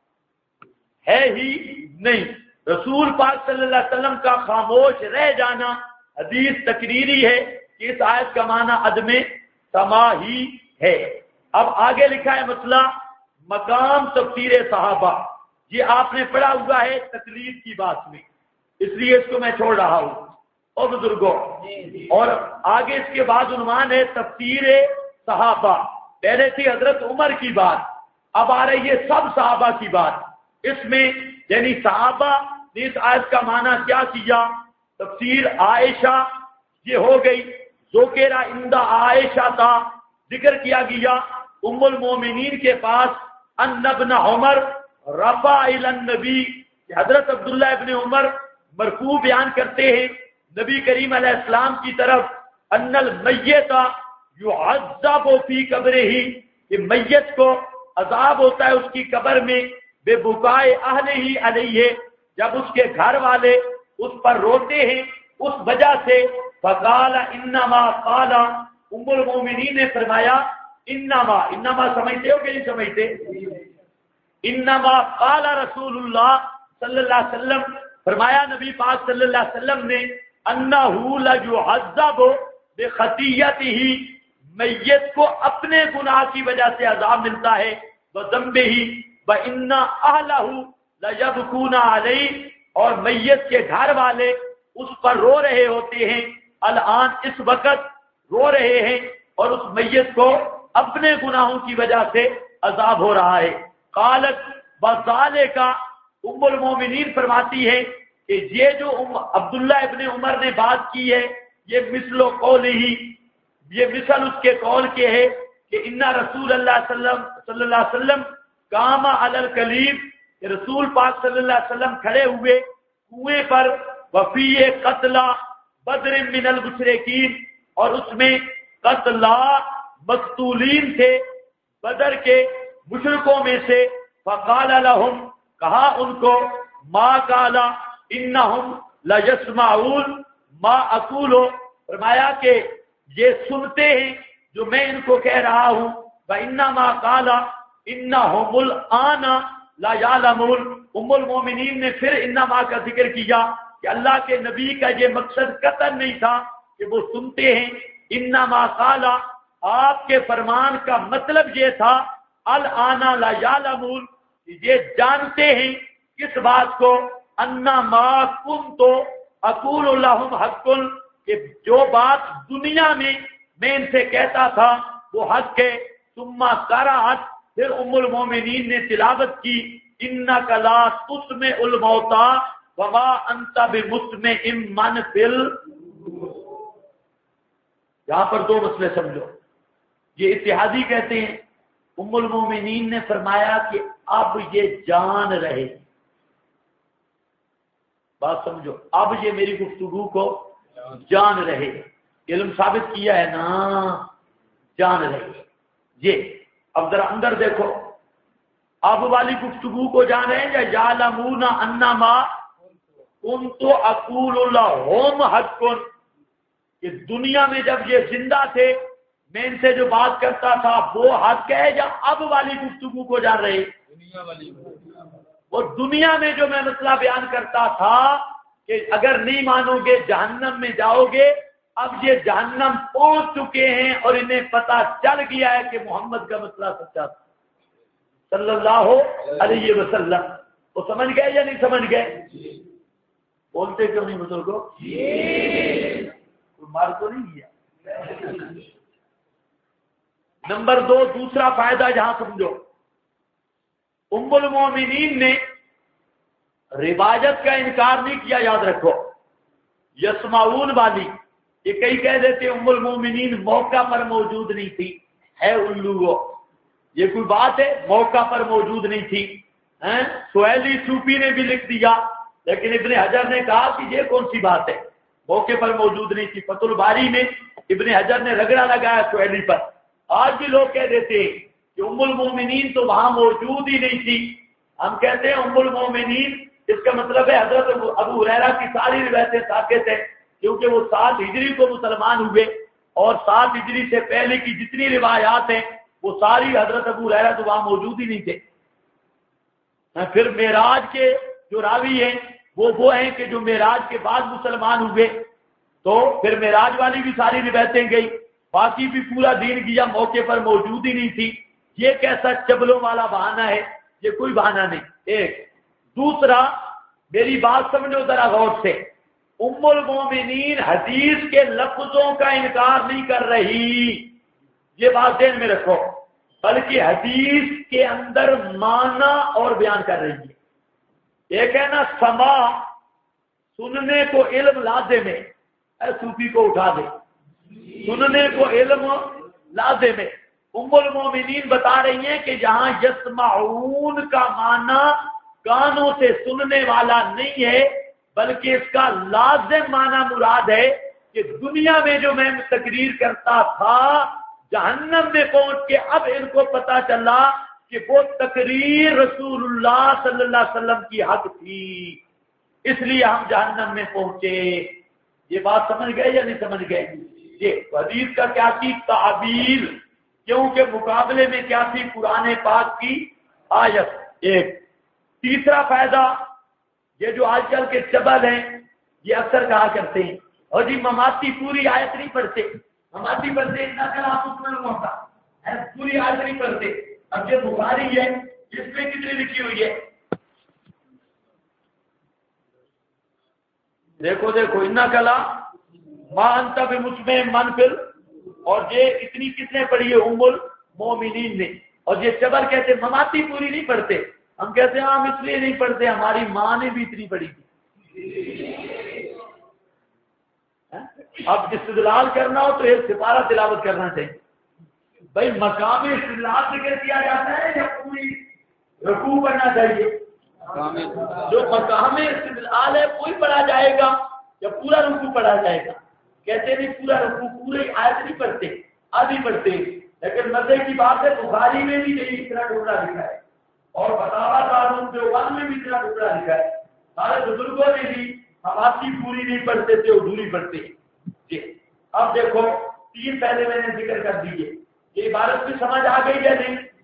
ہے ہی نہیں۔ رسول پاک صلی اللہ علیہ وسلم کا خاموش رہ جانا حدیث تقریری ہے کہ اس آیت کا معنی عدم سماع ہی ہے۔ اب آگے لکھا ہے مسئلہ مقام تفسیر صحابہ، یہ آپ نے پڑھا ہوا ہے تقلید کی بات میں، اس لیے اس کو میں چھوڑ رہا ہوں اور بزرگوں۔ اور آگے اس کے بعد عنوان ہے تفسیر صحابہ۔ پہلے تھی حضرت عمر کی بات، اب آ رہی ہے سب صحابہ کی بات۔ اس میں یعنی صحابہ نے اس آیت کا معنی کیا کیا؟ تفسیر عائشہ یہ ہو گئی، ذکر عند عائشہ تھا، ذکر کیا گیا ام المومنین کے پاس ان ابن عمر رفع الی النبی، حضرت عبداللہ ابن عمر مرفوع بیان کرتے ہیں نبی کریم علیہ السلام کی طرف، ان المیت یعذب فی قبرہ، کہ میت کو عذاب ہوتا ہے اس کی قبر میں، بے بکائے اہلہ علیہ، جب اس کے گھر والے اس پر روتے ہیں اس وجہ سے. فقال انما قال، ام المومنین نے فرمایا انما سمجھتے ہو کہ نہیں سمجھتے؟ انما قال رسول اللہ صلی اللہ علیہ وسلم، فرمایا نبی پاک صلی اللہ علیہ وسلم نے انہ لیعذب بخطیئتہ، میت کو اپنے گناہ کی وجہ سے عذاب ملتا ہے، وذنبہ وان اہلہ لیبکون علیہ، اور میت کے گھر والے اس پر رو رہے ہوتے ہیں، الان اس وقت رو رہے ہیں، اور اس میت کو اپنے گناہوں کی وجہ سے عذاب ہو رہا ہے. قالت بذالک، ام المومنین فرماتی ہے کہ یہ جو عبداللہ ابن عمر نے بات کی ہے، یہ مثل قولہ، یہ مثل اس کے قول کے ہے کہ ان رسول اللہ صلی اللہ علیہ وسلم قام علی الکلیب، کہ رسول پاک صلی اللہ علیہ وسلم کھڑے ہوئے کنویں پر، وفی قتلى بدر من المشرکین، اور اس میں قتلى مقتولین تھے بدر کے مشرکوں میں سے. فقال لهم، کہا ان کو، ما قال انہم لیسمعون ما اقول، فرمایا کہ یہ سنتے ہیں جو میں ان کو کہہ رہا ہوں. وانما قال انہم الان لا یعلمون، ام المومنین نے پھر انما کا ذکر کیا کہ اللہ کے نبی کا یہ مقصد قطعاً نہیں تھا کہ وہ سنتے ہیں. انما قال، آپ کے فرمان کا مطلب یہ تھا الان لا یعلمون، یہ جانتے ہیں کس بات کو، انما کنت اقول لهم حق، کہ جو بات دنیا میں ان سے کہتا تھا وہ حق ہے. ثم قرأت، پھر ام المومنین نے تلاوت کی، انک لا تسمع الموتى وما انت بمسمع من فی یہاں پر دو مسئلے سمجھو. یہ اتحادی کہتے ہیں، ام المومنین نے فرمایا کہ اب یہ جان رہے، بات سمجھو، اب یہ میری گفتگو کو جان رہے. علم ثابت کیا ہے نا، جان رہے. یہ اب ذرا اندر دیکھو، اب والی گفتگو کو جان رہے ہیں یا یعلمون انما کنت اقول لهم حق، کہ دنیا میں جب یہ زندہ تھے میں ان سے جو بات کرتا تھا وہ حق ہے، یا اب والی گفتگو کو جان رہے؟ دنیا والی. وہ دنیا میں جو میں مسئلہ بیان کرتا تھا کہ اگر نہیں مانو گے جہنم میں جاؤ گے، اب یہ جہنم پہنچ چکے ہیں اور انہیں پتہ چل گیا ہے کہ محمد کا مسئلہ سچا تھا صلی اللہ علیہ وسلم. وہ سمجھ گئے یا نہیں سمجھ گئے؟ بولتے کیوں نہیں بزرگوں؟ کوئی مار تو نہیں کیا؟ نمبر 2، دوسرا فائدہ یہاں سمجھو، ام المومنین نے روایت کا انکار نہیں کیا. یاد رکھو یسمعون والی، یہ کئی کہہ دیتے ام المومنین موقع پر موجود نہیں تھی، ہے الو، یہ کوئی بات ہے؟ موقع پر موجود نہیں تھی. سہیلی صوفی نے بھی لکھ دیا، لیکن ابن حجر نے کہا کہ یہ کون سی بات ہے، موقع پر موجود نہیں تھی. فتح الباری میں ابن حجر نے رگڑا لگایا سہیلی پر. آج بھی لوگ کہہ دیتے ہیں کہ ام المومنین تو وہاں موجود ہی نہیں تھی. ہم کہتے ہیں ام المومنین، اس کا مطلب ہے حضرت ابو ہریرہ کی ساری روایتیں ثابت ہیں، کیونکہ وہ 7 ہجری کو مسلمان ہوئے، اور 7 ہجری سے پہلے کی جتنی روایات ہیں وہ ساری حضرت ابو ہریرہ تو وہاں موجود ہی نہیں تھے. پھر معراج کے جو راوی ہیں وہ ہیں کہ جو معراج کے بعد مسلمان ہوئے، تو پھر معراج والی بھی ساری روایتیں گئی، باقی بھی پورا دین گیا، موقع پر موجود ہی نہیں تھی. یہ کیسا چبلوں والا بہانہ ہے؟ یہ کوئی بہانہ نہیں. ایک دوسرا، میری بات سمجھو ذرا غور سے، ام المومنین حدیث کے لفظوں کا انکار نہیں کر رہی، یہ بات ذہن میں رکھو، بلکہ حدیث کے اندر معنی اور بیان کر رہی ہے. ایک ہے نا سما، سننے کو علم لازم ہے، اے صوفی کو اٹھا دے، سننے کو علم لازم ہے. ام المومنین بتا رہی ہیں کہ یہاں یسمعون کا معنی کانوں سے سننے والا نہیں ہے، بلکہ اس کا لازم معنی مراد ہے کہ دنیا میں جو میں تقریر کرتا تھا، جہنم میں پہنچ کے اب ان کو پتا چلا کہ وہ تقریر رسول اللہ صلی اللہ علیہ وسلم کی حق تھی. اس لیے ہم جہنم میں پہنچے. یہ بات سمجھ گئے یا نہیں سمجھ گئے؟ یہ حدیث کا کیا تھی؟ تعبیر. کیونکہ مقابلے میں کیا تھی؟ قرآن پاک کی آیت. ایک تیسرا فائدہ، یہ جو آج کل کے چبل ہیں یہ اکثر کہا کرتے ہیں اور جی مماتی پوری آیت نہیں پڑھتے، مماتی پڑھتے اتنا کلا آپ ہوتا ہے، پوری آیت نہیں پڑھتے. اب یہ بخاری ہے، اس میں کتنی لکھی ہوئی ہے؟ دیکھو اتنا کلا ماں انت بمسمع من فل، اور یہ اتنی کتنے پڑھی ہے؟ ام المومنین نے. اور یہ چبر کہتے مماتی پوری نہیں پڑھتے. ہم کہتے ہیں ہم اس لیے نہیں پڑھتے، ہماری ماں نے بھی اتنی پڑھی تھی. اب استدلال کرنا ہو تو ایک سپارہ تلاوت کرنا چاہیے. بھائی مقام استدلال ذکر کیا جاتا ہے یا پوری رکوع پڑھنا چاہیے؟ جو مقام استدلال ہے وہی پڑھا جائے گا یا پورا رکوع پڑھا جائے گا؟ کہتے نہیں پورا رکوع، پورے آیت نہیں پڑھتے، آدھی پڑھتے. لیکن مزے کی بات ہے بخاری میں بھی نہیں اتنا ٹکڑا لکھا ہے اور فتاوی دارالعلوم دیوبند میں بھی اتنا ٹکڑا لکھا ہے. سارے بزرگوں نے بھی حواسی پوری نہیں پڑھتے تھے، ادھوری پڑھتے. جی اب دیکھو 3 پہلے میں نے ذکر کر دیے. یہ عبارت بھی سمجھ آ گئی یا نہیں؟